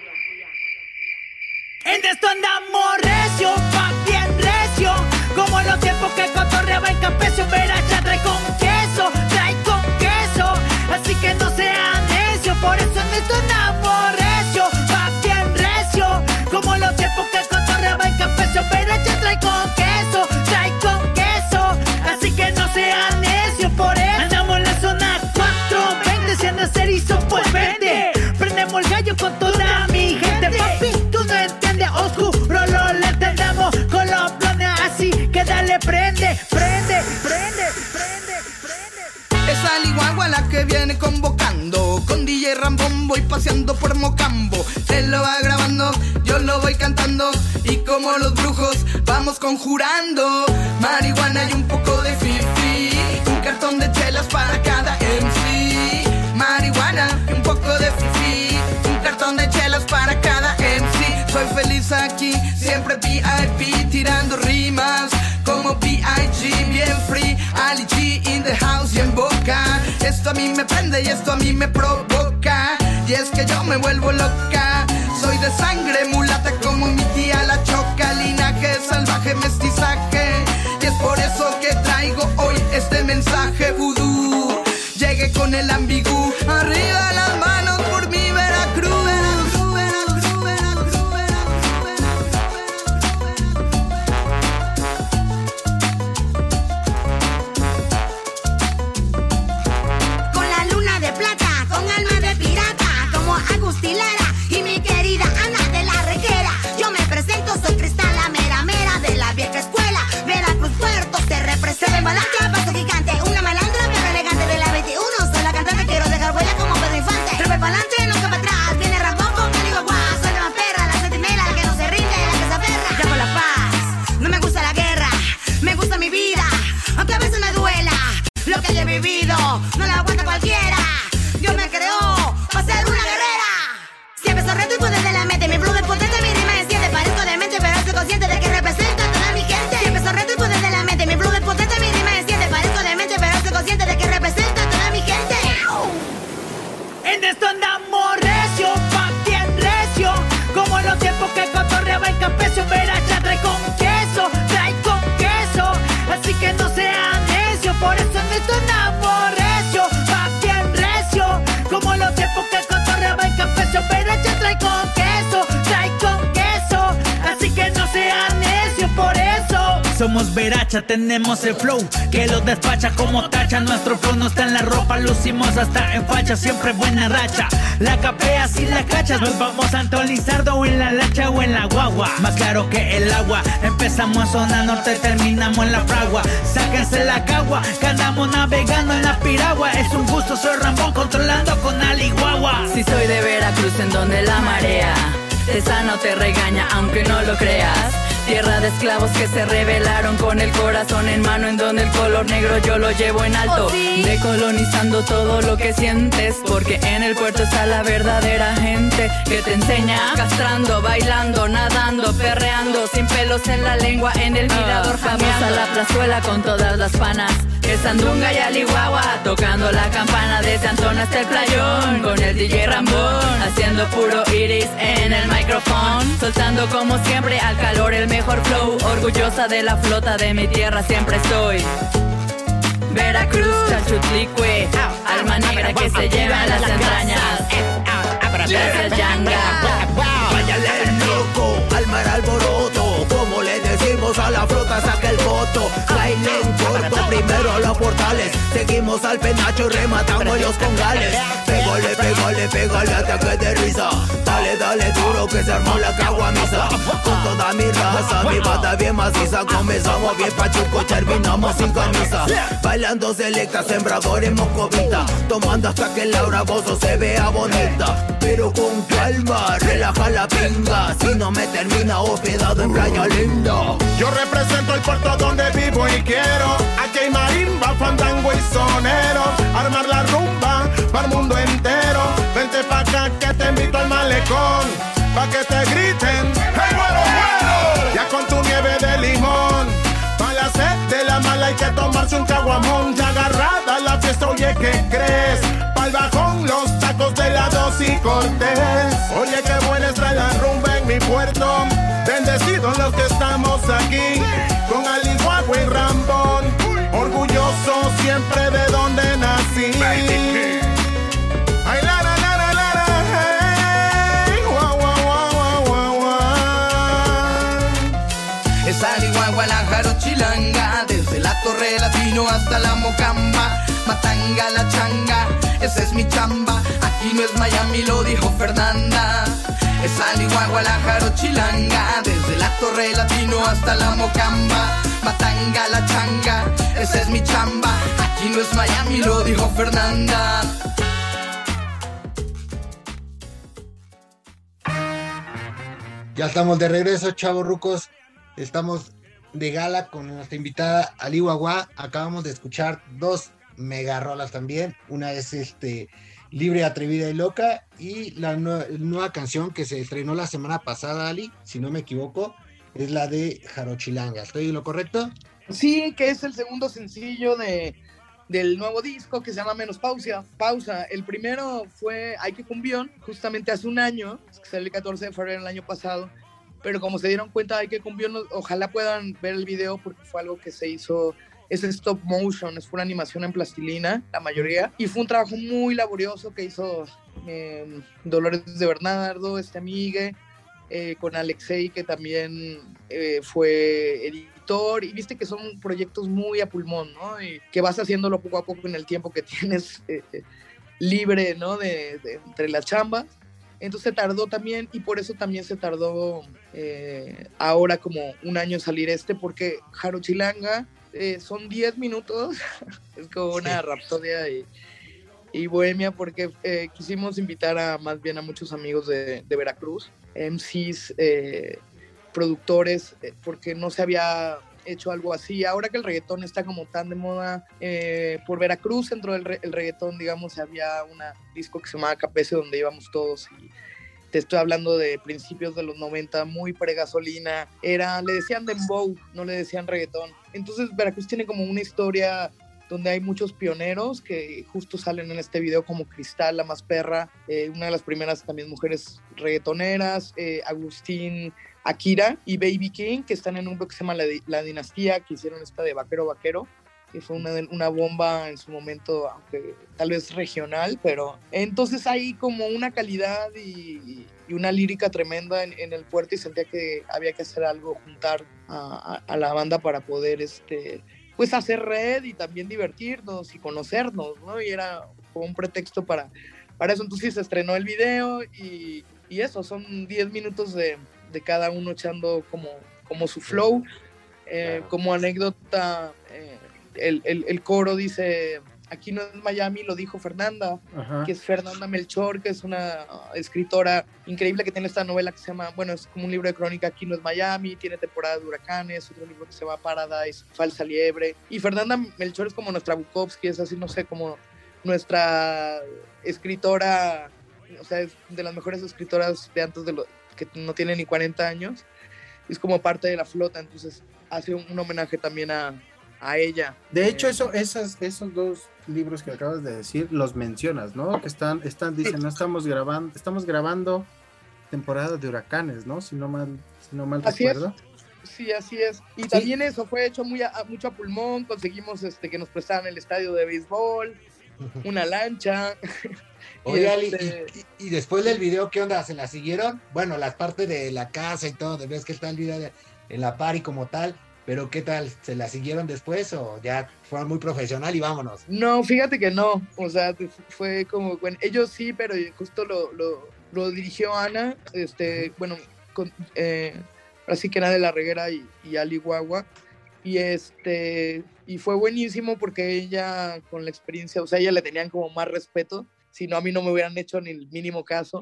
En esto andamos recio, pa' bien recio, como los tiempos que cotorreaba en Campecio. Veracha trae con queso, así que no sean necios. Por eso en esto andamos recio, pa' bien recio, como los tiempos que cotorreaba en Campecio. Veracha trae con queso, así que no sean necios. Por eso andamos en la zona 420, si andas erizo pues vende. Prendemos el gallo con toda mi gente, papi, tú no entiendes, oscuro lo le entendemos con los planes, así que dale, prende. Esa Ligua, la que viene convocando, con DJ Rambón voy paseando por Mocambo. Él lo va grabando, yo lo voy cantando, y como los brujos vamos conjurando. Marihuana y un poco de fifi, un cartón de chelas para cada MC. Marihuana y un poco de fifi, un cartón de chelas para cada MC. Soy feliz aquí, siempre VIP, tirando rimas como B.I.G. bien free. Ali G in the house y en boca. Esto a mí me prende y esto a mí me provoca, y es que yo me vuelvo loca. Soy de sangre mulata como mi tía la Choca, linaje salvaje, mestizaje, y es por eso que traigo hoy este mensaje vudú. Llegué con el ambigú, arriba las manos por mi Veracruz. Agustín Lara y mi querida Ana de la Reguera. Yo me presento, soy Cristal, la mera mera de la vieja escuela. Veracruz, Puerto, te represento. En Balanca, paso gigante, una malandra bien elegante de la 21. Soy la cantante, quiero dejar huella como Pedro Infante. Trepe pa'lante, Veracha trae con queso, así que no sean necio, por eso en esto andamos recio, va bien recio, como los tiempos que cotorreaba en Campecio. Veracha trae con queso, así que no sean necio, por eso somos Veracha, tenemos el flow que los despacha como tacha. Nuestro flow no está en la ropa, lucimos hasta en facha, siempre buena racha. La capeas y la cachas, nos vamos a Antón Lizardo o en la lacha o en la guagua. Más claro que el agua, empezamos en zona norte, terminamos en la fragua. Sáquense la cagua, que andamos navegando en la piragua. Es un gusto, soy Rambón, controlando con Aliguagua. Si soy de Veracruz, en donde la marea te sana o te regaña, aunque no lo creas. Tierra de esclavos que se rebelaron con el corazón en mano, en donde el color negro yo lo llevo en alto. Oh, sí. Decolonizando todo lo que sientes, porque en el puerto está la verdadera gente que te enseña. Castrando, bailando, nadando, perreando, sin pelos en la lengua, en el mirador jameando. Vamos a la plazuela con todas las panas, que Sandunga y Aliguagua, tocando la campana desde Antón hasta el playón, con el DJ Rambón, haciendo puro iris en el micrófono, soltando como siempre al calor el mejor flow, orgullosa de la flota de mi tierra siempre estoy. Veracruz, Chalchutlicue, alma negra que se lleva las entrañas. Gracias, Yanga. Váyale loco, al mar alboroto, como le decimos a la flota, saca el voto. Bailen corto, primero a los portales, seguimos al penacho y rematamos los congales. Pégale, ataque de risa. Dale duro que se armó la caguamisa. Con toda mi raza, mi bata bien maciza. Comenzamos bien pachuco, terminamos sin camisa. Bailando selecta, sembradores moscovita, tomando hasta que Laura Bozo se vea bonita. Pero con calma, relaja la pinga, si no me termina hospedado en Playa Linda. Yo represento el puerto donde vivo y quiero. Aquí hay marimba, fandango y sonero. Armar la rumba para el mundo entero. Vente pa' acá que te invito al malecón, pa' que te griten ¡hey, bueno, bueno! Ya con tu nieve de limón, pa' la sed de la mala hay que tomarse un caguamón. Ya agarrada la fiesta, oye, ¿qué crees? Pa'l bajón, los tacos de la Dos y Cortés. Oye, qué buena está la rumba en mi puerto. Bendecidos los que estamos aquí, con Aliguagua y Rambón, orgulloso siempre de donde nací. Ay, la, la, la, la, la, la, hey, guau, guau, guau, guau, guau. Es Aliguagua, la jarochilanga, desde la Torre Latino hasta la Mocamba. Matanga, la changa, esa es mi chamba. Aquí no es Miami, lo dijo Fernanda. Es Aliguagua, la jarochilanga, desde la Torre Latino hasta la Mocamba. Matanga, la changa, esa es mi chamba. Aquí no es Miami, lo dijo Fernanda. Ya estamos de regreso, chavos rucos. Estamos de gala con nuestra invitada Aliguagua. Acabamos de escuchar dos mega rolas también. Una es Libre, Atrevida y Loca, y la nueva canción que se estrenó la semana pasada, Ali, si no me equivoco, es la de Jarochilanga. ¿Estoy en lo correcto? Sí, que es el segundo sencillo del nuevo disco que se llama Menos Pausa. El primero fue Ay que Cumbión, justamente hace un año, que salió el 14 de febrero del año pasado, pero como se dieron cuenta Ay que Cumbión, ojalá puedan ver el video porque fue algo que se hizo, es stop motion, es pura animación en plastilina, la mayoría, y fue un trabajo muy laborioso que hizo Dolores de Bernardo, amigue, con Alexei, que también fue editor, y viste que son proyectos muy a pulmón, ¿no? Y que vas haciéndolo poco a poco en el tiempo que tienes libre, ¿no? De entre las chambas. Entonces se tardó también, y por eso también se tardó ahora como un año en salir porque Jarochilanga son 10 minutos, es como una rapsodia y bohemia, porque quisimos invitar más bien a muchos amigos de Veracruz, MCs, productores, porque no se había hecho algo así. Ahora que el reggaetón está como tan de moda por Veracruz, dentro del reggaetón, digamos, había un disco que se llamaba Capese, donde íbamos todos, y te estoy hablando de principios de los 90, muy pre-gasolina, le decían dembow, no le decían reggaetón. Entonces Veracruz tiene como una historia donde hay muchos pioneros que justo salen en este video, como Cristal, la más perra, una de las primeras también mujeres reggaetoneras, Agustín, Akira y Baby King, que están en un bloque que se llama La Dinastía, que hicieron esta de Vaquero Vaquero, que fue una bomba en su momento, aunque tal vez regional, pero entonces hay como una calidad y una lírica tremenda en el puerto, y sentía que había que hacer algo, juntar a la banda para poder pues hacer red y también divertirnos y conocernos, ¿no? Y era como un pretexto para eso. Entonces se estrenó el video y eso, son 10 minutos de cada uno echando como su flow. Como anécdota, el coro dice: aquí no es Miami, lo dijo Fernanda. Ajá. Que es Fernanda Melchor, que es una escritora increíble que tiene esta novela que se llama, bueno, es como un libro de crónica, Aquí no es Miami, tiene temporada de huracanes, otro libro que se llama Paradise, Falsa Liebre, y Fernanda Melchor es como nuestra Bukowski, es así, no sé, como nuestra escritora, o sea, es de las mejores escritoras de antes que no tiene ni 40 años, es como parte de la flota, entonces hace un homenaje también a ella. De hecho, esos dos libros que acabas de decir, los mencionas, ¿no? Que dicen, no estamos grabando temporada de huracanes, ¿no? Si no mal recuerdo. Sí, así es. Y también eso fue hecho mucho a pulmón, conseguimos que nos prestaran el estadio de béisbol, una lancha. Oye, y después del video, ¿qué onda? ¿Se la siguieron? Bueno, las partes de la casa y todo, ves que está el video en la party como tal, pero ¿qué tal? ¿Se la siguieron después o ya fueron muy profesional y vámonos? No, fíjate que no, o sea, fue como, bueno, ellos sí, pero justo lo dirigió Ana, bueno, así que era de La Reguera y Ali Guagua, y fue buenísimo porque ella, con la experiencia, o sea, ella le tenían como más respeto, si no a mí no me hubieran hecho ni el mínimo caso.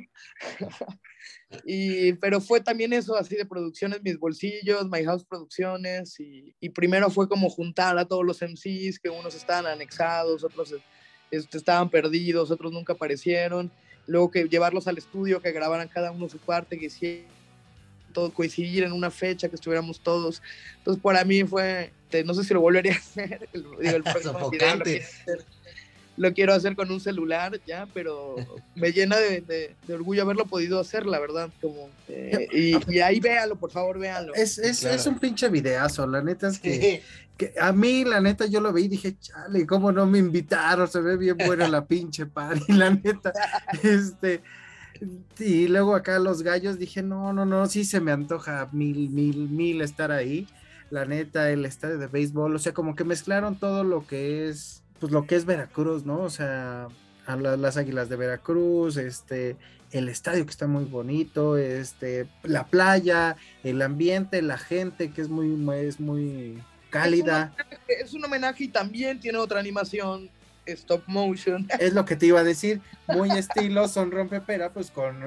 Pero fue también eso, así de producciones, Mis Bolsillos, My House Producciones, y primero fue como juntar a todos los MCs, que unos estaban anexados, otros estaban perdidos, otros nunca aparecieron, luego que llevarlos al estudio, que grabaran cada uno su parte, que hicieran todo, coincidir en una fecha, que estuviéramos todos. Entonces para mí fue, no sé si lo volvería a hacer, el sofocante. Lo quiero hacer con un celular ya, pero me llena de orgullo haberlo podido hacer, la verdad, como y ahí véanlo, por favor, véanlo. Es un pinche videazo, la neta es que a mí, la neta, yo lo vi y dije, chale, cómo no me invitaron, se ve bien buena la pinche party, la neta, y luego acá Los Gallos, dije, no, sí se me antoja mil estar ahí, la neta, el estadio de béisbol, o sea, como que mezclaron todo lo que es, pues lo que es Veracruz, ¿no? O sea, a las Águilas de Veracruz, el estadio que está muy bonito, la playa, el ambiente, la gente que es muy cálida. Es un homenaje y también tiene otra animación stop motion. Es lo que te iba a decir, muy estilo Son Rompepera, pues con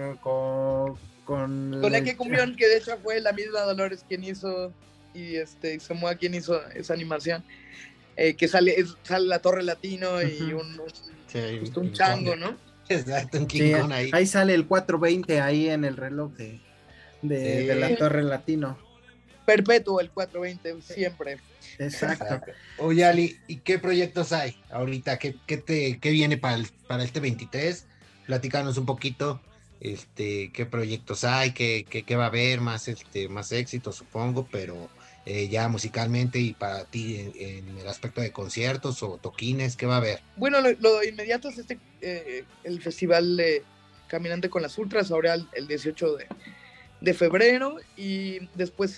la que cumbión, que de hecho fue la misma Dolores quien hizo, y Samoa quien hizo esa animación. Que sale la Torre Latino y un chango, ¿no? Exacto, un King Kong ahí. Ahí sale el 420 ahí en el reloj de la Torre Latino. Perpetuo el 420, siempre. Exacto. Oye, Ali, ¿y qué proyectos hay ahorita? ¿Qué viene para este 23? Platícanos un poquito, qué proyectos hay, qué va a haber, más éxito, supongo, pero ya musicalmente y para ti en el aspecto de conciertos o toquines, ¿qué va a haber? Bueno, lo inmediato es el festival de Caminante con las Ultras, ahora el 18 de febrero, y después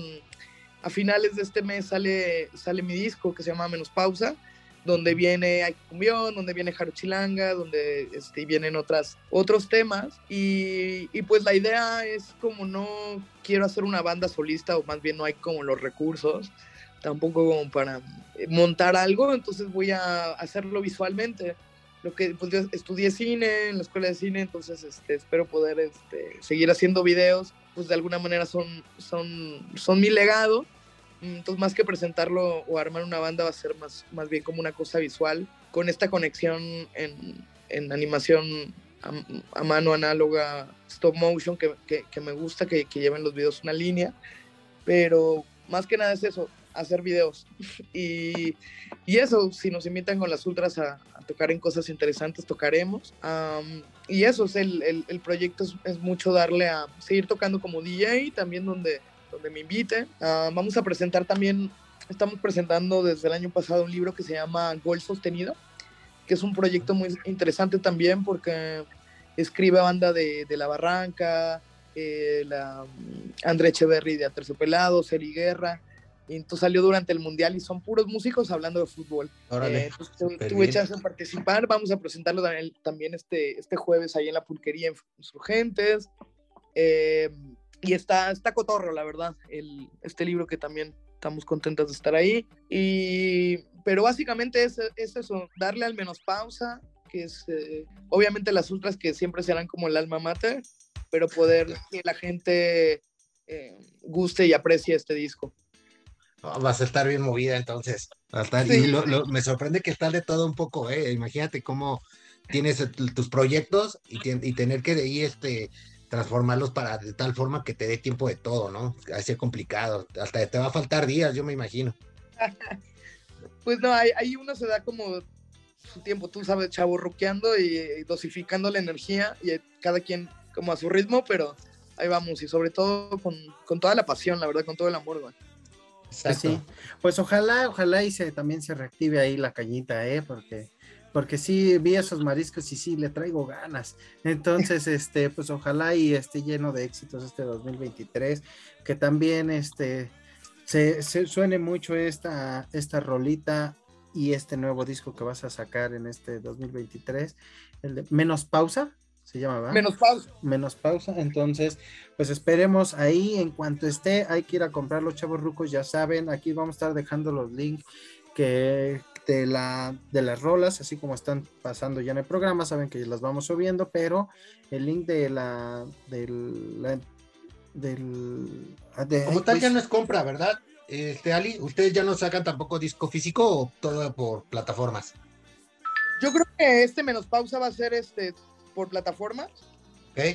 a finales de este mes sale mi disco que se llama Menos Pausa, donde viene Ay Cumbión, donde viene Jarochilanga, donde vienen otros temas, y pues la idea es, como no quiero hacer una banda solista, o más bien no hay como los recursos tampoco como para montar algo, entonces voy a hacerlo visualmente. Lo que pues yo estudié cine en la escuela de cine, entonces espero poder seguir haciendo videos, pues de alguna manera son mi legado. Entonces, más que presentarlo o armar una banda, va a ser más bien como una cosa visual, con esta conexión en animación a mano, análoga, stop motion, que me gusta, que lleven los videos una línea, pero más que nada es eso, hacer videos. Y eso, si nos invitan con las ultras a tocar en cosas interesantes, tocaremos. Y eso es el proyecto, es mucho darle a seguir tocando como DJ, también donde me inviten. Vamos a presentar también, estamos presentando desde el año pasado un libro que se llama Gol Sostenido, que es un proyecto muy interesante también porque escribe banda de La Barranca, André Echeverry de Aterciopelados, Eli Guerra, y entonces salió durante el Mundial y son puros músicos hablando de fútbol. Órale, tuve chance de participar, vamos a presentarlo también este jueves ahí en la Pulquería en Insurgentes, y está cotorro, la verdad, este libro que también estamos contentos de estar ahí, pero básicamente es eso, darle al menos pausa, que es obviamente las ultras que siempre serán como el alma mater, pero poder que la gente guste y aprecie este disco. Vas a estar bien movida entonces. Sí. Y me sorprende que estás de todo un poco, imagínate cómo tienes tus proyectos y tener que de ahí transformarlos de tal forma que te dé tiempo de todo, ¿no? Así es complicado, hasta te va a faltar días, yo me imagino. Pues no, ahí uno se da como su tiempo, tú sabes, chavorruqueando y dosificando la energía, y cada quien como a su ritmo, pero ahí vamos, y sobre todo con toda la pasión, la verdad, con todo el amor, güey. Exacto. Sí. Pues ojalá también se reactive ahí la cañita, porque sí vi esos mariscos y sí le traigo ganas. Entonces, pues ojalá y esté lleno de éxitos este 2023, que también se suene mucho esta rolita y este nuevo disco que vas a sacar en este 2023, el de Menos Pausa. Se llama, ¿verdad? Menos pausa. Entonces, pues esperemos ahí. En cuanto esté, hay que ir a comprar los chavos rucos. Ya saben, aquí vamos a estar dejando los links de las rolas, así como están pasando ya en el programa. Saben que las vamos subiendo, pero el link como tal ya no es compra, ¿verdad? Ali, ¿ustedes ya no sacan tampoco disco físico o todo por plataformas? Yo creo que Menos Pausa va a ser por plataformas. Okay.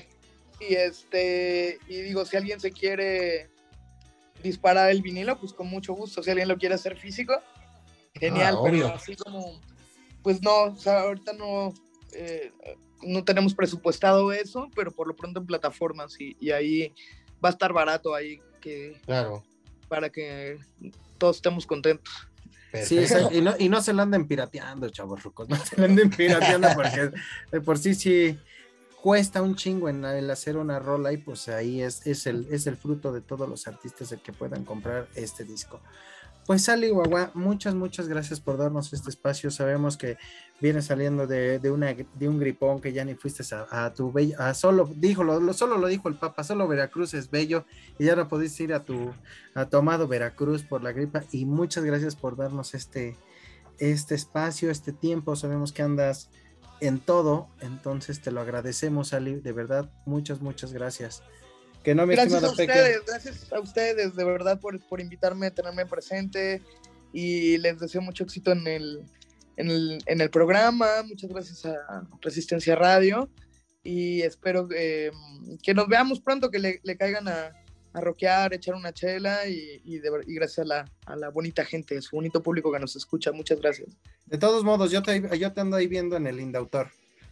Y digo, si alguien se quiere disparar el vinilo, pues con mucho gusto. Si alguien lo quiere hacer físico, genial, pero así como, pues no, o sea, ahorita no tenemos presupuestado eso, pero por lo pronto en plataformas y ahí va a estar barato ahí claro, para que todos estemos contentos. Perfecto. Sí, y no se lo anden pirateando, chavos rucos, no se lo anden pirateando porque de por sí cuesta un chingo en el hacer una rola, y pues ahí es el fruto de todos los artistas el que puedan comprar este disco. Pues Ali Guagua, muchas gracias por darnos este espacio. Sabemos que vienes saliendo de un gripón, que ya ni fuiste a tu bello, solo lo dijo el Papa, solo Veracruz es bello, y ya no pudiste ir a tu amado Veracruz por la gripa, y muchas gracias por darnos este espacio, este tiempo. Sabemos que andas en todo, entonces te lo agradecemos, Ali, de verdad, muchas gracias. Que no, mi gracias estimado Peque. Gracias a ustedes, de verdad, por invitarme, tenerme presente, y les deseo mucho éxito en el programa. Muchas gracias a Resistencia Radio, y espero que nos veamos pronto, que le caigan a rockear, echar una chela, y gracias a la bonita gente, su bonito público que nos escucha. Muchas gracias. De todos modos, yo te ando ahí viendo en el Indautor.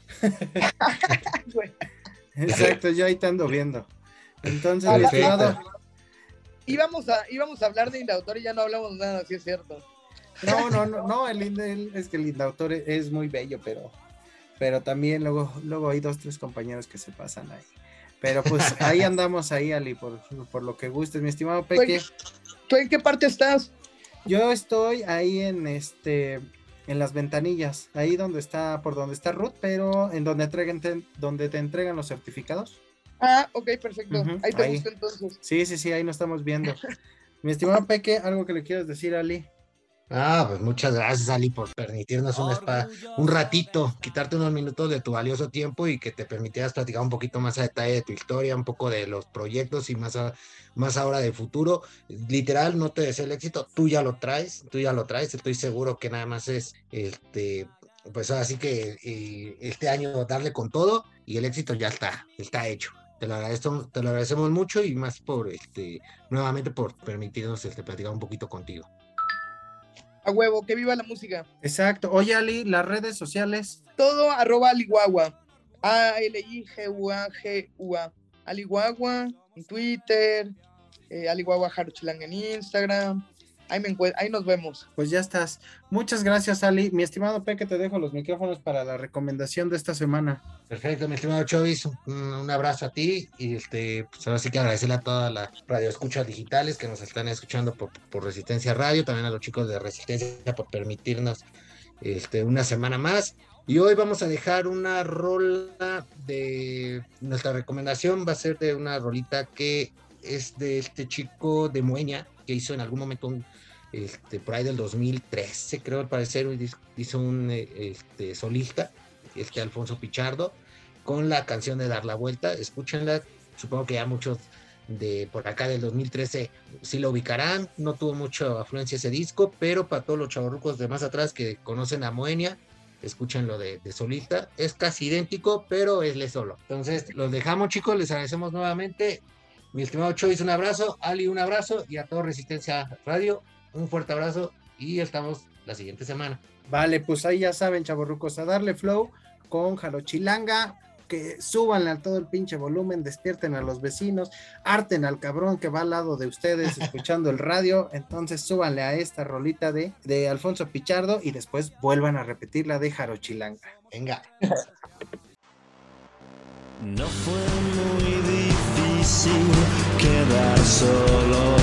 Exacto, yo ahí te ando viendo. Entonces, íbamos a hablar de Indautor y ya no hablamos nada, sí es cierto. No, es que el Indautor es muy bello, pero también luego hay 2-3 compañeros que se pasan ahí. Pero pues ahí andamos ahí, Ali, por lo que gustes, mi estimado Peque. ¿Tú en qué parte estás? Yo estoy ahí en las ventanillas, ahí por donde está Ruth, pero en donde te entregan los certificados. Ah, ok, perfecto. Ahí te busco entonces. Sí, ahí nos estamos viendo. Mi estimado Peque, ¿algo que le quieras decir a Ali? Pues muchas gracias, Ali, por permitirnos un ratito, quitarte unos minutos de tu valioso tiempo, y que te permitieras platicar un poquito más a detalle de tu historia, un poco de los proyectos, y más ahora del futuro. Literal, no te deseo el éxito, tú ya lo traes, estoy seguro que nada más es pues así que este año darle con todo, y el éxito ya está hecho. te lo agradecemos mucho y más por nuevamente por permitirnos platicar un poquito contigo. A huevo, que viva la música. Exacto. Oye, Ali, las redes sociales. Todo @Aliguagua. ALIGUAGUA. Aliguagua en Twitter, Aliguagua Jarochilanga en Instagram. Ahí nos vemos. Pues ya estás. Muchas gracias, Ali. Mi estimado Peque, te dejo los micrófonos para la recomendación de esta semana. Perfecto, mi estimado Chovis, un abrazo a ti y pues ahora sí que agradecerle a todas las radioescuchas digitales que nos están escuchando por Resistencia Radio, también a los chicos de Resistencia por permitirnos una semana más. Y hoy vamos a dejar una rola de nuestra recomendación, va a ser de una rolita que es de este chico de Moenia, que hizo en algún momento por ahí del 2013, creo al parecer, hizo un solista, Alfonso Pichardo, con la canción de Dar la Vuelta. Escúchenla, supongo que ya muchos de por acá del 2013 sí lo ubicarán, no tuvo mucha afluencia ese disco, pero para todos los chavorrucos de más atrás que conocen a Moenia, escuchen lo de solista, es casi idéntico, pero es solo. Entonces, los dejamos, chicos, les agradecemos nuevamente. Mi estimado Chovis, un abrazo, Ali, un abrazo, y a todo Resistencia Radio, un fuerte abrazo, y estamos la siguiente semana. Vale, pues ahí ya saben, chavorrucos, a darle flow con Jarochilanga, que súbanle a todo el pinche volumen, despierten a los vecinos, harten al cabrón que va al lado de ustedes escuchando el radio, entonces súbanle a esta rolita de Alfonso Pichardo y después vuelvan a repetir la de Jarochilanga. Venga. No fue muy difícil quedar solo.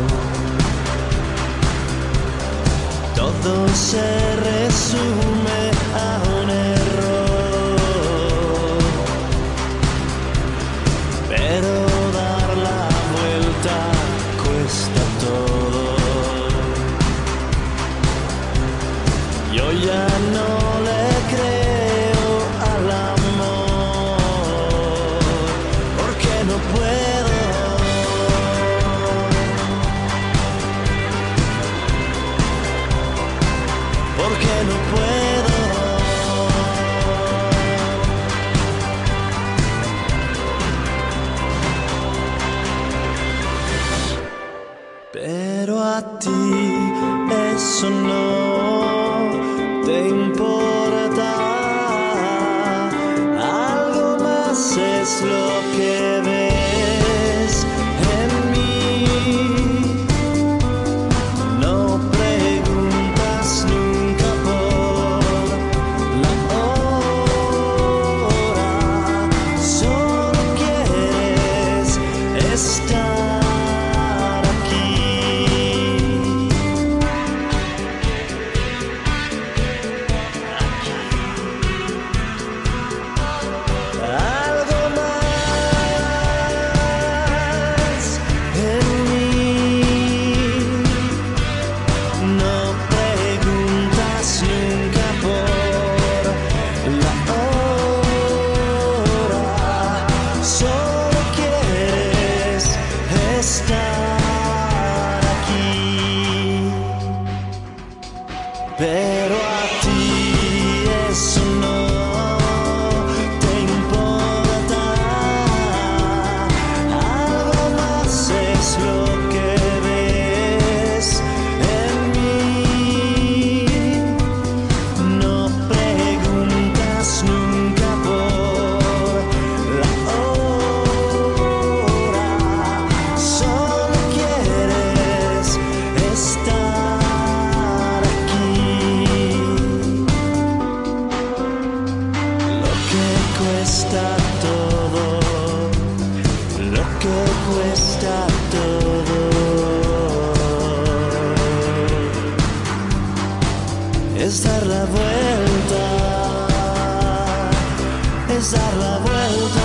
Todo se resume a un error, pero dar la vuelta cuesta todo. Yo ya no le creo al amor, porque no puedo. Porque no puedo. Pero a ti eso no te importa. Algo más es lo que ves en mí. No preguntas nunca por la hora, solo quieres estar aquí. Algo más en mí. No preguntas nunca por la hora, solo quieres estar aquí. Pero a ti eso no te importa. Algo más es lo que ves en mí. No preguntas nunca por la hora, solo quieres estar aquí. Lo que cuesta todo, lo que cuesta todo, es dar la vuelta, es dar la vuelta.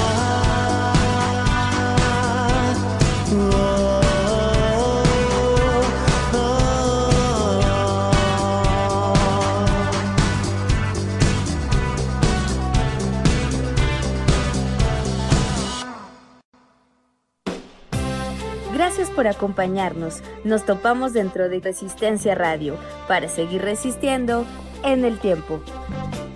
Gracias por acompañarnos. Nos topamos dentro de Resistencia Radio para seguir resistiendo en el tiempo.